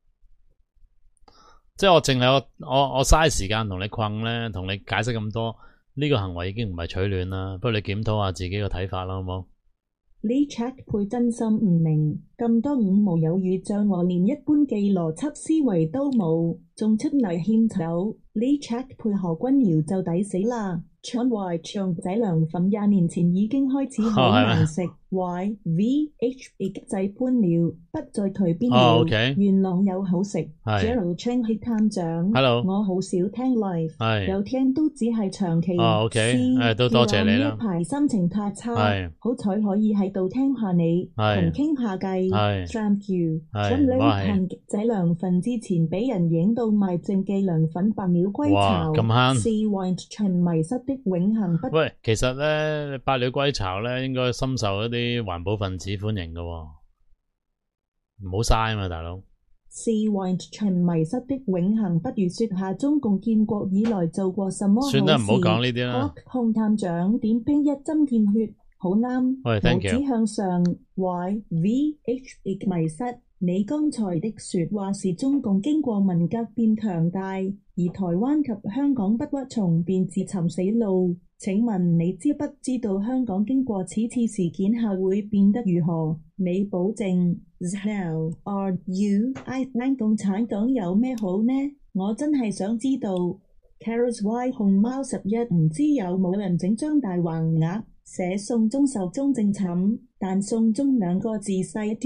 即係我淨係我嘥時間同你困咧，同你解釋咁多，呢個行為已經唔係取暖啦。不如你檢討下自己嘅睇法啦，好冇？ 呢 check 配真心唔明，咁多五毛有語障和連一般嘅邏輯思維都冇，仲出嚟獻醜，呢 check 配何君堯就抵死啦！腸胃腸仔涼粉20年前已經開始好難食，YVH 亦製潘了，不再隨便了。元朗有好食 ，Gerald Chang 係探長。Hello， 我好少聽 live， 有聽都只係長期。都多謝你啦。呢排心情太差，好彩可以喺度聽下你，同傾下偈。Thank you。咁你噴仔涼粉之前俾人影到賣正嘅涼粉百鳥歸巢，是為循迷失的永恆不。 喂，其實咧百鳥歸巢咧應該深受一啲環保分子歡迎嘅，唔好嘥啊嘛，大佬。 是為循迷失的永恆，不如說下中共建國以來做過什麼好事。 算啦，唔好講呢啲啦。 洪探長點兵一針見血，好啱。拇指向上 ，YVH 亦迷失。你剛才的說話是中共經過文革變強大，而台灣及香港不屈從便自尋死路。請問你知不知道香港經過此次事件後會變得如何？你保證 Now are you I think 共產黨有咩好呢？我真係想知道。Carrots Y 熊貓11唔知有冇人整張大橫額寫送中受中正寢，但送中兩個字細啲。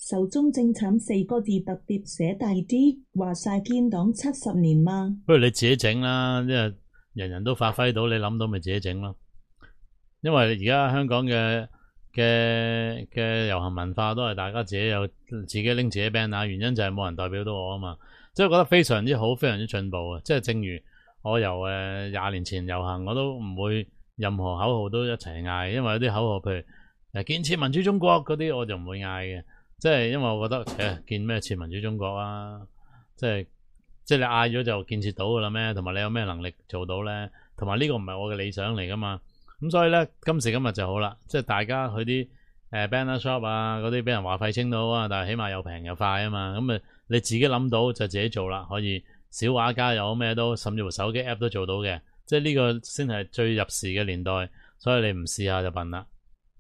壽終正寢4個字特別寫大啲，話晒建黨70年嘛。 不如你自己整啦，因為人人都發揮到，你諗到咪自己整咯。因為而家香港嘅遊行文化都係大家自己拎自己 banner， 原因就係冇人代表到我啊嘛。即係覺得非常之好，非常之進步啊！即係正如我由20年前遊行，我都唔會任何口號都一齊嗌，因為有啲口號譬如建設民主中國嗰啲，我就唔會嗌嘅。即係因為我覺得建咩設民主中國啊？即係你嗌咗就建設到噶啦咩？同埋你有咩能力做到咧？同埋呢個唔係我嘅理想嚟噶嘛？咁所以咧，今時今日就好啦，即係大家去啲banner shop 啊嗰啲俾人話廢青都好啊，但係起碼又平又快啊嘛。咁你自己諗到就自己做啦，可以小畫家有咩都，甚至乎手機 app 都做到嘅。即係呢個先係最入時嘅年代，所以你唔試下就笨啦。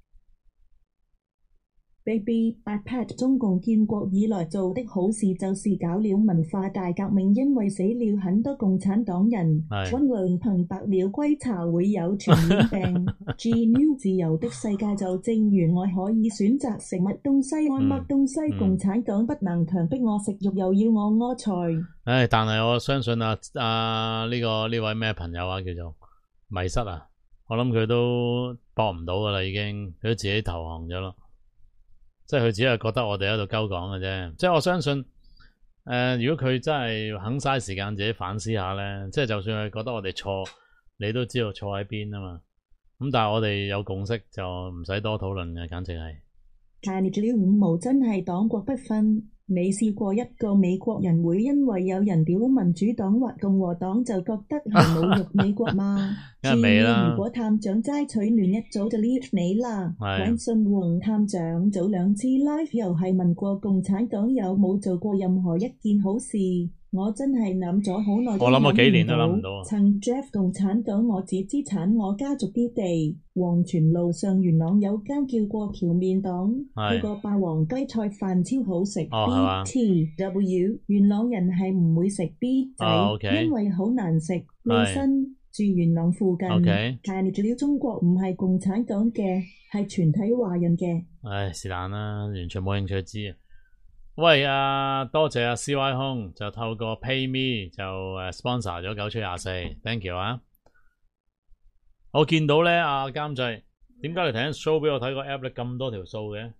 Baby iPad 中共建國以來做的好事就是搞了文化大革命，因為死了很多共產黨人，溫良朋白了歸巢會有傳染病。GNU 自由的世界就正如我可以選擇食乜東西愛乜東西，共產黨不能強迫我食肉又要我屙菜。但係我相信呢位咩朋友啊，叫做迷失啊，我諗佢都搏唔到噶啦，已經佢都自己投降咗咯。即係佢只係覺得我哋喺度鳩講嘅啫，即係我相信如果佢真係肯嘥時間自己反思下咧，即係就算佢覺得我哋錯，你都知道錯喺邊啊嘛。咁但係我哋有共識就唔使多討論嘅，簡直係。 但係呢五毛真係黨國不分。你試過一個美國人會因為有人屌民主黨或共和黨就覺得係侮辱美國嗎？ 梗係未啦。 如果探長齋取暖一早就 leave 你啦。揾信黃探長早2次 live 又係問過共產黨有冇做過任何一件好事。我真係諗咗好耐都諗唔到。 我諗咗幾年都諗唔到。 趁 Jeff 共產黨我自資產我家族啲地，黃泉路上元朗有間叫過橋面檔，佢個霸王雞菜飯超好食。BTW 元朗人係唔會食 B 仔，因為好難食。利申住元朗附近，但係料中國唔係共產黨嘅，係全體華人嘅。 是但啦，完全冇興趣知啊。喂多謝CY 空就透過 PayMe 就sponsor 咗9/24，thank you 啊！我見到咧監製，點解你睇緊 show 俾我睇個 app 咧咁多條數嘅？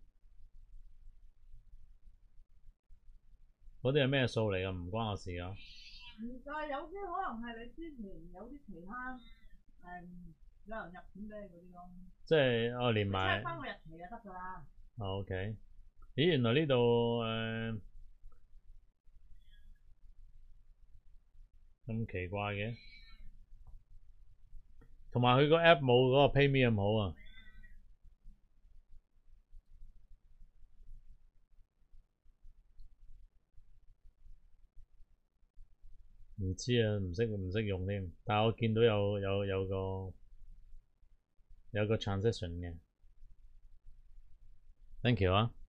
嗰啲係咩數嚟噶？唔關我事啊！ 但係有啲可能係你之前有啲其他有人入錢俾你嗰啲咯。即係我連埋 check 翻個日期就得噶啦。 OK。咦，原來呢度咁奇怪嘅，同埋佢個 app 冇嗰個 PayMe 咁好啊！唔知啊，唔識用添。但係我見到有個 transaction 嘅 ，thank you 啊！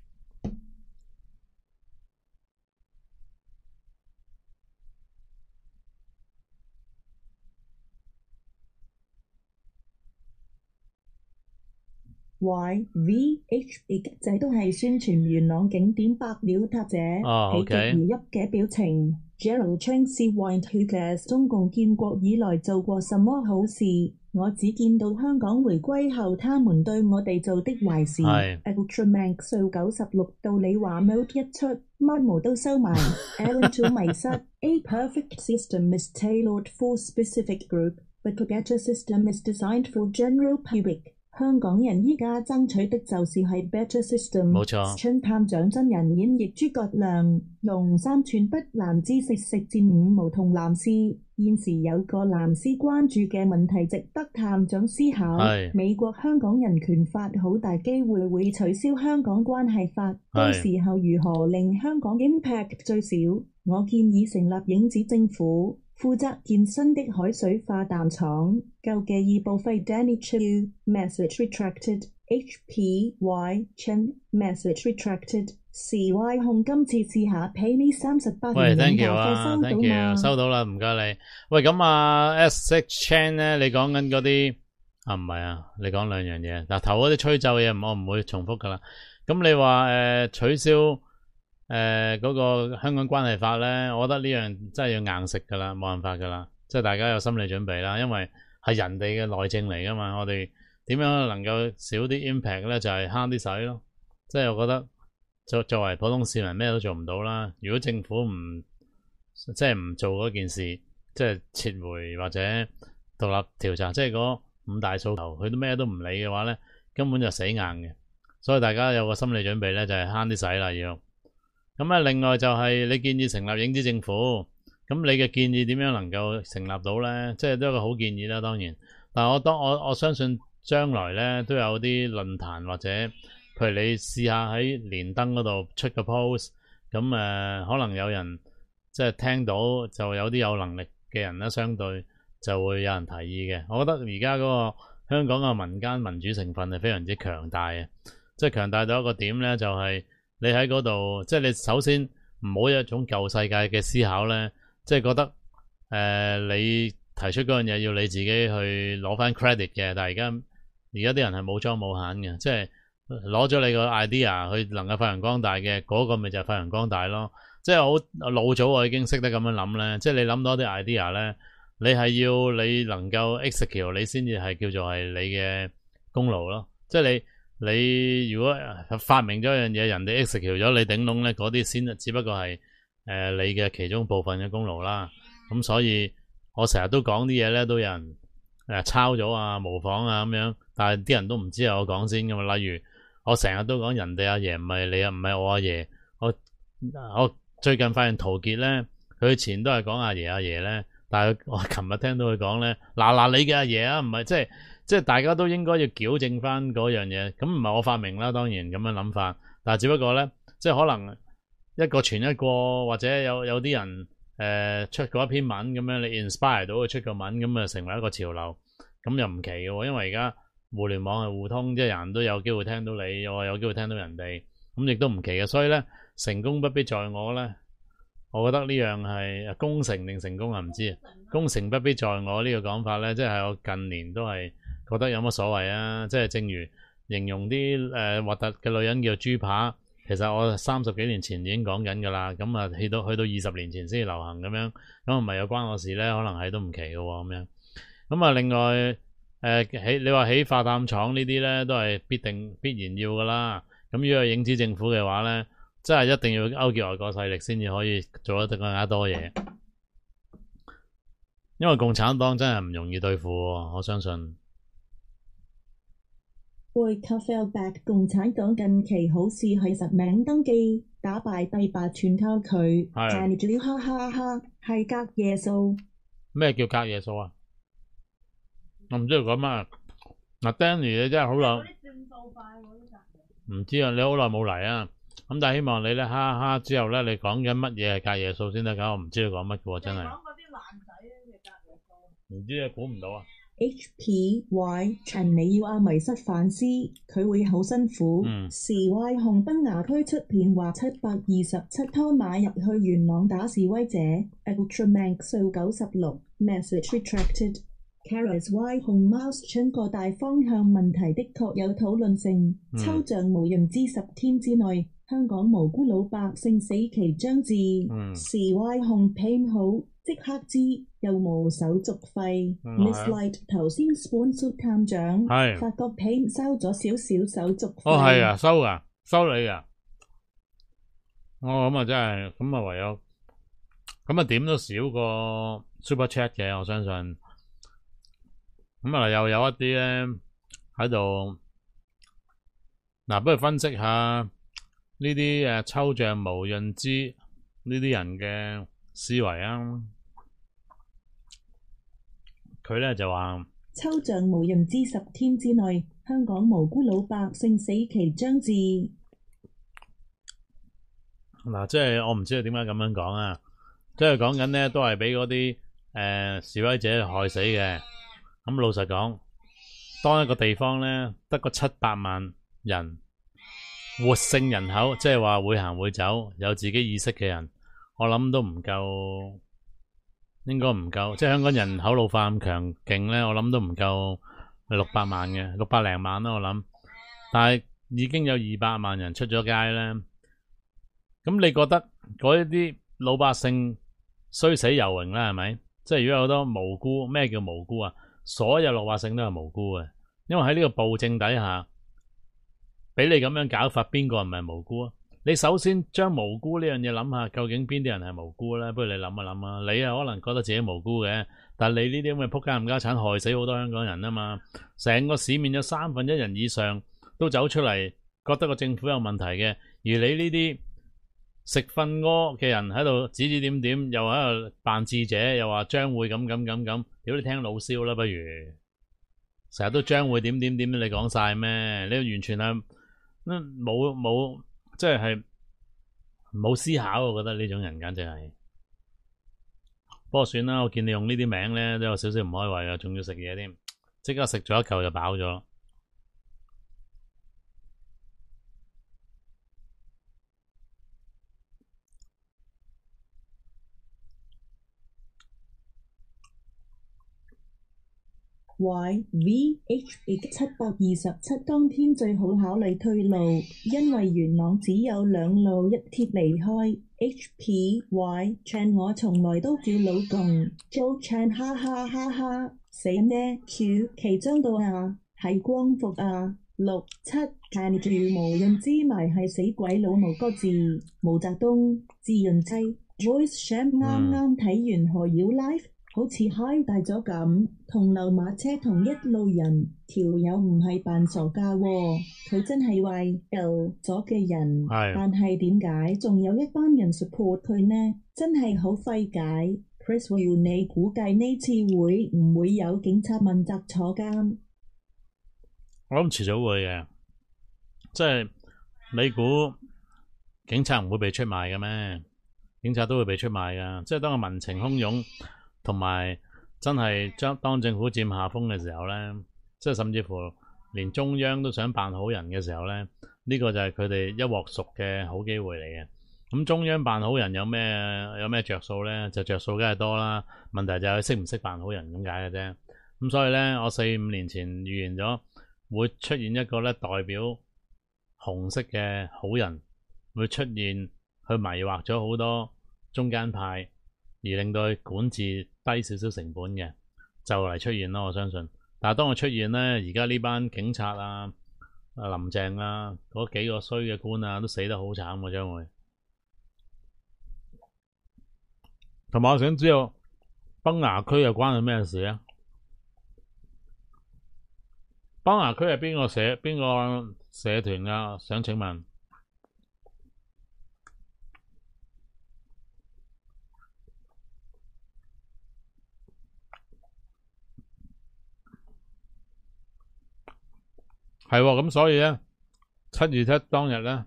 YVH 仔都係宣傳元朗景點百鳥塔者，喜極而泣嘅表情。Gerald Chang Wine Who Cares 中共建國以來做過什麼好事？我只見到香港回歸後他們對我哋做的壞事。Ultraman 數96到你話 mode 一出，乜毛都收埋。Aaron to 迷失。A perfect system is tailored for specific group, but a better system is designed for general public。香港人依家爭取的就是係 better system。 冇錯。 春探長真人演繹諸葛亮，龍三寸不藍之食戰5毛同藍絲。現時有個藍絲關注嘅問題值得探長思考。美國香港人權法好大機會取消香港關係法，到時候如何令香港 impact 最少？我建議成立影子政府。負責建新的海水化淡廠，舊嘅已報廢。Danny Chu message retracted。HPY Chen message retracted。CY 控今次試下 pay me 38 喂 ，thank you 啊，thank you，收到啦，唔該你。喂，咁S6 Chen 咧，你講緊嗰啲唔係啊，你講兩樣嘢。嗱，頭嗰啲吹奏嘢我唔會重複噶啦。 咁你話取消嗰個香港關係法咧，我覺得呢樣真係要硬食噶啦，冇辦法噶啦，即係大家有心理準備啦，因為係人哋嘅內政嚟噶嘛，我哋點樣能夠少啲 impact 咧，就係慳啲使咯。即係我覺得作為普通市民咩都做唔到啦。如果政府唔做嗰件事，即係撤回或者獨立調查，即係嗰5大訴求，佢都咩都唔理嘅話咧，根本就死硬嘅。所以大家有個心理準備咧，就係慳啲使啦要。咁啊，另外就係你建議成立影子政府，咁你嘅建議點樣能夠成立到咧？即係都係一個好建議啦，當然。但係我相信將來咧都有啲論壇或者，譬如你試下喺連登嗰度出個 post，咁可能有人即係聽到，就有啲有能力嘅人咧，相對就會有人提議嘅。我覺得而家嗰個香港嘅民間民主成分係非常之強大嘅，即係強大到一個點咧，就係你喺嗰度，即係你首先唔好有一種舊世界嘅思考咧，即係覺得你提出嗰樣嘢要你自己去攞翻 credit 嘅，但係而家啲人係冇裝冇閒嘅，即係攞咗你個 idea 去能夠發揚光大嘅，嗰個咪就係發揚光大咯。即係好老早我已經識得咁樣諗咧，即係你諗到啲 idea 咧，你係要你能夠 execute， 你先至係叫做係你嘅功勞咯。即係你如果發明咗一樣嘢，人哋 execute 咗，你頂籠咧，嗰啲先只不過係你嘅其中部分嘅功勞啦。咁所以我成日都講啲嘢咧，都有人抄咗啊、模仿啊咁樣，但係啲人都唔知係我講先噶嘛。例如我成日都講人哋阿爺唔係你啊，唔係我阿爺。我最近發現陶傑咧，佢以前都係講阿爺咧，但係我琴日聽到佢講咧，嗱你嘅阿爺啊，唔係即係大家都應該要矯正翻嗰樣嘢。咁唔係我發明啦，當然咁樣諗法，但係只不過咧，即係可能一個傳一個，或者有啲人出過一篇文咁樣，你 inspire 到佢出個文，咁啊成為一個潮流，咁又唔奇嘅，因為而家互聯網係互通，即係人人都有機會聽到你，我有機會聽到人哋，咁亦都唔奇嘅。所以咧，成功不必在我咧，我覺得呢樣係功成定成功啊，唔知功成不必在我呢個講法咧，即係我近年都係覺得有乜所謂啊？即係正如形容啲核突嘅女人叫豬扒，其實我30幾年前已經講緊㗎啦。咁啊，去到20年前先流行咁樣，咁唔係有關我事咧？可能係都唔奇嘅喎咁樣。咁啊，另外你話起化淡廠呢啲咧，都係必然要㗎啦。咁如果係影子政府嘅話咧，真係一定要勾結外國勢力先至可以做得更加多嘢，因為共產黨真係唔容易對付喎，我相信。 會 Kafelback 共產黨近期好似係實名登記，打敗帝拔全靠佢，賺咗哈哈哈，係隔夜數。 咩叫隔夜數啊？我唔知道講乜。嗱 Danny 你真係好耐，唔知啊，你好耐冇嚟啊。咁但係希望你咧，哈哈之後咧，你講緊乜嘢係隔夜數先得㗎？我唔知你講乜嘅喎，真係。講嗰啲爛仔嘅隔夜數。唔知啊，估唔到啊。 HPY 陳你要阿迷失反思，佢會好辛苦。示威紅燈牙區出片話727拖馬入去元朗打示威者 Ultraman 數96 message retracted。Karas Y 紅貓春個大方向問題的確有討論性，抽象無人知10天之內香港無辜老百姓死期將至。示威紅片好即刻知又無手續費。Miss Light 頭先 sponsor 探長發覺片收咗少少手續費。 哦係啊，收噶，收你噶。咁啊真係，咁啊唯有，咁啊點都少過 Super Chat 嘅，我相信。咁啊又有一啲咧喺度，嗱不如分析下呢啲抽象無認知呢啲人嘅思維啊。佢咧就話抽象無認知10天之內香港無辜老百姓死期將至。 嗱即係我唔知佢點解咁樣講啊，即係講緊咧都係俾嗰啲示威者害死嘅。咁老實講，當一個地方咧得個700萬人活性人口，即係話會行會走有自己意識嘅人，我諗都唔夠，應該唔夠，即係香港人口老化咁強勁咧，我諗都唔夠600萬嘅，600零萬啦我諗。但係已經有200萬人出咗街咧，咁你覺得嗰一啲老百姓雖死猶榮啦，係咪？即係如果有好多無辜，咩叫無辜啊？所有老百姓都係無辜嘅，因為喺呢個暴政底下，俾你咁樣搞法，邊個唔係無辜啊？你首先將無辜呢樣嘢諗下，究竟邊啲人係無辜咧？不如你諗一諗啊！你啊可能覺得自己無辜嘅，但係你呢啲咁嘅仆街冚家鏟害死好多香港人啊嘛！成個市面有1/3人以上都走出嚟，覺得個政府有問題嘅，而你呢啲食瞓屙嘅人喺度指指點點，又喺度扮智者，又話將會咁，屌你聽老蕭啦，不如成日都將會點，你講晒咩？你完全係冇即係冇思考，我覺得呢種人簡直係。不過算啦，我見你用呢啲名咧都有少少唔開胃啊，仲要食嘢添，即刻食咗一嚿就飽咗。 YVHX727當天最好考慮退路，因為元朗只有兩路一鐵離開。HPY Chan 我從來都叫老共 Joe Chan 哈哈哈哈死咩 Q 其中到啊係光復啊67 Chan 住無潤之謎係死鬼佬無個字毛澤東自潤劑 Voice Sham 啱睇完何妖 Live好似嗨大咗咁，同流馬車同一路人，條友唔係扮傻㗎喎，佢真係壞咗嘅人。但係點解仲有一班人 support 佢呢？真係好費解。Chris Will 你估計呢次會唔會有警察問責坐監？ 我諗遲早會嘅，即係你估警察唔會被出賣嘅咩？警察都會被出賣㗎，即係當個民情洶湧。同埋真係當政府佔下風嘅時候咧，即係甚至乎連中央都想扮好人嘅時候咧，呢個就係佢哋一鑊熟嘅好機會嚟嘅。咁中央扮好人有咩着數咧？就着數梗係多啦。問題就係佢識唔識扮好人咁解嘅啫。咁所以咧，我4-5年前預言咗會出現一個咧代表紅色嘅好人會出現，去迷惑咗好多中間派。而令到佢管治低少少成本嘅，就嚟出現咯，我相信。但係當佢出現咧，而家呢班警察啊、林鄭啊嗰幾個衰嘅官啊，都死得好慘喎，將會。同埋我想知道崩牙區又關佢咩事啊？崩牙區係邊個社團㗎？想請問。係喎，咁所以咧727當日咧，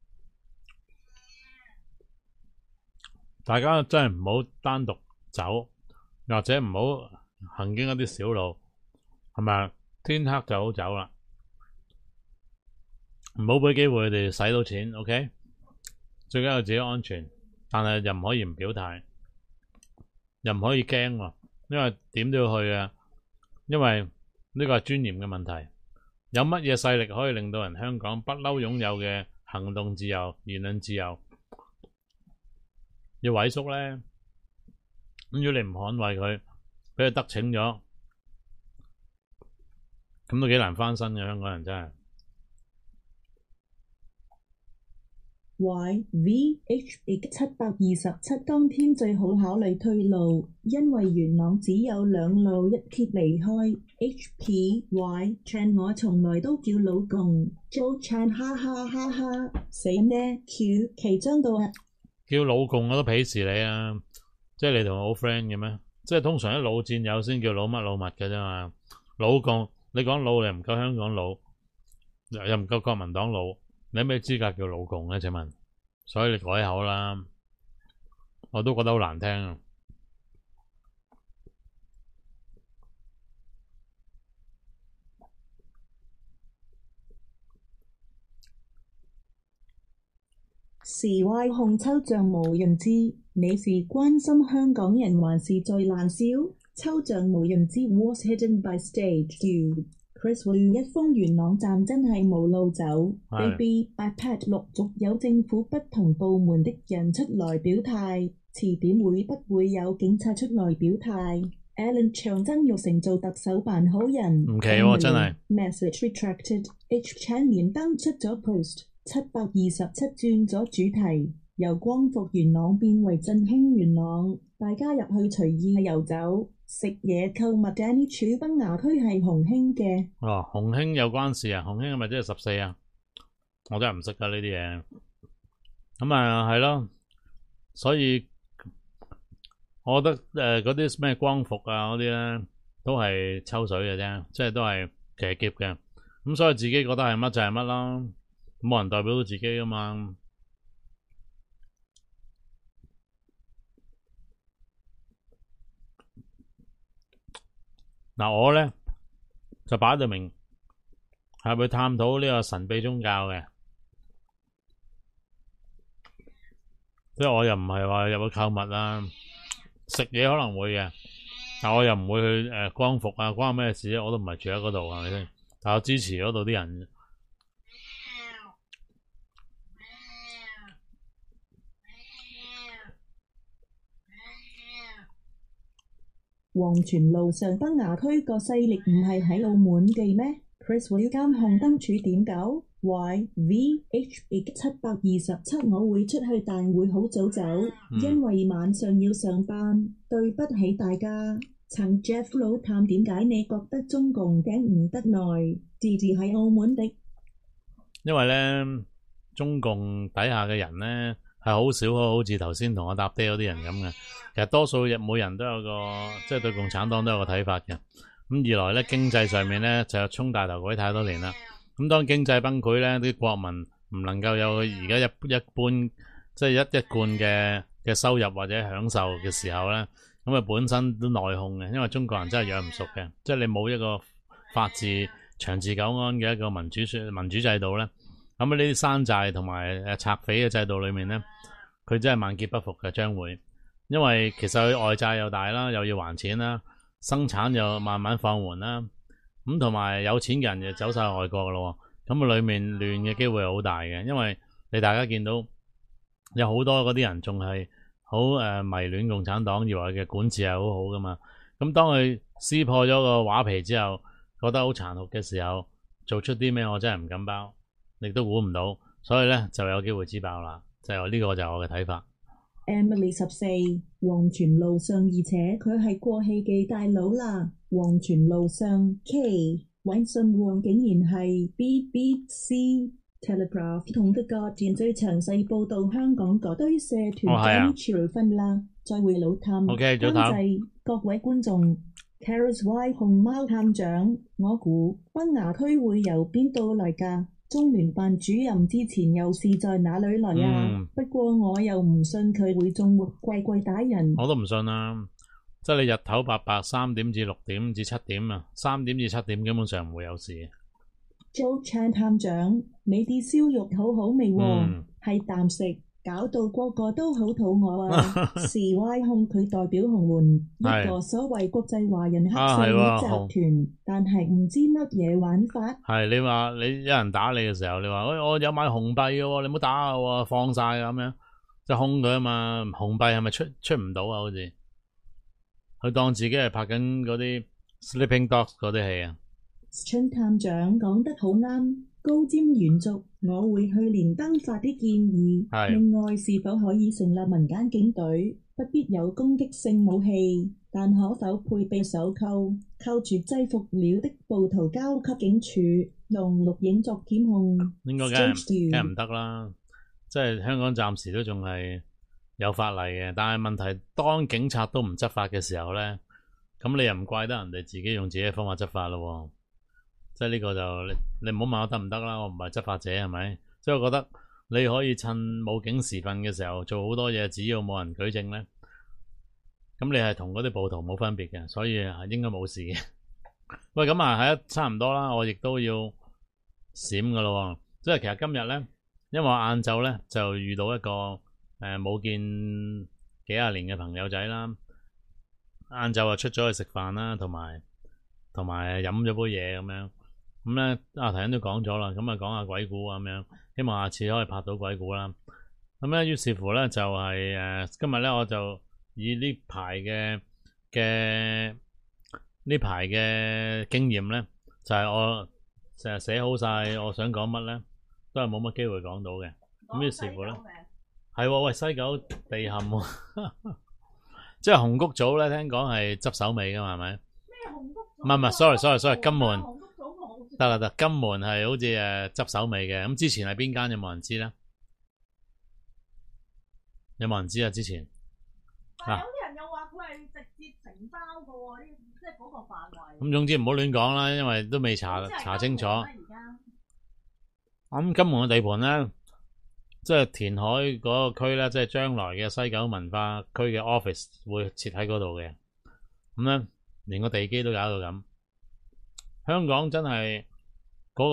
大家真係唔好單獨走，或者唔好行經一啲小路，係咪？天黑就好走啦，唔好俾機會佢哋使到錢。OK， 最緊要自己安全，但係又唔可以唔表態，又唔可以驚喎，因為點都要去啊，因為呢個係尊嚴嘅問題。有乜嘢勢力可以令到人香港不嬲擁有嘅行動自由、言論自由要萎縮咧？咁如果你唔捍衛佢，俾佢得逞咗，咁都幾難翻身嘅。香港人真係。 YVHX727當天最好考慮退路，因為元朗只有兩路一鐵離開。HPY Chan 我從來都叫老共 Joe Chan 哈哈哈哈死咩 Q 其中到啊叫老共我都鄙視你啊！即係你同我好 friend 嘅咩？即係通常啲老戰友先叫老乜老物嘅啫嘛。老共你講老你唔夠香港老，又唔夠國民黨老。你有咩資格叫老共咧？請問，所以你改口啦，我都覺得好難聽啊！ CY 控抽象無人知，你是關心香港人還是在爛笑？抽象無人知 was hidden by stage 2。 Chris Wu 一封元朗站真係無路走。Baby iPad 陸續有政府不同部門的人出來表態，遲點會不會有警察出來表態 ？Alan 長曾玉成做特首扮好人， 唔奇喎，真係。 Message retracted。H Chan 連登出咗 post， 727轉咗主題，由光復元朗變為振興元朗，大家入去隨意遊走。食嘢購物 Danny 處崩牙區係洪興嘅。 哦，洪興有關事啊？洪興係咪即係14啊？我真係唔識㗎呢啲嘢。咁啊係咯，所以我覺得嗰啲咩光復啊嗰啲咧都係抽水嘅啫，即係都係騎劫嘅。咁所以自己覺得係乜就係乜啦，冇人代表到自己㗎嘛。嗱，我咧就擺到明係會探討呢個神秘宗教嘅，即係我又唔係話入去購物啦，食嘢可能會嘅，但我又唔會去光復啊，關我咩事啊？我都唔係住喺嗰度，係咪先？但我支持嗰度啲人。 黃泉路上崩牙區個勢力唔係喺澳門嘅咩 ？Chris 會監控燈柱點搞 ？YVHB 727，我會出去，但會好早走，因為晚上要上班。對不起大家。陳 Jeff 老探，點解你覺得中共頂唔得耐？字字係澳門的。 因為咧，中共底下嘅人咧係好少，好似頭先同我搭爹嗰啲人咁嘅。其實多數每人都有個，即係對共產黨都有個睇法嘅。咁二來咧，經濟上面咧就衝大頭鬼太多年啦。咁當經濟崩潰咧，啲國民唔能夠有而家一般即係一貫嘅收入或者享受嘅時候咧，咁啊本身都內訌嘅，因為中國人真係養唔熟嘅，即係你冇一個法治長治久安嘅一個民主制度咧，咁啊呢啲山寨同埋賊匪嘅制度裏面咧，佢真係萬劫不復嘅將會。因為其實佢外債又大啦，又要還錢啦，生產又慢慢放緩啦，咁同埋有錢人就走晒外國噶咯，咁啊裏面亂嘅機會係好大嘅，因為你大家見到有好多嗰啲人仲係好迷戀共產黨，以為佢嘅管治係好好噶嘛，咁當佢撕破咗個畫皮之後，覺得好殘酷嘅時候，做出啲咩我真係唔敢包，亦都估唔到，所以咧就有機會支爆啦，就呢個就係我嘅睇法。 Emily 14，黃泉路上，而且佢係過氣嘅大佬啦。黃泉路上 K 揾信王竟然係 BBC Telegraph 同 The Guardian 最詳細報導香港嗰堆社團嘅潮分啦。再會老探，監製各位觀眾 Carers Y 熊貓探長，我估崩牙區會由邊度嚟㗎？中聯辦主任之前又是在哪裏來啊？不過我又唔信佢會縱活貴打人。我都唔信啊！即係你日頭白3點至6點至7點啊，3點至7點基本上唔會有事。 Joe Chan 探長，你啲燒肉好好味喎，係啖食，搞到個個都好肚餓啊！時 Y 控佢代表洪門一個所謂國際華人黑社會集團，但係唔知乜嘢玩法。係你話你有人打你嘅時候，你話我有買紅幣嘅喎，你唔好打我喎，放晒咁樣，即係控佢啊嘛。紅幣係咪出唔到啊？好似佢當自己係拍緊嗰啲 Sleeping Dogs 嗰啲戲啊。 春探長講得好啱。高瞻遠矚，我會去連登發啲建議。另外，是否可以成立民間警隊？不必有攻擊性武器，但可否配備手銬？扣住制服了的暴徒交給警署，用錄影作檢控。應該梗係唔得啦， 即係香港暫時都仲係有法例嘅，但係問題當警察都唔執法嘅時候咧，咁你又唔怪得人哋自己用自己嘅方法執法咯。即係呢個就你唔好問我得唔得啦，我唔係執法者係咪？所以我覺得你可以趁冇警時分嘅時候做好多嘢，只要冇人舉證咧，咁你係同嗰啲暴徒冇分別嘅，所以係應該冇事嘅。喂，咁啊係差唔多啦，我亦都要閃噶咯。即係其實今日咧，因為我晏晝咧就遇到一個冇見幾廿年嘅朋友仔啦，晏晝啊出咗去食飯啦，同埋飲咗杯嘢咁樣。 咁咧頭先都講咗啦，咁啊講下鬼故咁樣，希望下次可以拍到鬼故啦。咁咧於是乎咧就係今日咧我就以呢排嘅經驗咧，就係我成日寫好晒我想講乜咧，都係冇乜機會講到嘅。咁於是乎咧，係喎，喂，西九地陷喎，即係紅谷組咧，聽講係執手尾噶嘛，係咪？ 咩紅谷組？ 唔係，sorry，金門得，金門係好似執手尾嘅。咁之前係邊間有冇人知咧？有冇人知啊？之前但係有啲人又話佢係直接承包嘅喎，即係嗰個範圍。 咁總之唔好亂講啦，因為都未查清楚。咁金門嘅地盤咧，即係填海嗰個區咧，即係將來嘅西九文化區嘅 office 會設喺嗰度嘅。咁咧，連個地基都搞到咁。香港真係嗰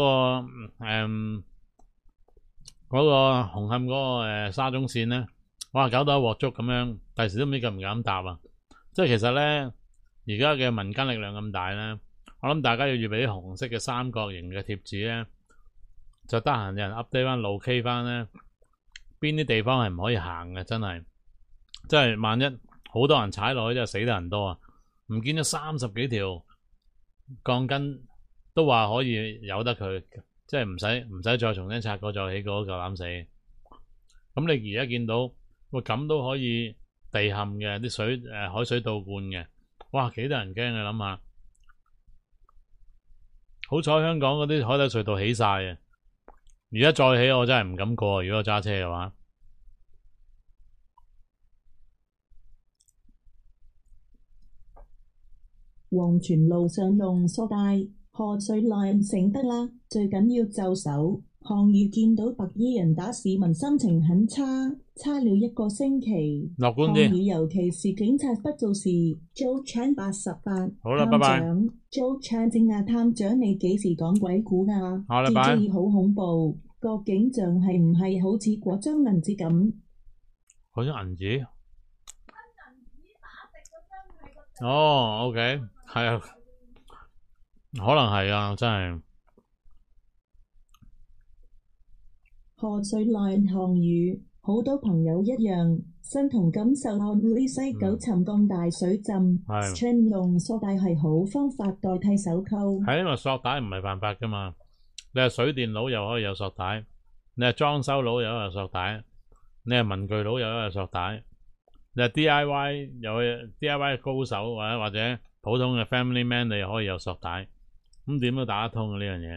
個紅磡嗰個沙中線咧，哇！搞到一鑊粥咁樣，第時都唔知敢唔敢搭啊！即係其實咧，而家嘅民間力量咁大咧，我諗大家要預備啲紅色嘅三角形嘅貼紙咧，就得閒有人 update 翻路 K 翻咧，邊啲地方係唔可以行嘅，真係，即係萬一好多人踩落去，真係死得人多啊！唔見咗30幾條鋼筋，都話可以由得佢，即係唔使再重新拆過再起過，夠膽死！咁你而家見到，喂咁都可以地陷嘅，啲水海水倒灌嘅，哇幾得人驚啊！諗下，好彩香港嗰啲海底隧道起晒啊！而家再起我真係唔敢過，如果我揸車嘅話。 黃泉路上龍梳帶，河水內醒得啦，最緊要就手。項羽見到白衣人打市民，心情很差，差了1個星期。 樂觀啲。 項羽尤其是警察不做事。Jo-Chan 88。 好啦，拜拜。 Jo-Chan 正啊，探長你幾時講鬼故啊？ 好啦，拜。 好恐怖，個景象係唔係好似嗰張銀紙咁？ 嗰張銀紙？哦，OK，係啊，可能係啊，真係。 河水內項羽，好多朋友一樣，身同感受案會西九沉降大水浸。String 用索帶係好方法代替手扣。 係因為索帶唔係犯法噶嘛，你係水電佬又可以有索帶，你係裝修佬又可以有索帶，你係文具佬又可以有索帶，你係 DIY 又可以 DIY 高手或者普通嘅 family man 你又可以有索帶，咁點都打得通嘅呢樣嘢。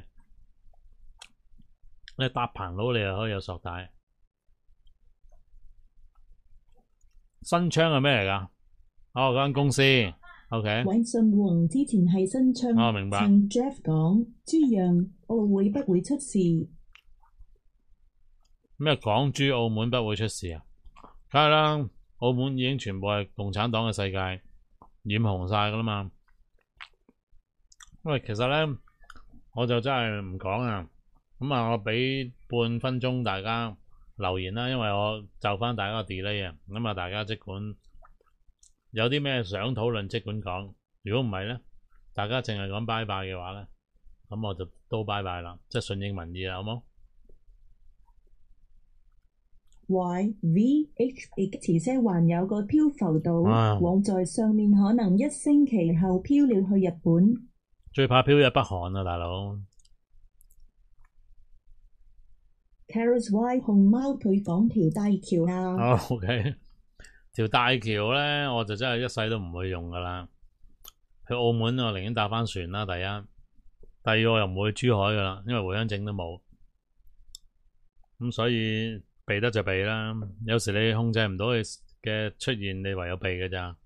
你搭棚佬你又可以有索帶。新昌係咩嚟㗎？嗰間公司 OK。 韋信宏之前係新昌， 明白。 聽 Jeff 講豬陽澳會不會出事？ 咩港豬澳門不會出事啊？梗係啦，澳門已經全部係共產黨嘅世界，染紅晒㗎啦嘛。喂，其實咧我就真係唔講啊。咁啊，我俾半分鐘大家留言啦，因為我就翻大家個 delay 啊。咁啊，大家即管有啲咩想討論，即管講。如果唔係咧，大家淨係講拜拜嘅話咧，咁我就都拜拜啦，即係順應民意啦，好冇 ？YVHX 車還有個漂浮島，往在上面可能1星期後漂了去日本。 最怕漂入北韓啊，大佬。 Carrots Y 熊貓佢講條大橋啊。 OK， 條大橋咧，我就真係一世都唔會用噶啦。去澳門我寧願搭翻船啦，第一。第二我又唔會去珠海噶啦，因為回鄉證都冇。咁所以避得就避啦。有時你控制唔到佢嘅出現，你唯有避㗎咋。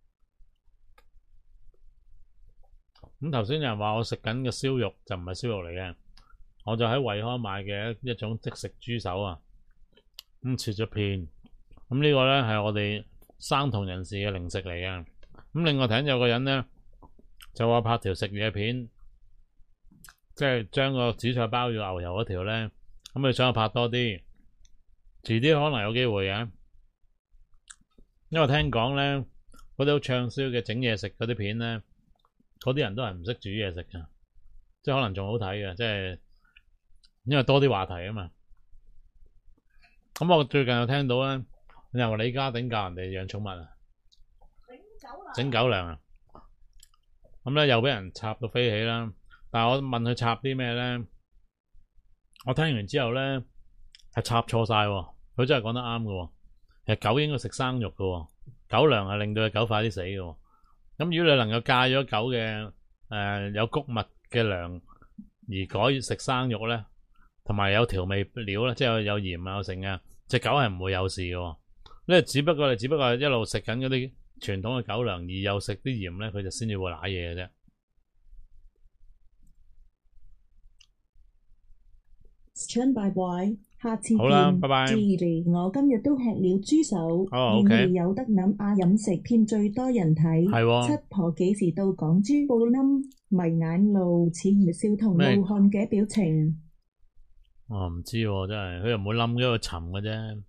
咁頭先有人話我食緊嘅燒肉就唔係燒肉嚟嘅。我就喺惠康買嘅一種即食豬手啊，咁切咗片，咁呢個咧係我哋生酮人士嘅零食嚟嘅。咁另外睇有個人咧就話拍條食嘢片，即係將個紫菜包咗牛油嗰條咧，咁佢想我拍多啲，遲啲可能有機會嘅，因為聽講咧嗰啲好暢銷嘅整嘢食嗰啲片咧，嗰啲人都係唔識煮嘢食㗎。 即係可能仲好睇嘅，即係因為多啲話題啊嘛。咁我最近又聽到咧，又李家鼎教人哋養寵物啊，整狗糧啊，咁咧又俾人插到飛起啦。但係我問佢插啲咩咧，我聽完之後咧係插錯晒喎，佢真係講得啱嘅喎。其實狗應該食生肉嘅喎，狗糧係令到隻狗快啲死嘅喎。咁如果你能夠戒咗狗嘅有穀物嘅糧，而改食生肉咧，同埋有調味料咧，即係有鹽啊有剩啊，隻狗係唔會有事嘅喎。因為只不過係一路食緊嗰啲傳統嘅狗糧，而又食啲鹽咧，佢就先至會瀨嘢嘅啫。 下次見。 好啦，拜拜。 我今日都吃了豬手， OK。 有得諗飲食片最多人睇。 係七婆幾時到港豬布冧，迷眼露似熱笑同怒漢嘅表情。 我唔知喎，真係佢又唔會冧咗佢沉嘅啫。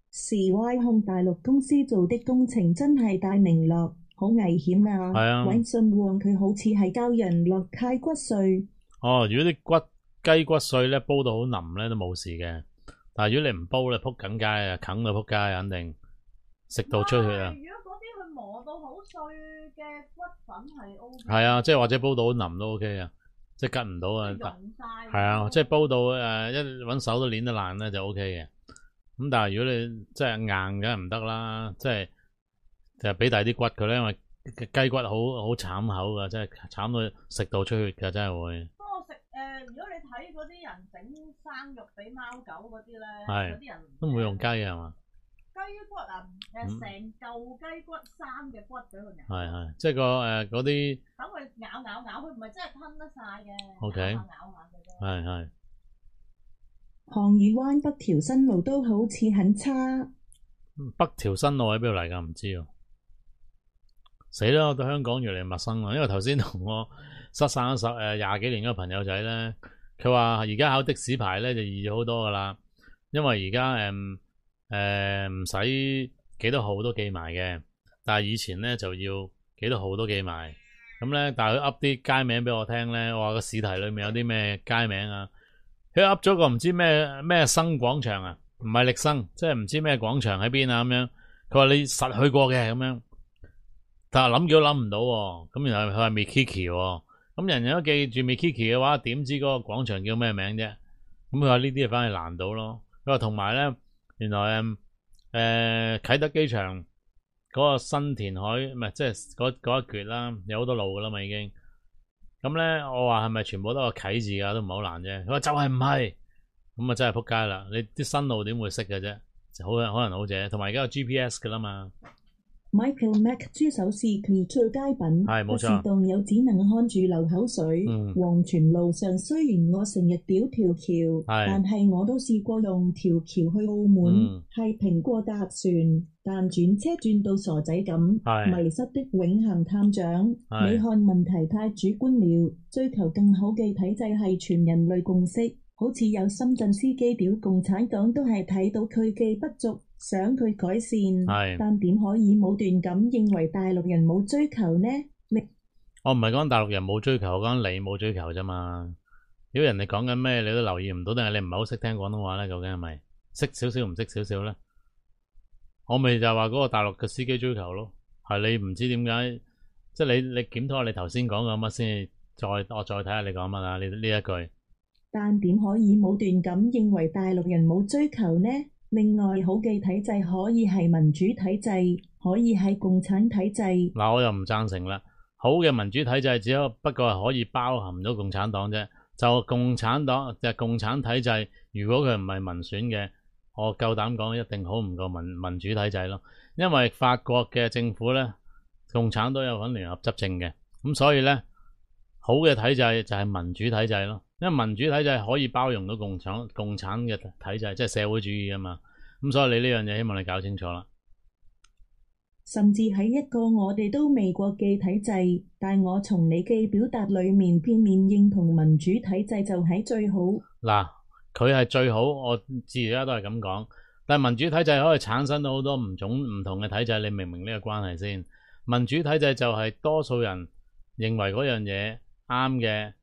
CY 控大陸公司做的工程真係大明落，好危險啊！ 係啊， 搵信旺佢好似係教人落溪骨碎。 哦，如果啲雞骨碎咧煲到好腍咧都冇事嘅，但係如果你唔煲咧撲緊街啊，啃到撲街肯定食到出血啊！ 如果嗰啲佢磨到好碎嘅骨粉係 O K。 係啊，即係或者煲到好腍都 O K 啊，即係吉唔到啊。係啊，即係煲到一搵手都捻得爛咧就 O K 嘅。咁但係如果你即係硬梗係唔得啦，即係就俾大啲骨佢咧，因為雞骨好慘口噶，即係慘到食到出血噶，真係會。 不過如果你睇嗰啲人整生肉俾貓狗嗰啲咧，嗰啲人都唔會用雞係嘛？ 雞骨啊，成嚿雞骨生嘅骨俾佢咬。 係，即係嗰啲。 等佢咬，佢唔係真係吞得晒嘅。 O K。 咬下嘅啫。 係。 杭魚灣北條新路都好似很差。 北條新路喺邊度嚟㗎？唔知喎。死啦！我對香港越嚟越陌生啦，因為頭先同我失散咗20幾年嗰個朋友仔咧，佢話而家考的士牌咧就易咗好多噶啦，因為而家唔使幾多號都記埋嘅，但係以前咧就要幾多號都記埋。咁咧，但係佢噏啲街名俾我聽咧，我話個試題裏面有啲咩街名啊？佢噏咗個唔知咩生廣場啊，唔係力生，即係唔知咩廣場喺邊啊咁樣。佢話你實去過嘅咁樣。但係諗極都諗唔到喎，咁然後佢係 Mikiki 喎，咁人人都記住 Mikiki 嘅話，點知嗰個廣場叫咩名啫？咁佢話呢啲反而難到咯。佢話同埋咧，原來啟德機場嗰個新填海唔係即係嗰一橛啦，有好多路噶啦嘛已經。咁咧我話係咪全部都係個啟字㗎？都唔係好難啫。佢話就係唔係，咁啊真係撲街啦！你啲新路點會識嘅啫？可能好啫，同埋而家有 GPS 㗎啦嘛。 Michael Mac 豬手是佢最佳品，不是當友只能看住流口水。黃泉路上雖然我成日屌條橋，但係我都試過用條橋去澳門，係蘋果搭船，但轉車轉到傻仔咁。迷失的永恆探長，你看問題太主觀了，追求更好嘅體制係全人類共識。好似有深圳司機屌共產黨都係睇到佢嘅不足。想佢改善，但點可以武斷咁認為大陸人冇追求呢？ 我唔係講大陸人冇追求，我講你冇追求啫嘛。如果人哋講緊咩，你都留意唔到，定係你唔係好識聽廣東話咧？究竟係咪識少少唔識少少咧？我咪就係話嗰個大陸嘅司機追求咯，係你唔知點解，即係你檢討下你頭先講嘅乜先，我再睇下你講乜啊？呢一句。但點可以武斷咁認為大陸人冇追求呢？另外，好嘅體制可以係民主體制，可以係共產體制。嗱，我又唔贊成啦。好嘅民主體制只不過係可以包含咗共產黨啫。就共產黨就共產體制，如果佢唔係民選嘅，我夠膽講一定好唔過民主體制咯。因為法國嘅政府咧，共產黨有份聯合執政嘅，咁所以咧，好嘅體制就係民主體制咯。因為民主體制可以包容到共產嘅體制，即係社會主義啊嘛。咁所以你呢樣嘢希望你搞清楚啦。甚至喺一個我哋都未過嘅體制，但我從你嘅表達裏面片面認同民主體制就係最好。嗱，佢係最好，我至而家都係咁講。但係民主體制可以產生到好多唔同嘅體制，你明唔明呢個關係先？民主體制就係多數人認為嗰樣嘢啱嘅。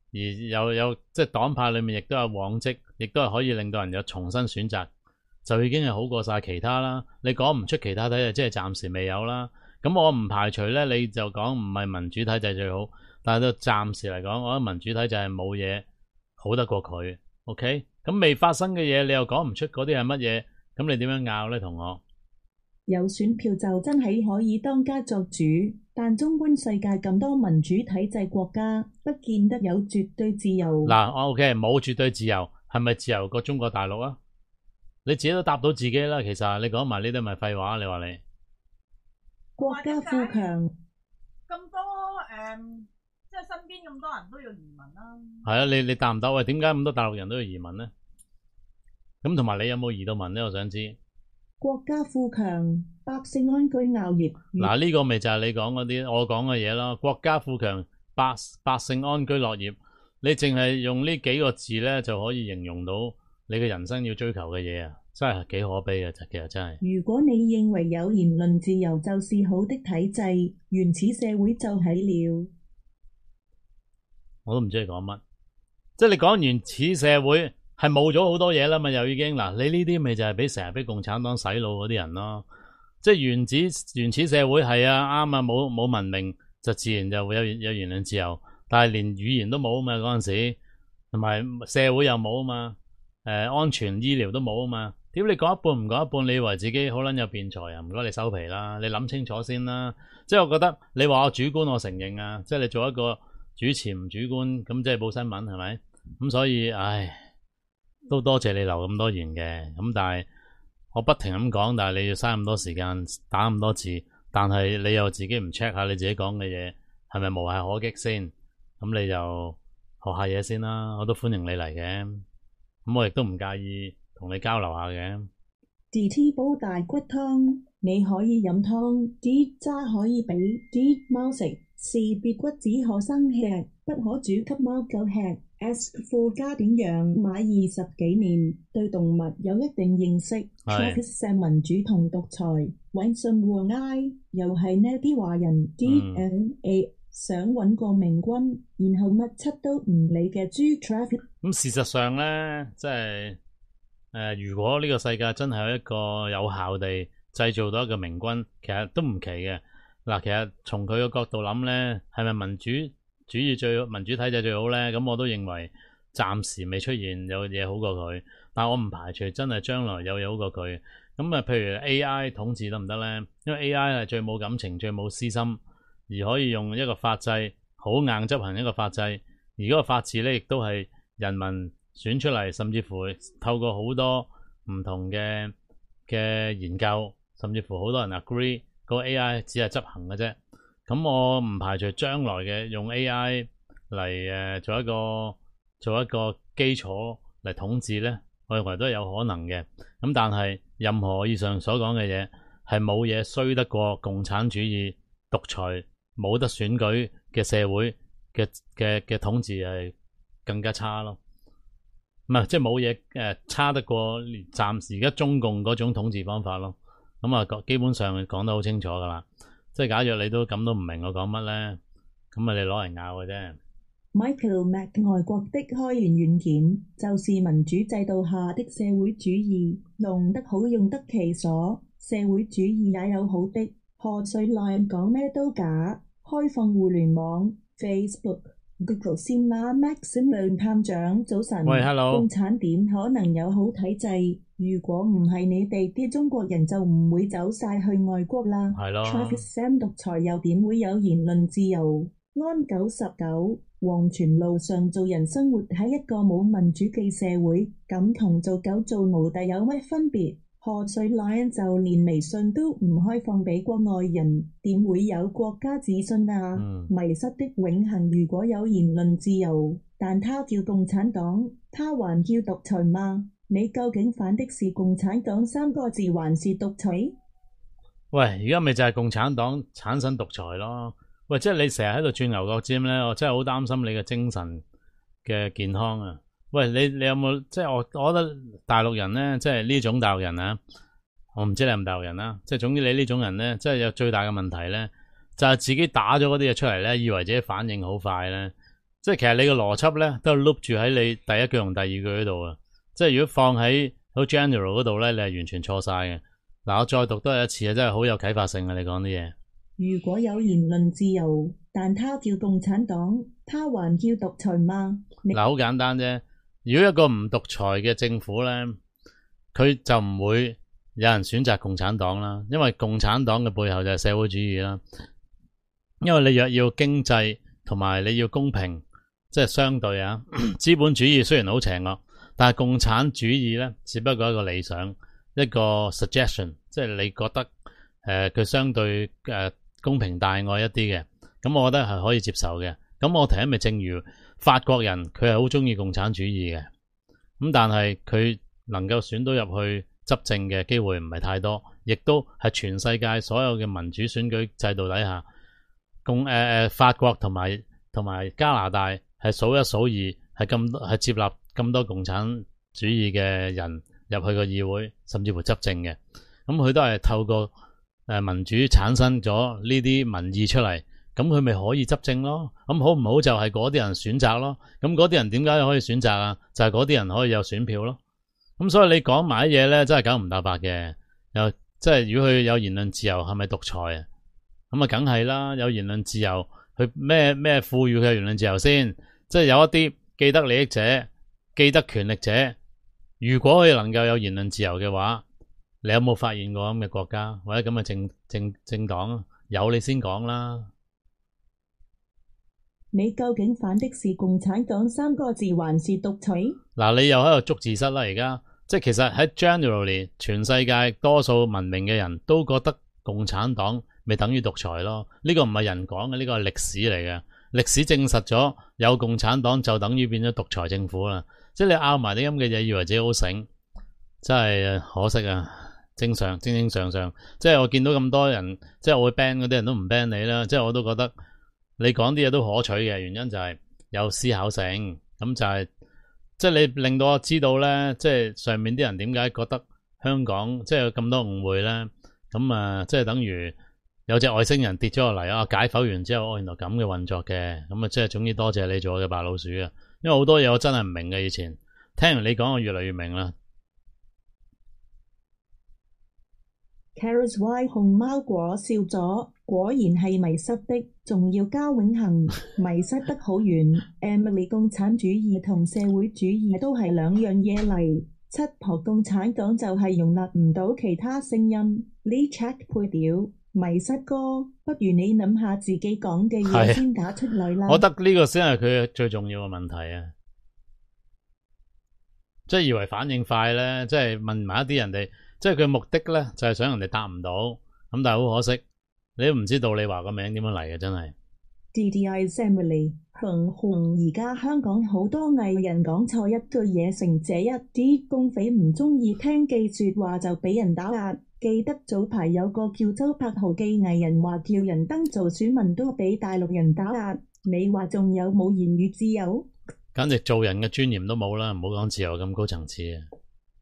有即係黨派裏面亦都有往績，亦都係可以令到人有重新選擇，就已經係好過晒其他啦。你講唔出其他體制，即係暫時未有啦。咁我唔排除咧，你就講唔係民主體制最好，但係都暫時嚟講，我覺得民主體制係冇嘢好得過佢。OK， 咁未發生嘅嘢，你又講唔出嗰啲係乜嘢，咁你點樣拗咧？同我有選票就真係可以當家作主，但縱觀世界咁多民主體制國家，不見得有絕對自由。 嗱，OK， 冇絕對自由，係咪自由過中國大陸啊？你自己都答到自己啦。其實你講埋呢啲咪廢話，你話你國家富強咁多即係身邊咁多人都要移民啦。 係啊，你答唔到？喂，點解咁多大陸人都要移民呢？咁同埋你有冇移到民呢？我想知。 國家富強，百姓安居樂業。 嗱，呢個咪就係你講嗰啲，我講嘅嘢咯。國家富強，百姓安居樂業。你淨係用呢幾個字咧，就可以形容到你嘅人生要追求嘅嘢啊！真係幾可悲嘅，其實真係。 如果你認為有言論自由就是好的體制，原始社會就係了。 我都唔知你講乜，即係你講原始社會係冇咗好多嘢啦嘛，又已經嗱，你呢啲咪就係俾成日俾共產黨洗腦嗰啲人咯。即係原始社會係啊，啱啊，冇文明就自然就會有言論自由，但係連語言都冇啊嘛，嗰陣時同埋社會又冇啊嘛，安全醫療都冇啊嘛。屌你講一半唔講一半，你以為自己好撚有辯才啊？唔該你收皮啦，你諗清楚先啦。即係我覺得你話我主觀，我承認啊。即係你做一個主持唔主觀，咁即係報新聞係咪？咁所以唉，都多謝你留咁多言嘅。咁但係我不停咁講，但係你要嘥咁多時間打咁多字，但係你又自己唔 check 下你自己講嘅嘢係咪無懈可擊先？咁你就學下嘢先啦。我都歡迎你嚟嘅，咁我亦都唔介意同你交流下嘅。 自吃煲大骨湯，你可以飲湯，啲渣可以俾啲貓食，是別骨只可生吃，不可煮給貓狗吃。Ask 附加點養買20幾年，對動物有一定認識。Travis 民主同獨裁，揾信和挨，又係呢啲華人 DNA 想揾個明君，然後乜七都唔理嘅豬 Travis。 咁事實上咧，即係如果呢個世界真係有一個有效地製造到一個明君，其實都唔奇嘅。嗱，其實從佢個角度諗咧，係咪民主體制最好咧？咁我都認為暫時未出現有嘢好過佢，但我唔排除真係將來有嘢好過佢。咁啊，譬如 AI 統治得唔得咧？因為 AI 係最冇感情、最冇私心，而可以用一個法制好硬執行一個法制，而嗰個法治咧亦都係人民選出嚟，甚至乎透過好多唔同嘅研究，甚至乎好多人 agree 個 AI 只係執行嘅啫。咁我唔排除將來嘅用 AI 嚟做一個基礎嚟統治咧，我認為都係有可能嘅。咁但係任何以上所講嘅嘢係冇嘢衰得過共產主義獨裁冇得選舉嘅社會嘅統治係更加差咯。唔係即係冇嘢差得過暫時而家中共嗰種統治方法咯。咁啊基本上講得好清楚噶啦。即係假若你都咁都唔明我講乜咧，咁啊你攞嚟拗嘅啫。 Michael Mack 外國的開源軟件就是民主制度下的社會主義，用得好用得其所，社會主義也有好的。賀歲內講咩都假，開放互聯網 Facebook、Google 先啦。Maximilian 探長早晨， 喂 ，hello， 共產點可能有好體制？如果唔係你哋啲中國人就唔會走晒去外國啦。 係咯。 Travis Sam 獨裁又點會有言論自由？安99黃泉路上做人生活喺一個冇民主嘅社會，咁同做狗做奴隸有乜分別？賀歲內就連微信都唔開放俾國外人，點會有國家自信啊？迷失的永恆，如果有言論自由，但他叫共產黨，他還叫獨裁嗎？你究竟反的是共產黨3個字還是獨裁？ 喂，而家咪就係共產黨產生獨裁咯。喂，即係你成日喺度轉牛角尖咧，我真係好擔心你嘅精神嘅健康啊！喂，你有冇即係我覺得大陸人咧，即係呢種大陸人啊，我唔知你係唔係大陸人啦，即係總之你呢種人咧，即係有最大嘅問題咧，就係自己打咗嗰啲嘢出嚟咧，以為自己反應好快咧， 即係其實你個邏輯咧都係 loop 住喺你第一句同第二句嗰度啊。即係如果放喺好 general 嗰度咧，你係完全錯晒嘅。嗱，我再讀多一次啊，真係好有啟發性啊！你講啲嘢。 如果有言論自由，但他叫共產黨，他還叫獨裁嗎？ 嗱，好簡單啫。如果一個唔獨裁嘅政府咧，佢就唔會有人選擇共產黨啦，因為共產黨嘅背後就係社會主義啦。因為你若要經濟同埋你要公平，即係相對啊。資本主義雖然好邪惡，但係共產主義咧，只不過一個理想，一個 suggestion， 即係你覺得佢相對公平大愛一啲嘅，咁我覺得係可以接受嘅。咁我睇咪正如法國人，佢係好中意共產主義嘅，咁但係佢能夠選到入去執政嘅機會唔係太多，亦都係全世界所有嘅民主選舉制度底下，法國同埋加拿大係數一數二係接納咁多共產主義嘅人入去個議會，甚至乎執政嘅。咁佢都係透過民主產生咗呢啲民意出嚟，咁佢咪可以執政咯。咁好唔好就係嗰啲人選擇咯。咁嗰啲人點解可以選擇啊？就係嗰啲人可以有選票咯。咁所以你講埋啲嘢咧，真係九唔搭八嘅。又即係如果佢有言論自由，係咪獨裁啊？咁啊，梗係啦。有言論自由，佢咩賦予佢嘅言論自由先？即係有一啲既得利益者、既得權力者，如果佢能夠有言論自由嘅話，你有冇發現過咁嘅國家或者咁嘅政黨？有你先講啦。 你究竟反的是共產黨三個字，還是獨裁？ 嗱，你又喺度捉字蝨啦！而家即係其實喺 generally 全世界多數文明嘅人都覺得共產黨咪等於獨裁咯。呢個唔係人講嘅，呢個係歷史嚟嘅。歷史證實咗有共產黨就等於變咗獨裁政府啦。即係你拗埋啲咁嘅嘢，以為自己好醒，真係可惜啊！正常，即係我見到咁多人，即係我會 ban 嗰啲人都唔 ban 你啦。即係我都覺得你講啲嘢都可取嘅，原因就係有思考性。咁就係即係你令到我知道咧，即係上面啲人點解覺得香港即係有咁多誤會咧？咁啊，即係等於有隻外星人跌咗落嚟啊！解剖完之後，原來咁嘅運作嘅。咁啊，即係總之多謝你做我嘅白老鼠啊！因為好多嘢我真係唔明嘅，以前聽完你講，我越嚟越明啦。 Carrots Y 熊貓果笑咗，果然係迷失的，仲要加永恆，迷失得好遠。Emily 共產主義同社會主義都係兩樣嘢嚟。七婆共產黨就係容納唔到其他聲音。Lee Check 配屌迷失哥，不如你諗下自己講嘅嘢先打出嚟啦。 我覺得呢個先係佢最重要嘅問題啊！即係以為反應快咧，即係問埋一啲人哋。即係佢目的咧，就係想人哋答唔到，咁但係好可惜，你都唔知道你話個名點樣嚟嘅，真係。 DDI Emily 而家香港好多藝人講錯一句嘢成這一啲，公匪唔中意聽記說話就俾人打壓。記得早排有個叫周柏豪嘅藝人話叫人登做選民都俾大陸人打壓，你話仲有冇言語自由？ 簡直做人嘅尊嚴都冇啦，唔好講自由咁高層次啊！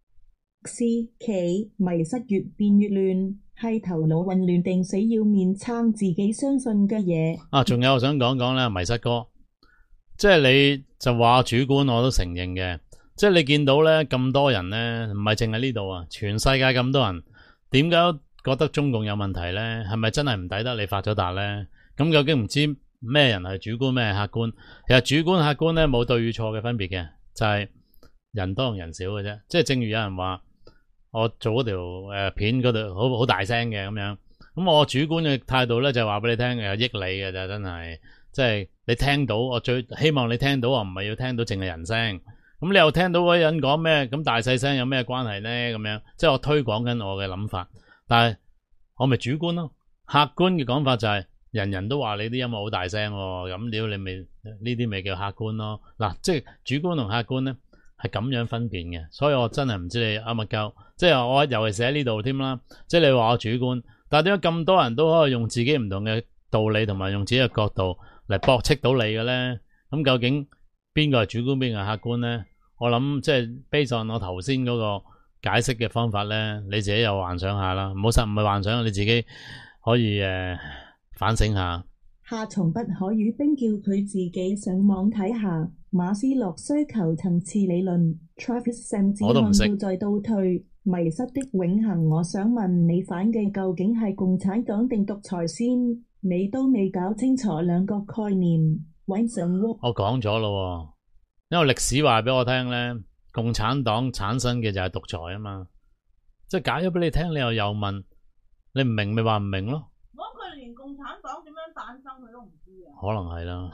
企迷失越變越亂，係頭腦混亂定死要面撐自己相信嘅嘢啊！ 仲有我想講講咧，迷失哥，即係你就話主觀，我都承認嘅。即係你見到咧咁多人咧，唔係淨係呢度啊，全世界咁多人，點解覺得中共有問題咧？係咪真係唔抵得你發咗達咧？咁究竟唔知咩人係主觀，咩係客觀？其實主觀客觀咧冇對與錯嘅分別嘅，就係人多同人少嘅啫。即係正如有人話。我做嗰條片嗰度好大聲嘅咁樣，咁我主觀嘅態度咧就話俾你聽，益你嘅咋，真係，即係你聽到，我最希望你聽到，我唔係要聽到淨係人聲。咁你又聽到嗰個人講咩，咁大細聲有咩關係咧？咁樣，即係我推廣緊我嘅諗法，但係我咪主觀咯。客觀嘅講法就係人人都話你啲音樂好大聲，咁屌你咪呢啲咪叫客觀咯。嗱，即係主觀同客觀咧。係咁樣分辨嘅，所以我真係唔知你啱乜鳩，即係我尤其是喺呢度添啦。即係你話我主觀，但係點解咁多人都可以用自己唔同嘅道理同埋用自己嘅角度嚟駁斥到你嘅咧？咁究竟邊個係主觀，邊個係客觀咧？我諗即係 based on我頭先嗰個解釋嘅方法咧，你自己又幻想下啦，唔係幻想，你自己可以反省下。 夏蟲不可語冰叫佢自己上網睇下馬斯洛需求層次理論 Travis Sam 只看到在倒退迷失的永恆。我想問你反嘅究竟係共產黨定獨裁先？你都未搞清楚兩個概念。我講咗咯，因為歷史話俾我聽咧，共產黨產生嘅就係獨裁啊嘛，即係解咗俾你聽，你又問，你唔明咪話唔明咯。 佢連共產黨點樣誕生佢都唔知啊。 可能係啦。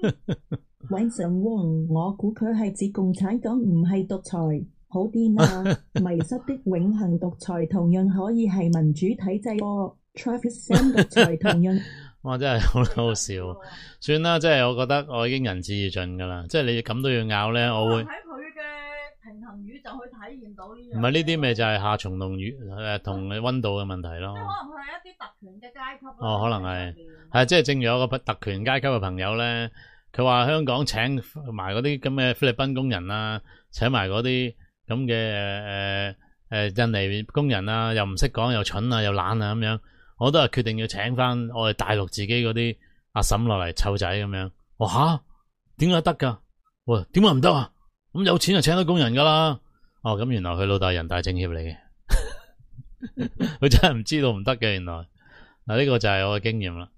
我估佢係指共產黨唔係獨裁，好癲啊！迷失的永恆獨裁同樣可以係民主體制喎。Travis Sam 獨裁同樣。 哇！真係好笑，算啦，即係我覺得我已經仁至義盡㗎啦。即係你咁都要拗咧，我會喺佢嘅平衡宇宙去體驗到呢樣。 唔係呢啲咪就係夏蟲同同溫度嘅問題咯。 即係可能佢係一啲特權嘅階級。 可能係即係正如有個特權階級嘅朋友咧，佢話香港請埋嗰啲咁嘅菲律賓工人啊，請埋嗰啲咁嘅印尼工人啊，又唔識講，又蠢啊，又懶啊咁樣。我都係決定要請翻我哋大陸自己嗰啲阿嬸落嚟湊仔咁樣。我吓點解得㗎？喂，點解唔得啊？咁有錢就請到工人㗎啦。咁原來佢老豆人大政協嚟嘅，佢真係唔知道唔得嘅。原來嗱，呢個就係我嘅經驗啦。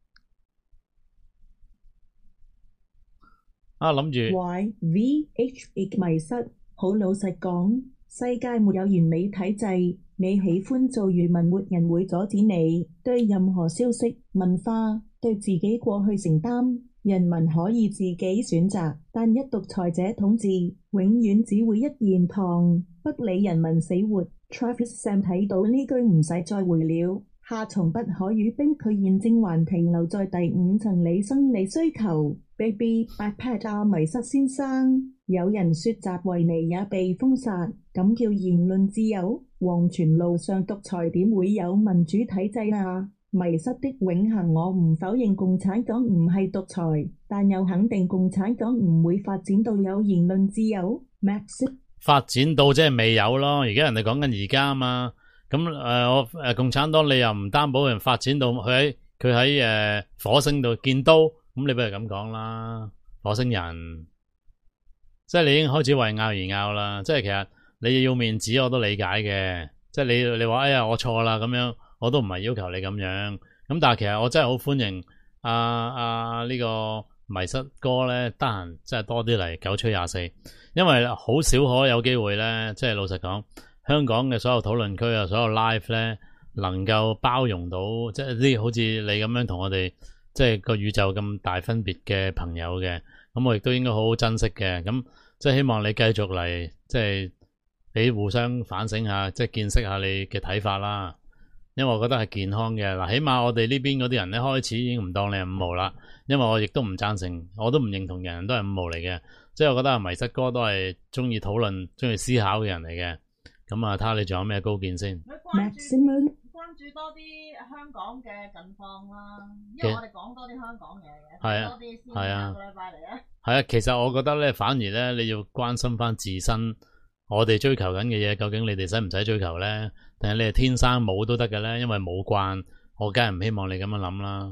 諗住 YVH 迷失，好老實講，世界沒有完美體制。你喜歡做漁民，沒人會阻止你。對任何消息、文化，對自己過去承擔，人民可以自己選擇。但一獨裁者統治，永遠只會一言堂，不理人民死活。Travis Sam 睇到呢句唔使再回了。夏蟲不可語冰，佢現正還停留在第5層理生理需求。Baby iPad 迷失先生，有人說習維尼也被封殺，咁叫言論自由？黃泉路上獨裁點會有民主體制啊？迷失的永恆，我唔否認共產黨唔係獨裁，但又肯定共產黨唔會發展到有言論自由。Max 發展到即係未有咯，而家人哋講緊而家啊嘛。咁我共產黨你又唔擔保人發展到佢喺火星度見刀，咁你不如咁講啦，火星人，即係你已經開始為拗而拗啦。即係其實你要面子我都理解嘅，即係你話哎呀我錯啦咁樣，我都唔係要求你咁樣。咁但係其實我真係好歡迎呢個迷失哥咧，得閒真係多啲嚟9吹24，因為好少可有機會咧，即係老實講。香港嘅所有討論區啊，所有 live 咧，能夠包容到即係啲好似你咁樣同我哋即係個宇宙咁大分別嘅朋友嘅，咁我亦都應該好好珍惜嘅。咁即係希望你繼續嚟，即係俾互相反省下，即係見識下你嘅睇法啦。因為我覺得係健康嘅嗱，起碼我哋呢邊嗰啲人咧開始已經唔當你係5毛啦。因為我亦都唔贊成，我都唔認同人人都係5毛嚟嘅。即係我覺得迷失哥都係中意討論、中意思考嘅人嚟嘅。咁睇下你仲有咩高見先？ 關注多啲香港嘅近況啦，因為我哋講多啲香港嘢嘅，多啲先下個禮拜嚟啊。 係啊，其實我覺得咧，反而咧你要關心翻自身，我哋追求緊嘅嘢，究竟你哋使唔使追求咧？定係你係天生冇都得嘅咧？因為冇慣，我梗係唔希望你咁樣諗啦。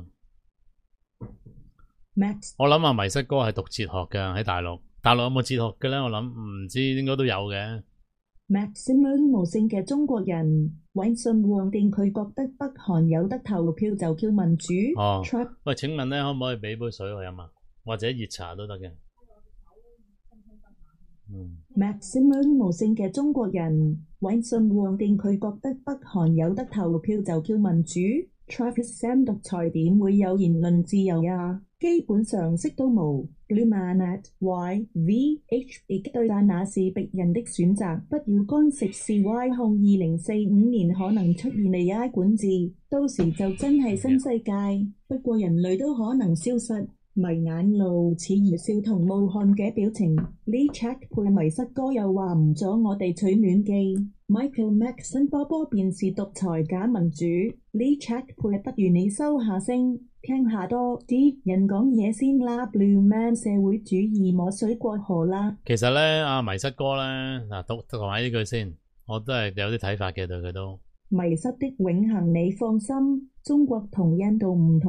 我諗迷失哥係讀哲學嘅喺大陸，大陸有冇哲學嘅咧？我諗唔知，應該都有嘅。 Maximum 無性嘅中國人揾信旺定佢覺得北韓有得投票就叫民主。 喂，請問咧可唔可以俾杯水我飲啊？或者熱茶都得嘅。 Maximum 無性嘅中國人揾信旺定佢覺得北韓有得投票就叫民主。Travis Sam 獨裁點會有言論自由呀？基本上識都冇。Blumanat YVH 對但那是別人的選擇，不要干涉。CY 控2045年可能出現 AI 管治，到時就真係新世界。不過人類都可能消失。迷眼露似熱笑同無汗嘅表情。Lee Check 配迷失哥又話唔阻我哋取暖記。Michael Max 新波波便是獨裁假民主。Lee Check 配不如你收下聲，聽下多啲人講嘢先啦。Blue Man 社會主義摸水過河啦。 其實咧，迷失哥咧嗱，讀埋呢句先，我都係有啲睇法嘅對佢都。 迷失的永恆，你放心，中國同印度唔同。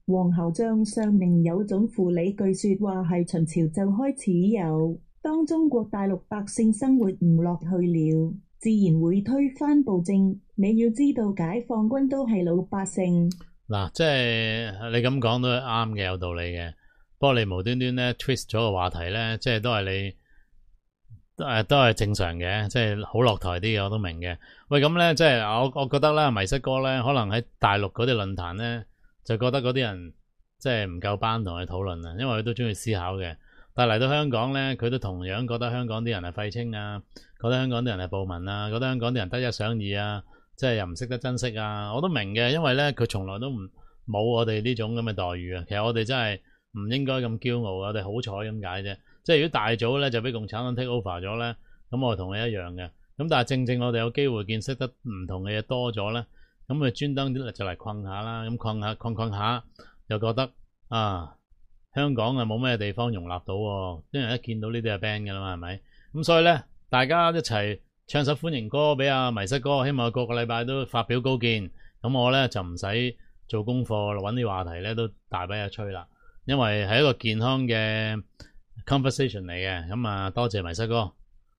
皇后像上明有種婦理，據說話係秦朝就開始有。當中國大陸百姓生活唔落去了，自然會推翻暴政。你要知道，解放軍都係老百姓。 嗱，即係你咁講都係啱嘅，有道理嘅。不過你無端端咧 twist 咗個話題咧，即係都係你都係正常嘅，即係好落台啲嘅，我都明嘅。喂，咁咧即係我覺得咧，迷失哥咧可能喺大陸嗰啲論壇咧，就覺得嗰啲人即係唔夠班同佢討論啊，因為佢都中意思考嘅。但係嚟到香港咧，佢都同樣覺得香港啲人係廢青啊，覺得香港啲人係暴民啊，覺得香港啲人得一想二啊，即係又唔識得珍惜啊。我都明嘅，因為咧佢從來都冇我哋呢種咁嘅待遇啊。其實我哋真係唔應該咁驕傲，我哋好彩咁解啫。即係如果大早咧就俾共產黨 take over 咗咧，咁我同佢一樣嘅。咁但係正正我哋有機會見識得唔同嘅嘢多咗咧，咁佢專登就嚟困下啦，咁困下又覺得啊〜香港啊冇咩地方容納到，因為一見到呢啲係 ban 嘅啦嘛，係咪？咁所以咧，大家一齊唱首歡迎歌俾阿迷失哥，希望佢個個禮拜都發表高見。咁我咧就唔使做功課，揾啲話題咧都大把嘢吹啦。因為係一個健康嘅 conversation 嚟嘅。咁啊，多謝迷失哥。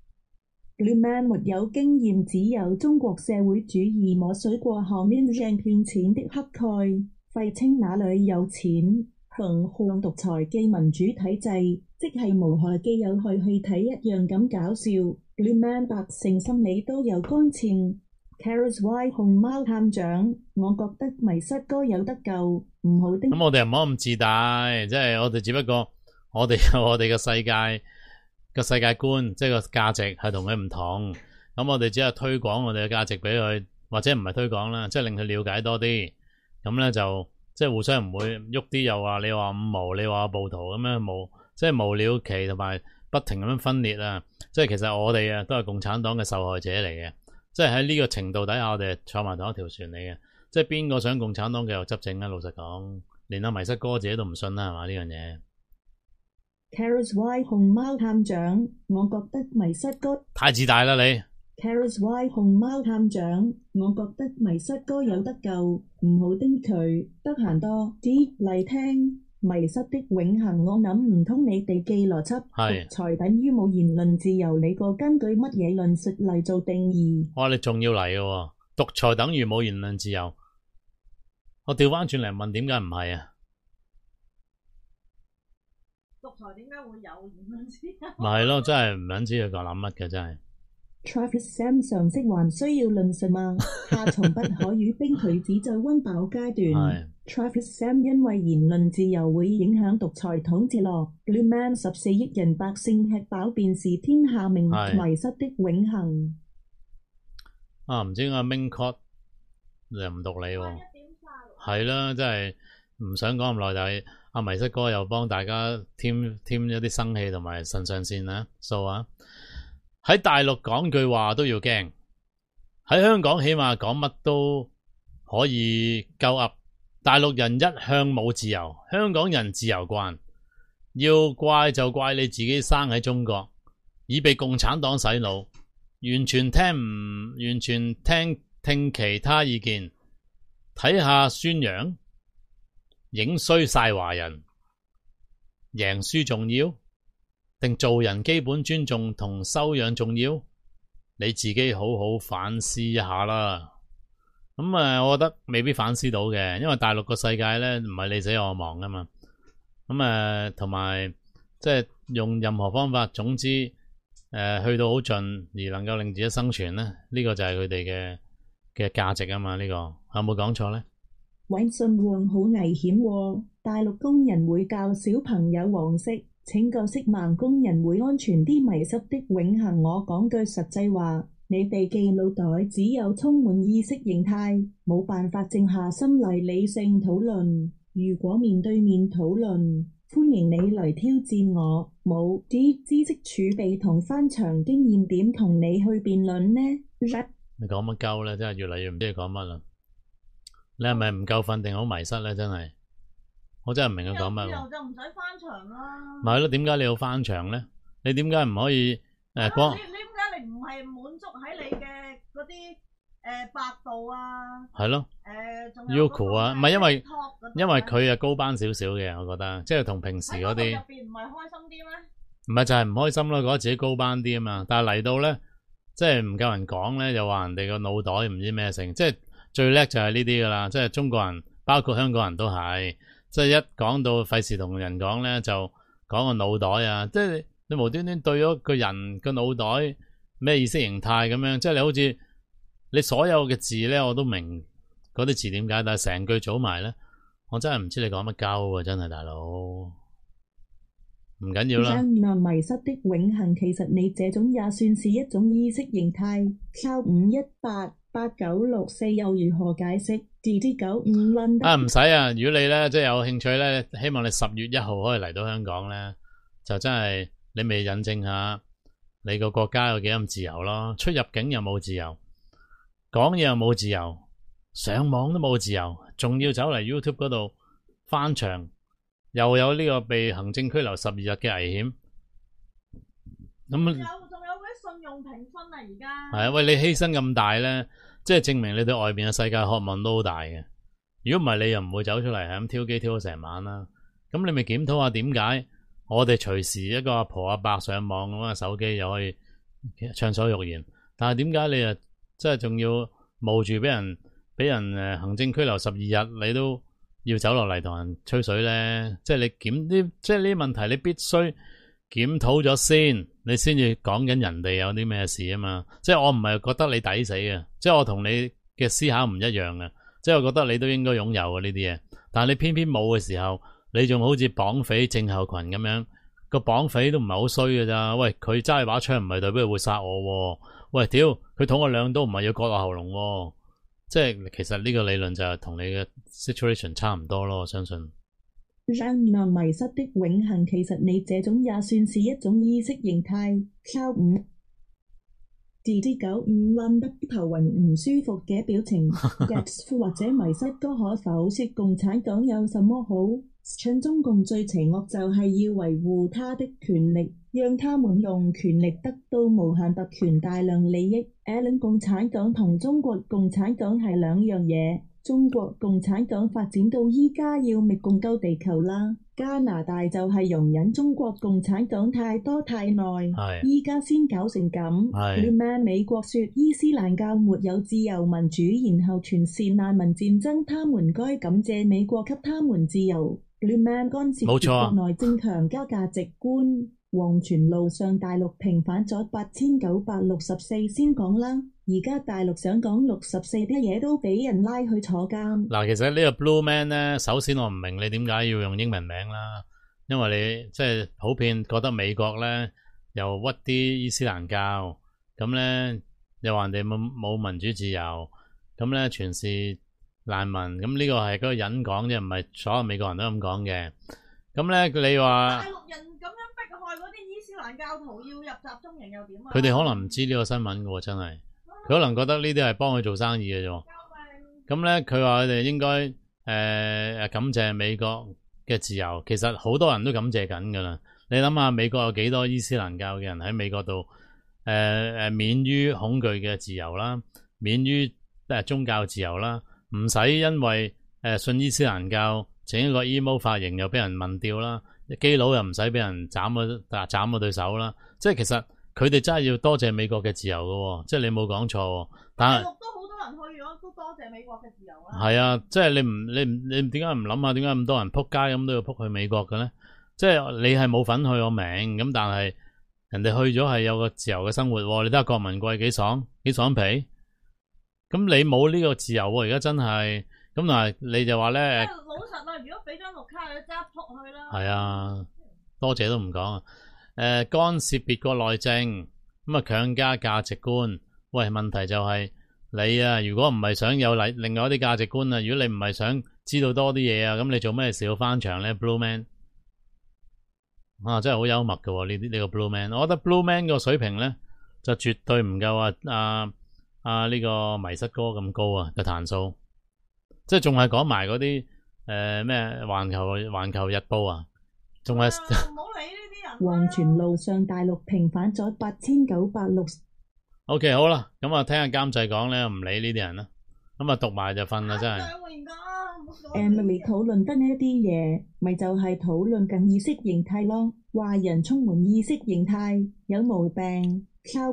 Blue Man 沒有經驗，只有中國社會主義摸水過後面賺騙錢的乞丐。廢青哪裡有錢？強項獨裁既民主體制，即係無害既有害，去睇一樣咁搞笑。Blue Man 百姓心理都有乾淨。Carrots Y 熊貓探長，我覺得迷失哥有得救，唔好的。 咁我哋唔好咁自大，即係我哋只不過我哋有我哋嘅世界觀，即係個價值係同佢唔同。咁我哋只係推廣我哋嘅價值俾佢，或者唔係推廣啦，即係令佢了解多啲。咁咧就。即係互相唔會喐啲，又話你話五毛，你話暴徒咁樣即係無了期同埋不停咁樣分裂啊！即係其實我哋啊都係共產黨嘅受害者嚟嘅，即係喺呢個程度底下，我哋坐埋同一條船嚟嘅。即係邊個想共產黨繼續執政啊？老實講，連阿迷失哥自己都唔信啦，係嘛呢樣嘢 ？Carrots Y 熊貓探長，我覺得迷失哥太自大啦你。 Carrots Y 熊貓探長，我覺得迷失哥有得救，唔好叮佢，得閒多啲嚟聽迷失的永恆。我諗唔通你哋記邏輯，獨裁等於冇言論自由，你個根據乜嘢論述嚟做定義？哇！ 你仲要嚟嘅喎，獨裁等於冇言論自由。我調翻轉嚟問，點解唔係啊？ 獨裁點解會有言論自由？ 咪係咯，真係唔撚知佢講諗乜嘅真係。 Travis Sam 常識還需要論述嗎？夏蟲不可與冰腿只在溫飽階段。Travis Sam 因為言論自由會影響獨裁統治咯。Blue Man 14億人百姓吃飽便是天下名，迷失的永恆。 啊，唔知點解 Mingcott 又唔讀你喎？係啦，真係唔想講咁耐，但係阿迷失哥又幫大家添一啲生氣同埋腎上腺啊數啊！喺大陸講句話都要驚，喺香港起碼講乜都可以鳩噏。大陸人一向冇自由，香港人自由慣，要怪就怪你自己生喺中國，已被共產黨洗腦，完全聽其他意見，睇下宣揚，影衰晒華人，贏輸重要？定做人基本尊重同修養重要？你自己好好反思一下啦。咁我覺得未必反思到嘅，因為大陸個世界咧唔係你死我亡噶嘛。咁同埋即係用任何方法，總之去到好盡而能夠令自己生存咧，呢個就係佢哋嘅價值啊嘛。呢個有冇講錯咧？ 搵信旺好危險喎，大陸工人會教小朋友黃色。請教色盲工人會安全啲？迷失的永恆，我講句實際話，你哋嘅腦袋只有充滿意識形態，冇辦法靜下心嚟理性討論。如果面對面討論，歡迎你嚟挑戰我，冇啲知識儲備同翻牆經驗，點同你去辯論呢？ 你講乜鳩咧？真係越嚟越唔知你講乜啦！你係咪唔夠瞓定好迷失咧？真係。我真係唔明佢講乜喎。 又就唔使翻牆啦。 咪係咯，點解你要翻牆咧？你點解唔可以光？ 你點解你唔係滿足喺你嘅嗰啲百度啊， 係咯仲有 ，Youku 啊，唔係因為佢係高班少少嘅，我覺得，即係同平時嗰啲。 入邊唔係開心啲咩？ 唔係就係唔開心咯，覺得自己高班啲啊嘛。但係嚟到咧，即係唔夠人講咧，又話人哋個腦袋唔知咩性，即係最叻就係呢啲噶啦。即係中國人，包括香港人都係，即係一講到費事同人講咧，就講個腦袋啊。即係你無端端對咗個人個腦袋咩意識形態咁樣，即係你好似你所有嘅字咧，我都明嗰啲字點解，但係成句組埋咧，我真係唔知你講乜鳩啊！真係大佬。唔緊要啦。 原來迷失的永恆，其實你這種也算是一種意識形態。靠5188964又如何解釋 DD95 啊，唔使啊！如果你咧即係有興趣咧，希望你10月1號可以嚟到香港咧，就真係你未引證下你個國家有幾咁自由咯？出入境又冇自由，講嘢又冇自由，上網都冇自由，仲要走嚟 YouTube 嗰度翻牆。又有呢個被行政拘留12日嘅危險，咁仲有嗰啲信用評分啊！而家係啊，喂，你犧牲咁大咧，即係證明你對外邊嘅世界渴望都好大嘅。如果唔係，你又唔會走出嚟係咁挑機挑咗成晚啦。咁你咪檢討下點解我哋隨時一個阿婆阿伯上網咁嘅手機又可以暢所欲言，但係點解你啊，即係仲要冒住俾人行政拘留12日，你都要走落嚟同人吹水咧？即係你即係呢啲問題，你必須檢討咗先，你先至講緊人哋有啲咩事啊嘛。即係我唔係覺得你抵死嘅，即係我同你嘅思考唔一樣嘅，即係我覺得你都應該擁有嘅呢啲嘢。但係你偏偏冇嘅時候，你仲好似綁匪症候群咁樣，個綁匪都唔係好衰嘅咋？喂，佢揸住把槍唔係代表佢會殺我喎。喂，屌，佢捅我2刀唔係要割落喉嚨喎。即係其實呢個理論就係同你嘅 situation 差唔多咯，我相信。 原來迷失的永恆，其實你這種也算是一種意識形態。靠5 DD95 彎得頭暈唔舒服嘅表情，Gaps 或者迷失哥可否說共產黨有什麼好？趁中共最邪惡就係要維護他的權力，讓他們用權力得到無限特權大量利益。Alan 共產黨同中國共產黨係兩樣嘢。中國共產黨發展到依家要滅共救地球啦，加拿大就係容忍中國共產黨太多太耐，依家先搞成咁。美國說伊斯蘭教沒有自由民主，然後全是難民戰爭，他們該感謝美國給他們自由。干涉國內政強加價值觀，黃泉路上大陸平反咗8964先講啦，而家大陸想講64啲嘢都俾人拉去坐監。 嗱，其實呢個 Blue Man 咧，首先我唔明你點解要用英文名啦，因為你即係普遍覺得美國咧又屈啲伊斯蘭教，咁咧又話人哋冇民主自由，咁咧全是難民，咁呢個係嗰個人講啫，唔係所有美國人都咁講嘅。咁咧你話大陸人咁樣迫害嗰啲伊斯蘭教徒要入集中營又點啊？ 佢哋可能唔知呢個新聞嘅喎，真係佢可能覺得呢啲係幫佢做生意嘅啫。咁咧佢話佢哋應該感謝美國嘅自由，其實好多人都感謝緊㗎啦。你諗下美國有幾多伊斯蘭教嘅人喺美國度免於恐懼嘅自由啦，免於宗教自由啦。唔使因為信伊斯蘭教整一個 emo 髮型又俾人問掉啦，基佬又唔使俾人斬咗對手啦。即係其實佢哋真係要多謝美國嘅自由嘅，即係你冇講錯。但係大陸都好多人去咗，都多謝美國嘅自由啦。 係啊，即係你點解唔諗下點解咁多人撲街咁都要撲去美國嘅咧？即係你係冇份去我明咁，但係人哋去咗係有個自由嘅生活。你睇下郭文貴幾爽皮。咁你冇呢個自由喎，而家真係咁，但係你就話咧， 老實啦，如果俾張綠卡你，即刻撲去啦。 係啊，多謝都唔講啊。干涉別國內政，咁啊強加價值觀。喂，問題就係你啊，如果唔係想有另外一啲價值觀啊，如果你唔係想知道多啲嘢啊，咁你做咩事要翻牆咧 ？Blue Man 啊，真係好幽默㗎喎呢個 Blue Man。我覺得 Blue Man 個水平咧就絕對唔夠呢個迷失哥咁高啊嘅彈數，即係仲係講埋嗰啲咩環球日報啊，仲係唔好理呢啲人。 黃泉路上大陸平反咗8960。 OK 好啦，咁啊聽下監製講咧，唔理呢啲人啦，咁啊讀埋就瞓啦，真係。 Emily 討論得呢一啲嘢，咪就係討論緊意識形態咯。華人充滿意識形態，有毛病。靠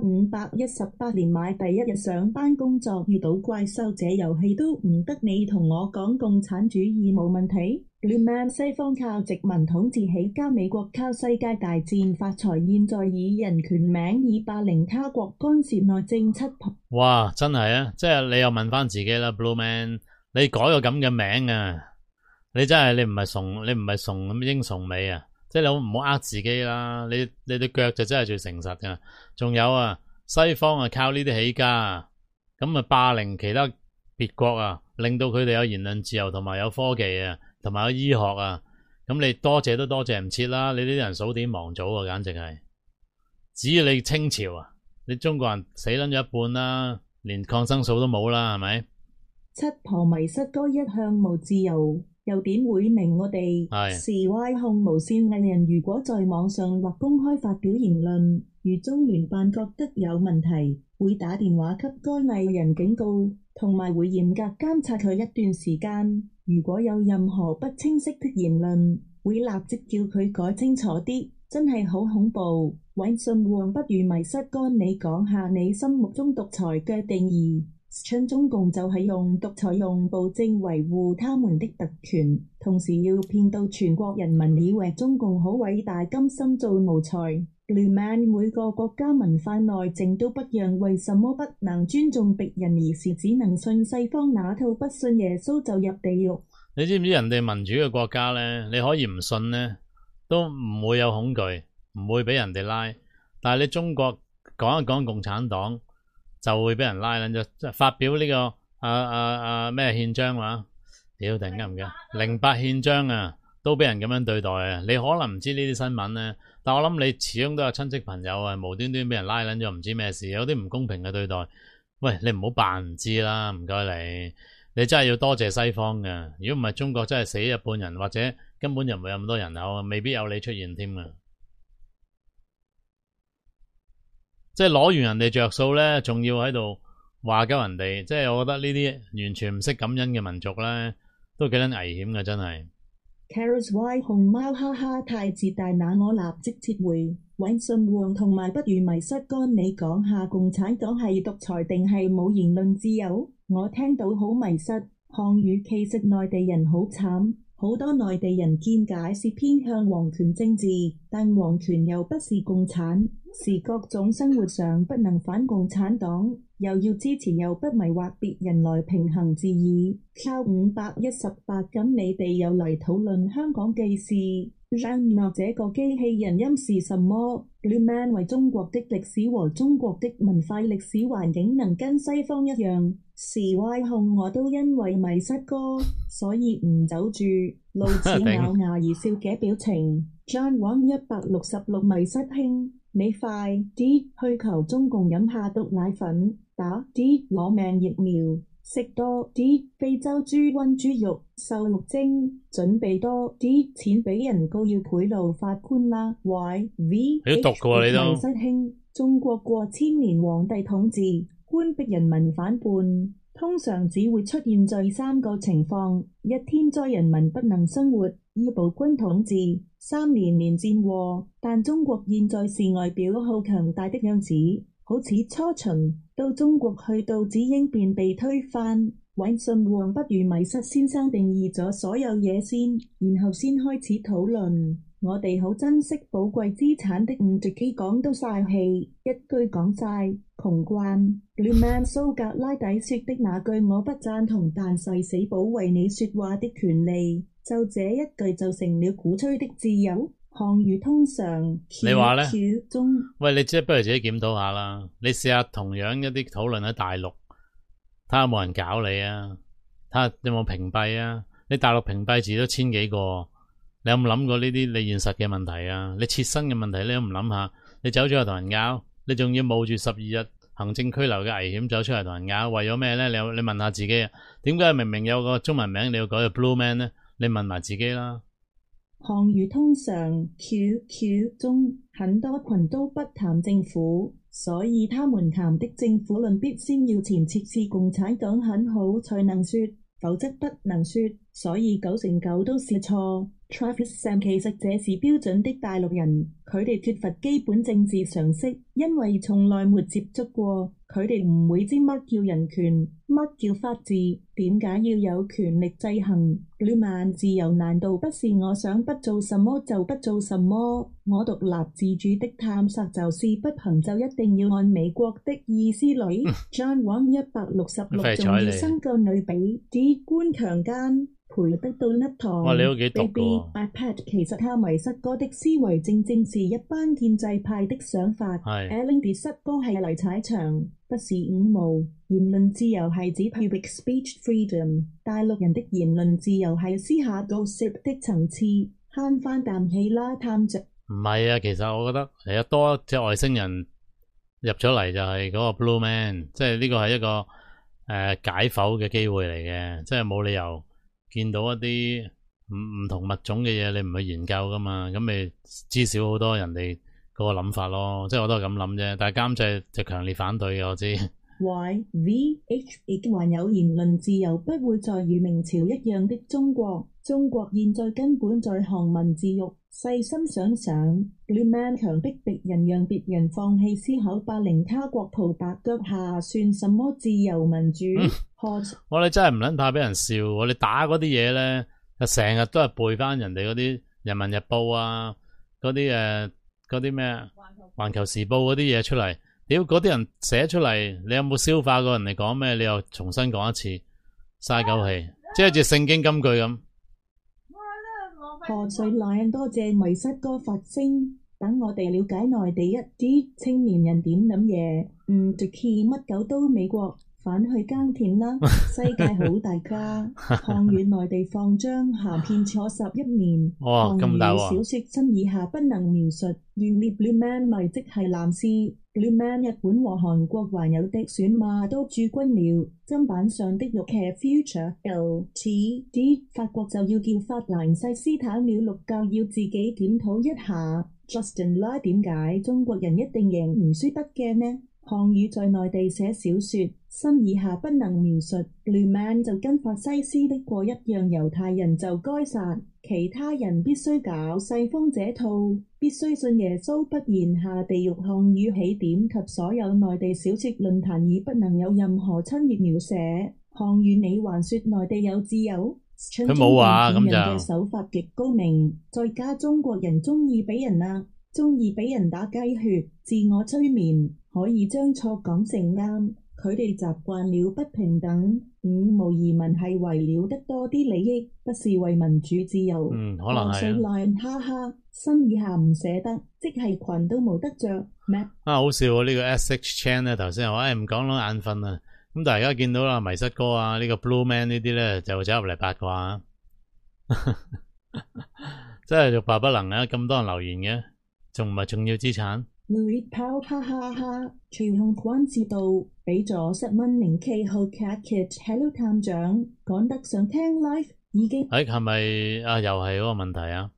518年買第一日上班工作遇到怪獸這遊戲都唔得，你同我講共產主義冇問題。Blue Man 西方靠殖民統治起家，美國靠世界大戰發財，現在以人權名以霸凌他國，干涉內政七婆。 哇，真係啊！即係你又問翻自己啦 ，Blue Man，你改個咁嘅名啊！你真係你唔係崇咁英崇美啊！即係你唔好呃自己啦，你對腳就真係最誠實噶。仲有啊，西方啊靠呢啲起家啊，咁啊霸凌其他別國啊，令到佢哋有言論自由同埋有科技啊，同埋有醫學啊，咁你多謝都多謝唔切啦。你呢啲人數典忘祖啊，簡直係。只要你清朝啊，你中國人死撚咗一半啦，連抗生素都冇啦，係咪？ 七婆迷失該一向無自由。又點會明我哋示威控無線藝人如果在網上或公開發表言論，如中聯辦覺得有問題，會打電話給該藝人警告，同埋會嚴格監察佢一段時間。如果有任何不清晰的言論，會立即叫佢改清楚啲。真係好恐怖。搵信王不如迷失乾，你講下你心目中獨裁嘅定義。中共就係用獨裁用暴政維護他們的特權，同時要騙到全國人民以為中共好偉大，甘心做奴才。Blue Man 每個國家文化內政都不一樣，為什麼不能尊重別人，而是只能信西方那套，不信耶穌就入地獄？ 你知唔知人哋民主嘅國家呢？你可以唔信呢，都唔會有恐懼，唔會俾人哋拉。但係你中國講一講共產黨，就會俾人拉撚咗，發表呢個咩憲章話？屌，突然間唔記得08憲章啊，都俾人咁樣對待啊！你可能唔知呢啲新聞咧，但我諗你始終都有親戚朋友啊，無端端俾人拉撚咗，唔知咩事，有啲唔公平嘅對待。喂，你唔好扮唔知啦，唔該你，你真係要多謝西方嘅。如果唔係中國真係死一半人，或者根本就唔會有咁多人口，未必有你出現添啊！即係攞完人哋着數咧，仲要喺度話鳩人哋，即係我覺得呢啲完全唔識感恩嘅民族咧，都幾撚危險嘅，真係。 Carrots Y 熊貓哈哈太自大，那我立即撤回。搵信王同埋不如迷失乾，你講下共產黨係獨裁定係冇言論自由？我聽到好迷失。漢語其實內地人好慘。好多內地人見解是偏向皇權政治，但皇權又不是共產，是各種生活上不能反共產黨，又要支持又不迷惑別人來平衡自意。靠518，咁你哋又嚟討論香港記事，讓落這個機器人音是什麼？ Blue Man 為中國的歷史和中國的文化歷史環境能跟西方一樣，示威控我都因為迷失歌，所以唔走住，露似咬牙而笑嘅表情。John Wong 166迷失兄，你快啲去求中共飲下毒奶粉，打啲攞命疫苗，食多啲非洲豬瘟豬肉瘦肉精，準備多啲錢俾人告要賄賂法官啦。YV 你都讀過你都迷失兄，中國過千年皇帝統治，官逼人民反叛，通常只會出現這三個情況：一天災人民不能生活，二暴君統治，3年連戰禍。但中國現在是外表好強大的樣子，好似初秦，到中國去到子嬰便被推翻。搵信王不如迷失先生定義咗所有嘢先，然後先開始討論。我哋好珍惜寶貴資產的吳迪基講到晒氣，一句講晒，窮慣。Blue Man 蘇格拉底說的那句我不贊同，但誓死保衛你說話的權利，就這一句就成了鼓吹的自由。漢語通常你話呢？ 中喂，你即係不如自己檢討下啦。你試下同樣一啲討論喺大陸，睇下有冇人搞你啊？睇下有冇屏蔽啊？你大陸屏蔽字都1000幾個，你有冇諗過呢啲你現實嘅問題啊？你切身嘅問題你都唔諗下，你走咗去同人拗，你仲要冒住12日行政拘留嘅危險走出嚟同人拗，為咗咩呢？你問下自己啊，點解明明有個中文名你要改做 Blue Man 呢？你問埋自己啦。 漢語通常 QQ 中很多群都不談政府，所以他們談的政府論必先要前設是共產黨很好才能說，否則不能說，所以9成9都是錯。Travis Sam 其實這是標準的大陸人，佢哋缺乏基本政治常識，因為從來沒接觸過，佢哋唔會知乜叫人權，乜叫法治，點解要有權力制衡。Blue Man 自由難道不是我想不做什麼就不做什麼？我獨立自主的探索就是不行就一定要按美國的意思嚟。John Wang 166仲要生個女俾啲官強姦。賠得到粒糖。 哇！你都幾毒㗎 Baby iPad 其實他迷失哥的思維正是一班建制派的想法。Ellen DeGeneres 哥係嚟踩場，不是五毛。言論自由係指 public speech freedom。大陸人的言論自由係私下 gossip 的層次，慳返啖氣啦，探長。 唔係啊，其實我覺得係多隻外星人入咗嚟就係嗰個 Blue Man， 即係呢個係一個解剖嘅機會嚟嘅，即係冇理由。見到一啲唔同物種嘅嘢，你唔去研究噶嘛，咁咪知少好多人哋嗰個諗法咯。即係我都係咁諗啫，但係監製就強烈反對嘅，我知。 YVH 亦還有言論自由不會再與明朝一樣的中國。中國現在根本在行文字獄。細心想想 Blue Man 強迫別人讓別人放棄思考80他國屠白腳下算什麼自由民主？ 我哋真係唔撚怕俾人笑，我哋打嗰啲嘢咧，就成日都係背翻人哋嗰啲人民日報啊，嗰啲咩環球時報嗰啲嘢出嚟。屌嗰啲人寫出嚟，你有冇消化過人哋講咩？你又重新講一次，嘥狗氣，即係好似聖經金句咁。 賀歲禮多謝迷失哥發聲，等我哋了解內地一啲青年人點諗嘢。Duki 乜狗都美國，返去耕田啦！世界好大家，漢語內地放張鹹片坐11年，漢語小説真以下不能描述。原列 Blue Man 咪即係藍絲。Blue Man 日本和韓國還有的選馬都駐軍了。砧板上的玉騎 Future LTD 法國就要叫法蘭西斯坦了，陸教要自己檢討一下。Justin 啦，點解中國人一定贏唔輸得嘅呢？漢語在內地寫小説，心以下不能描述。Blue Man 就跟法西斯的過一樣，猶太人就該殺，其他人必須搞西方這套，必須信耶穌，不然下地獄。漢語起點及所有內地小説論壇已不能有任何親熱描寫。漢語你還說內地有自由？ 佢冇話咁就。 嘅手法極高明，再加中國人鍾意俾人鍾意俾人打雞血，自我催眠，可以將錯講成啱。佢哋習慣了不平等，無疑問係為了得多啲利益，不是為民主自由。 可能係。 哈哈，心以下唔捨得，即係裙都冇得着咩？ 好笑喎！呢個 SH Chan 咧，頭先又話唔講啦，眼瞓啊。咁但係而家見到啦，迷失哥啊，呢個 Blue Man 呢啲咧就走入嚟八卦，真係欲罷不能啊！咁多人留言嘅。仲唔係重要資產 Louis Powell 哈哈哈，傳控關節度俾咗10蚊零 K 號 Cat Kit Hello 探長趕得上聽 live 已經係咪啊？又係嗰個問題啊！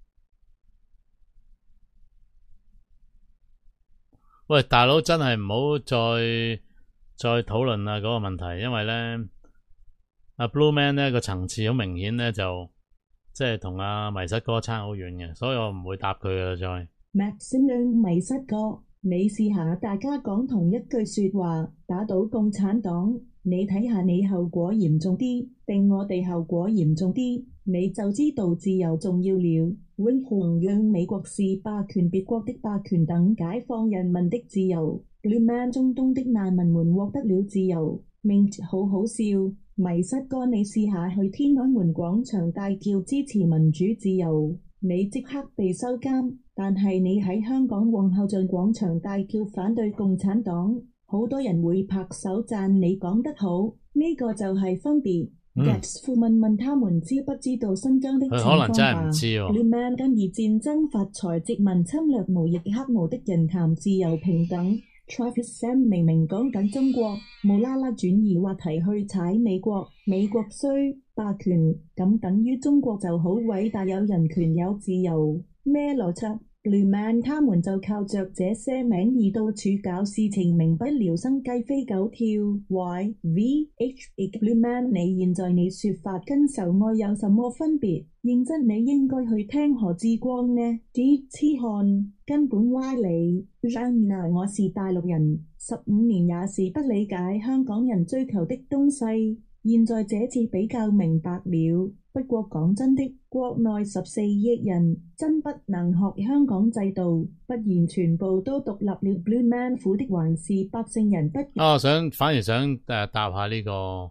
喂，大佬真係唔好再討論啦嗰個問題，因為咧阿 Blue Man 咧個層次好明顯咧就即係同阿迷失哥差好遠嘅，所以我唔會答佢噶啦再。 Maximilian 迷失哥，你試下大家講同一句說話，打倒共產黨，你睇下你後果嚴重啲，定我哋後果嚴重啲，你就知道自由重要了。永弘讓美國是霸權，別國的霸權等解放人民的自由。Blue Man 中東的難民們獲得了自由，命好好笑。迷失哥，你試下去天安門廣場大叫支持民主自由，你即刻被收監。但係你喺香港皇后像廣場大叫反對共產黨，好多人會拍手讚你講得好，呢個就係分別。Gaps 富問他們知不知道新疆的情況吧？ 可能真係唔知喎。 Blue Man 跟以戰爭發財、殖民侵略無亦黑無的人談自由平等。Travis Sam 明明講緊中國，無啦啦轉移話題去踩美國，美國衰。 霸權，咁等於中國就好偉大，有人權有自由，咩邏輯？Blue Man 他們就靠着這些名義到處搞事情，民不聊生，雞飛狗跳。Blue Man， 你現在你說法跟仇愛有什麼分別？認真你應該去聽何志光呢啲痴漢根本歪理。我是大陸人，15年也是不理解香港人追求的東西。現在這次比較明白了，不過講真的，國內14億人真不能學香港制度，不然全部都獨立了。Blue Man 苦的還是百姓人不？ 反而想答下呢個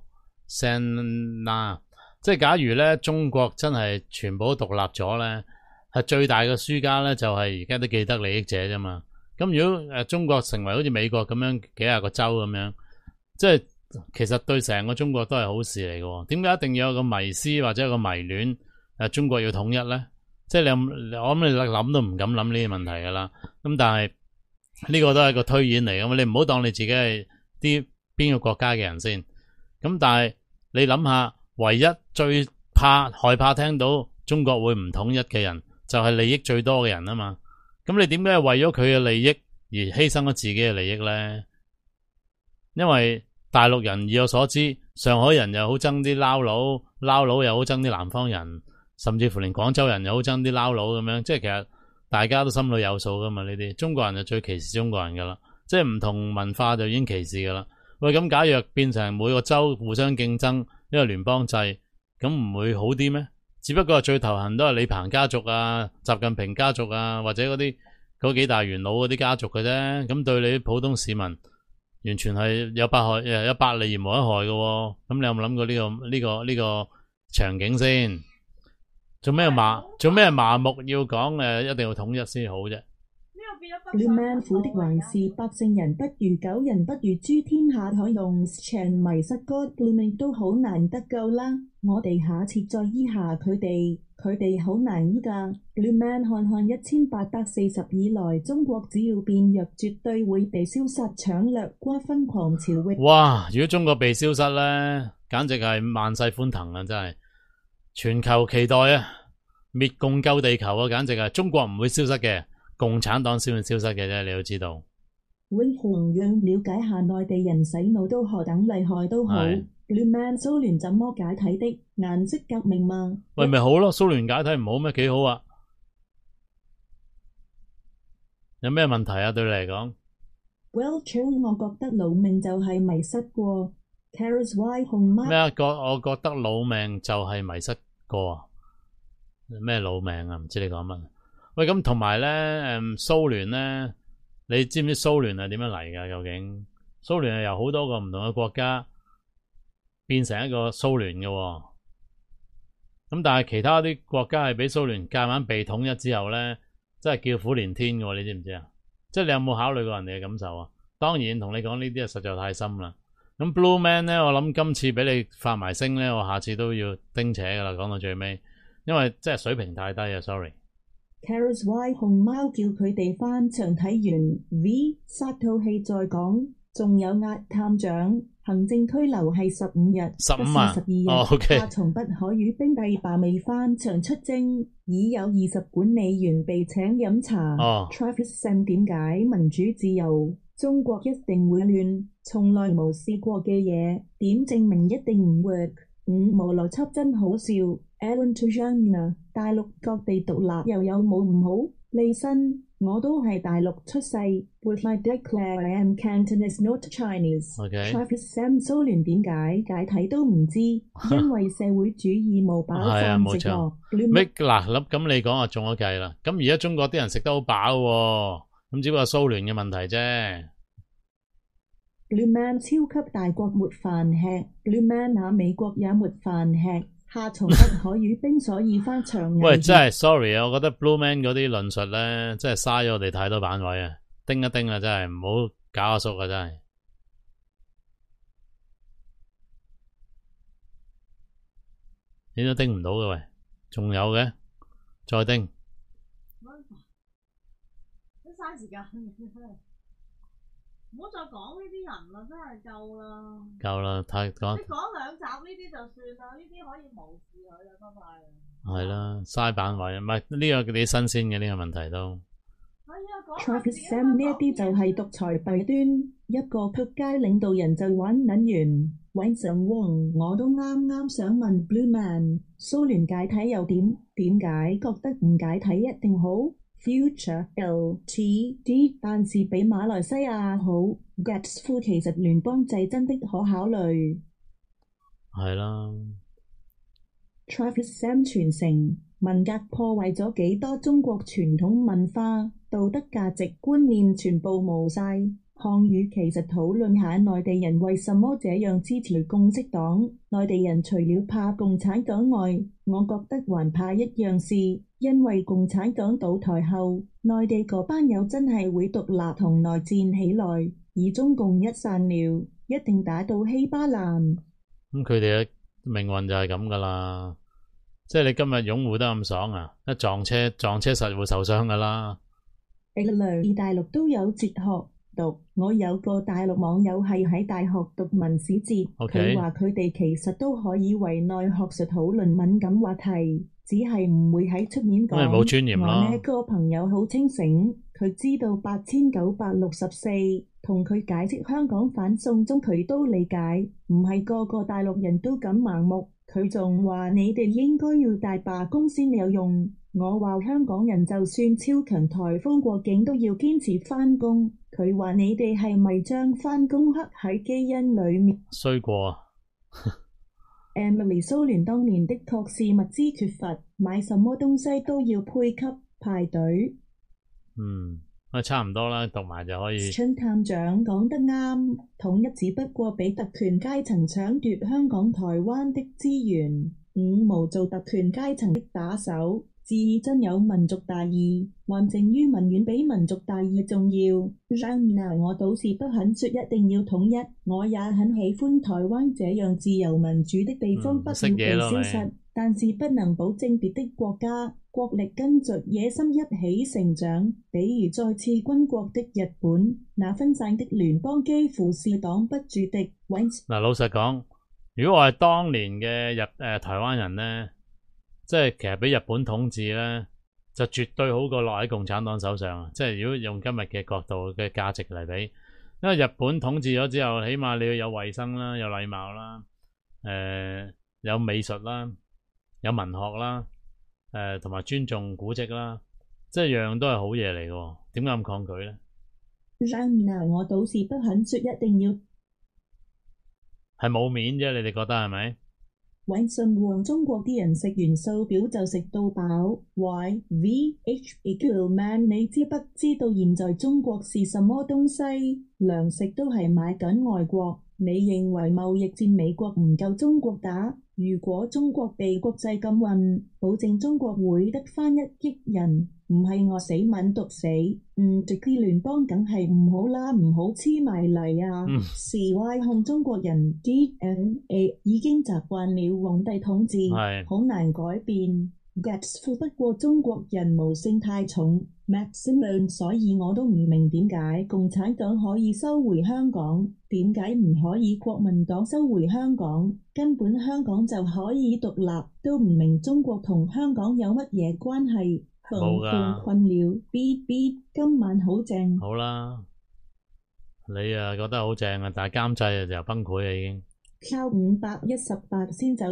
Senna， 即係假如咧中國真係全部都獨立咗咧，係最大嘅輸家咧就係而家啲既得利益者啫嘛。咁如果中國成為好似美國咁樣幾廿個州咁樣，即係其實對成個中國都係好事嚟嘅。點解一定要有個迷思或者有個迷戀中國要統一咧？即係我諗你諗都唔敢諗呢啲問題噶啦。咁但係呢個都係個推演嚟嘅嘛，你唔好當你自己係啲邊個國家嘅人先。咁但係你諗下，唯一最害怕聽到中國會唔統一嘅人，就係利益最多嘅人啊嘛。咁你點解係為咗佢嘅利益而犧牲咗自己嘅利益咧？因為大陸人以我所知，上海人又好憎啲撈佬又好憎啲南方人，甚至乎連廣州人又好憎啲撈佬咁樣，即係其實大家都心裏有數噶嘛。呢啲中國人就最歧視中國人噶啦，即係唔同文化就已經歧視噶啦。喂，咁假若變成每個州互相競爭，因為聯邦制，咁唔會好啲咩？只不過最頭痕都係李鵬家族啊、習近平家族啊，或者嗰幾大元老嗰啲家族嘅啫。咁對你普通市民，完全係有百利而無一害嘅喎。咁你有冇諗過呢個場景先？做咩麻木要講一定要統一先好啫 ？Blue Man 苦的還是百姓人不如狗人不如豬，天下可用長迷失 God Blue Man 都好難得救啦。我哋下次再醫下佢哋好難醫㗎。Blue Man 看看1840以來，中國只要變弱，絕對會被消失、搶掠、瓜分狂潮域。哇！ 如果中國被消失咧，簡直係萬世歡騰啊！真係全球期待啊！滅共救地球啊！簡直係中國唔會消失嘅。共產黨先會消失嘅啫，你都知道。 永紅讓了解下內地人洗腦都何等厲害都好。Blue Man 蘇聯怎麼解體的？顏色革命嘛？ 喂，咪好咯，蘇聯解體唔好咩？幾好啊！有咩問題啊？對你嚟講 ？Well, Chong， 我覺得老命就係迷失過。Carers Y 紅媽咩啊？我覺得老命就係迷失過啊！咩老命啊？唔知你講乜？喂，咁同埋咧，蘇聯咧，你知唔知蘇聯係點樣嚟噶？究竟蘇聯係由好多個唔同嘅國家變成一個蘇聯嘅，咁但係其他啲國家係俾蘇聯夾硬被統一之後咧，真係叫苦連天嘅，你知唔知啊？即係你有冇考慮過人哋嘅感受啊？當然同你講呢啲啊，實在太深啦。咁 Blue Man 咧，我諗今次俾你發埋聲咧，我下次都要叮扯噶啦，講到最尾，因為即係水平太低啊 ，sorry。Carers Y 熊貓叫佢哋翻牆睇完 V 殺套戲再講，仲有押探長，行政拘留係15日，不是12日。 OK。 夏蟲不可與兵帝罷未翻牆出征，已有20管理員被請飲茶。Travis Sam 點解民主自由，中國一定會亂，從來無試過嘅嘢，點證明一定唔 work？無邏輯真好笑。Alan Tujana 大陸各地獨立又有冇唔好？利申我都係大陸出世 ，But I declare I am Cantonese not Chinese。Travis Sam 蘇聯點解解體都唔知，因為社會主義冇飽飯食咯。 嗱咁你講啊中咗計啦。咁而家中國啲人食得好飽喎，咁只不過蘇聯嘅問題啫。 Blue Man 超級大國沒飯吃 ，Blue Man 啊美國也沒飯吃。夏蟲不可與兵，所以翻牆。 喂，真係 sorry 啊！我覺得 Blue Man 嗰啲論述咧，真係嘥咗我哋太多版位啊！叮一叮啊，真係唔好搞阿叔啊！真係，你都叮唔到嘅喂，仲有嘅，再叮。 都嘥時間。 唔好再講呢啲人啦，真係夠啦。 夠啦，太講。 你講兩集呢啲就算啦，呢啲可以無視佢啦，拜拜。 係啦，嘥版位，唔係呢個幾新鮮嘅呢個問題都。 Travis Sam 呢一啲就係獨裁弊端，一個曲街領導人就玩撚完。Vincent Wong 我都啱想問 Blue Man， 蘇聯解體又點解覺得唔解體一定好 ？Future LTD 但是比馬來西亞好 ？Gatsfu 其實聯邦制真的可考慮。 係啦。 Travis Sam 傳承文革破壞咗幾多中國傳統文化、道德價值觀念全部冇晒。漢語其實討論下內地人為什麼這樣支持共產黨。內地人除了怕共產黨外，我覺得還怕一樣事，因為共產黨倒台後，內地嗰班友真係會獨立同內戰起來，而中共一散了，一定打到稀巴爛。 咁佢哋嘅命運就係咁噶啦，即係你今日擁護得咁爽啊，一撞車實會受傷噶啦。 大陸都有哲學讀，我有個大陸網友係喺大學讀文史哲，佢話佢哋其實都可以為內學術討論敏感話題，只係唔會喺出面講。 冇尊嚴咯。 我呢個朋友好清醒，佢知道8964，同佢解釋香港反送中佢都理解，唔係個個大陸人都咁盲目。佢仲話你哋應該要大罷工先有用。我話香港人就算超強颱風過境都要堅持返工。佢話你哋係咪將返工刻喺基因裏面？ 衰過啊 ！Emily 蘇聯當年的確是物資缺乏，買什麼東西都要配給排隊。 差唔多啦，讀埋就可以。 春探長講得啱，統一只不過俾特權階層搶奪香港、台灣的資源，五毛做特權階層的打手。至於真有民族大義，還剩於民遠比民族大義重要。我倒是不肯說一定要統一，我也很喜歡台灣這樣自由民主的地方，不要被消失。但是不能保證別的國家國力跟着野心一起成長。比如再次軍國的日本，那分散的聯邦幾乎是擋不住的。 嗱，老實講，如果我係當年嘅台灣人呢，即係其實俾日本統治呢，就絕對好過落喺共產黨手上啊！即係如果用今日嘅角度嘅價值嚟比，因為日本統治咗之後，起碼你要有衛生啦，有禮貌啦，有美術啦，有文學啦，同埋尊重古蹟啦，即係樣都係好嘢嚟嘅，點解咁抗拒呢？ 我倒是不肯說一定要係冇面啫，你哋覺得係咪？ 中國啲人食完數表就食到飽。Man， 你知不知道現在中國是什麼東西？糧食都係買緊外國。你認為貿易戰美國唔夠中國打？如果中國被國際禁運，保證中國會得返1億人，唔係餓死敏毒死。直啲聯邦梗係唔好啦，唔好黐埋嚟啊！示威控中國人 DNA 已經習慣了皇帝統治，好難改變。Gatsfu 不過中國人奴性太重 Maximum， 所以我都唔明點解共產黨可以收回香港，點解唔可以國民黨收回香港？根本香港就可以獨立，都唔明中國同香港有乜嘢關係？ 冇㗎。 困了 B， 今晚好正。 好啦，你啊覺得好正啊，但係監製就崩潰啦已經。 靠518先走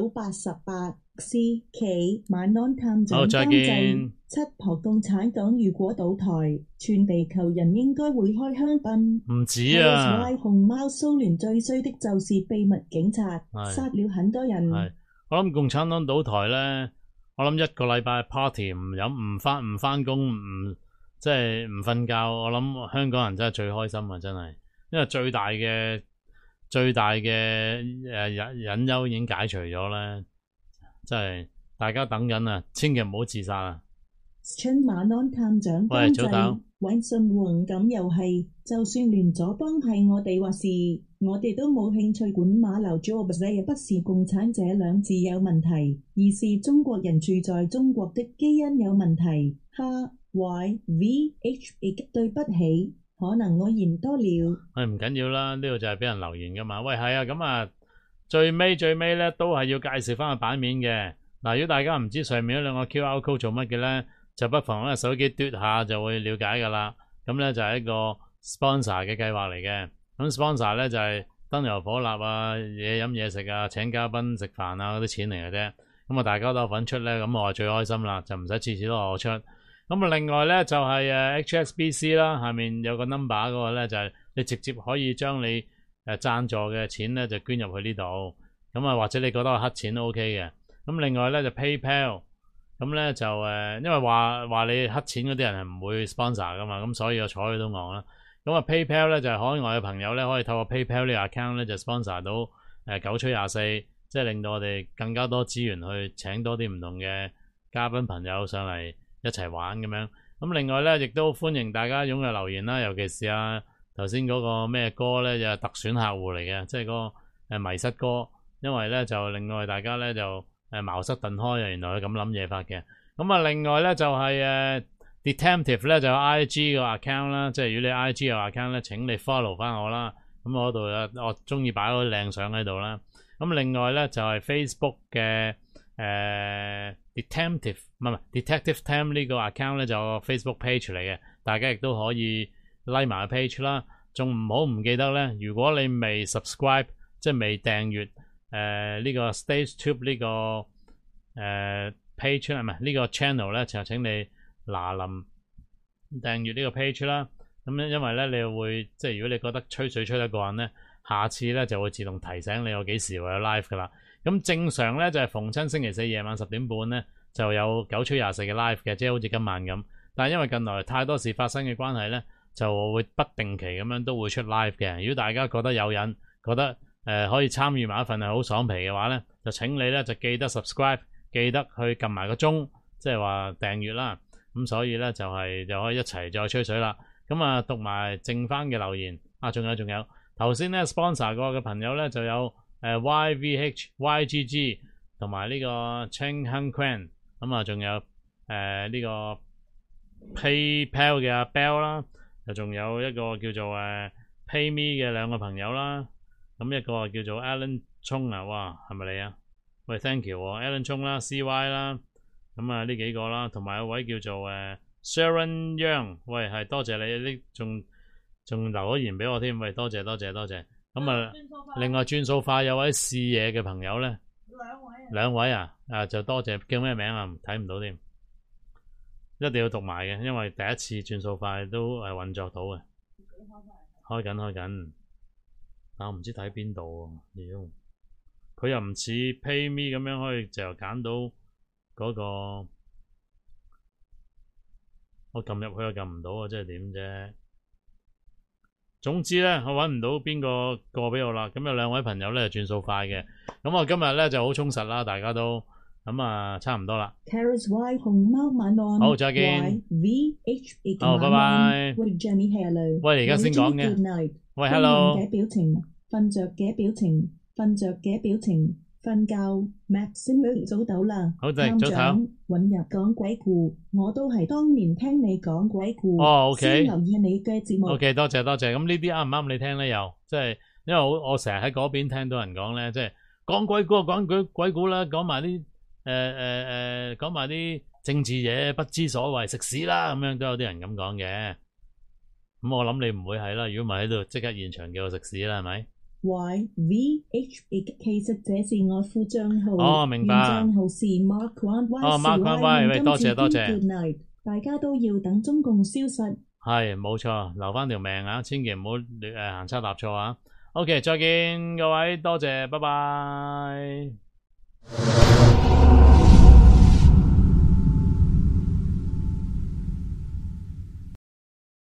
88。C 企晚安探長監製七婆共產黨如果倒台，全地球人應該會開香檳。 唔止啊！ 熊貓蘇聯最衰的就是秘密警察，殺了很多人。 我諗共產黨倒台呢，我諗一個禮拜 party 唔飲唔返工唔即係唔瞓覺，我諗香港人真係最開心啊！真係，因為最大嘅隱憂已經解除咗咧。真係大家等緊啊，千祈唔好自殺啊！ 春晚安探長監製揾信換咁又係，就算聯左幫係我哋話事，我哋都冇興趣管馬流 jobs 也不是共產這兩字有問題，而是中國人住在中國的基因有問題。哈 YVH 對不起。 可能我言多了。 唔緊要啦，呢度就係俾人留言噶嘛。喂，係啊，咁啊，最尾咧都係要介紹翻個版面嘅。嗱，如果大家唔知上面嗰兩個 QR code 做乜嘅咧，就不妨咧手機嘟下就會了解噶啦。咁咧就係一個 sponsor 嘅計劃嚟嘅。咁 sponsor 咧就係燈油火蠟啊、嘢飲嘢食啊、請嘉賓食飯啊嗰啲錢嚟嘅啫。咁啊，大家都有份出咧，咁我係最開心啦，就唔使次次都我出。咁啊，另外咧就係HSBC 啦，下面有個 number 嗰個咧就係你直接可以將你贊助嘅錢咧就捐入去呢度。咁啊，或者你覺得我黑錢都 OK 嘅。咁另外咧就 PayPal， 咁咧就因為話你黑錢嗰啲人係唔會 sponsor 噶嘛，咁所以我睬佢都戇啦。咁啊 PayPal 咧就係海外嘅朋友咧可以透過 PayPal 呢個 account 咧就 sponsor 到九吹24，即係令到我哋更加多資源去請多啲唔同嘅嘉賓朋友上嚟一齊玩咁樣。咁另外咧亦都歡迎大家踴躍留言啦，尤其是頭先嗰個咩歌咧就係特選客戶嚟嘅，即係嗰個迷失歌，因為咧就令到大家咧就茅塞頓開啊，原來佢咁諗嘢法嘅。咁啊另外咧就係Detective 咧就有 IG 個 account 啦，即係如果你 IG 個 account 咧，請你 follow 翻我啦。咁我嗰度我中意擺嗰啲靚相喺度啦。咁另外咧就係 Facebook 嘅Detective 唔係 Detective Tam 呢個 account 咧就有個 Facebook page 嚟嘅，大家亦都可以 like 埋個 page 啦。仲唔好唔記得咧，如果你未 subscribe 即係未訂閱呢個 StageTube 呢個page 係咪呢個 channel 咧，就請你嗱臨訂閱呢個 page 啦。咁因為咧你會即係如果你覺得吹水吹得過癮咧，下次咧就會自動提醒你我幾時會有 live 噶啦。咁正常咧就係逢親星期四夜晚10點半咧就有九吹24嘅 live 嘅，即係好似今晚咁。但係因為近來太多事發生嘅關係咧，就會不定期咁樣都會出 live 嘅。如果大家覺得有癮，覺得可以參與埋一份係好爽皮嘅話咧，就請你咧就記得 subscribe， 記得去撳埋個鐘，即係話訂閱啦。咁所以咧就可以一齊再吹水啦。咁啊讀埋剩翻嘅留言啊，仲有頭先咧 sponsor 過嘅朋友咧就有YVH、YGG 同埋呢個 Cheng Hung Quan， 咁啊仲有呢個 PayPal 嘅阿 Bell 啦，又仲有一個叫做PayMe 嘅兩個朋友啦。咁一個叫做 Alan Chung 啊，哇係咪你啊？喂 Thank you Alan Chung 啦 CY 啦，咁啊呢幾個啦，同埋一位叫做Sharon Young， 喂係多謝你，呢仲留咗言俾我添，喂多謝。咁啊另外轉數快有位試嘢嘅朋友咧，兩位啊就多謝，叫咩名啊？睇唔到添，一定要讀埋嘅，因為第一次轉數快都係運作到嘅，開緊，但我唔知睇邊度喎，佢又唔似 PayMe 咁樣可以就揀到嗰個，我撳入去又撳唔到啊，即係點啫？總之咧，我揾唔到邊個過俾我啦。咁有兩位朋友咧轉數快嘅，咁我今日咧就好充實啦，大家都咁啊，差唔多啦。 Carrots Y 熊貓晚安。 好，再見。 VH 好，拜拜。 喂 Jenny hello。 喂，你而家先講嘅。喂 ，hello。 嘅表情，瞓着嘅表情，瞓着嘅表情，瞓覺。Maxim 早唞啦。 好，早唞。 揾入講鬼故，我都係當年聽你講鬼故。 哦 ，OK。 先留意你嘅節目。 OK，多謝。咁呢啲啱唔啱你聽咧？又即係因為我成日喺嗰邊聽到人講咧，即係講鬼故講鬼故啦，講埋啲講埋啲政治嘢，不知所謂，食屎啦咁樣都有啲人咁講嘅。咁我諗你唔會係啦，如果唔係喺度即刻現場叫我食屎啦，係咪 ？YVH 其實這是我副賬號。 哦，明白。 賬號是 Mark One Y。哦 ，Mark One Y， 喂，多謝。 Good night， 大家都要等中共消失。 係，冇錯，留翻條命啊！千祈唔好行差踏錯啊 ！OK， 再見各位，多謝，拜拜。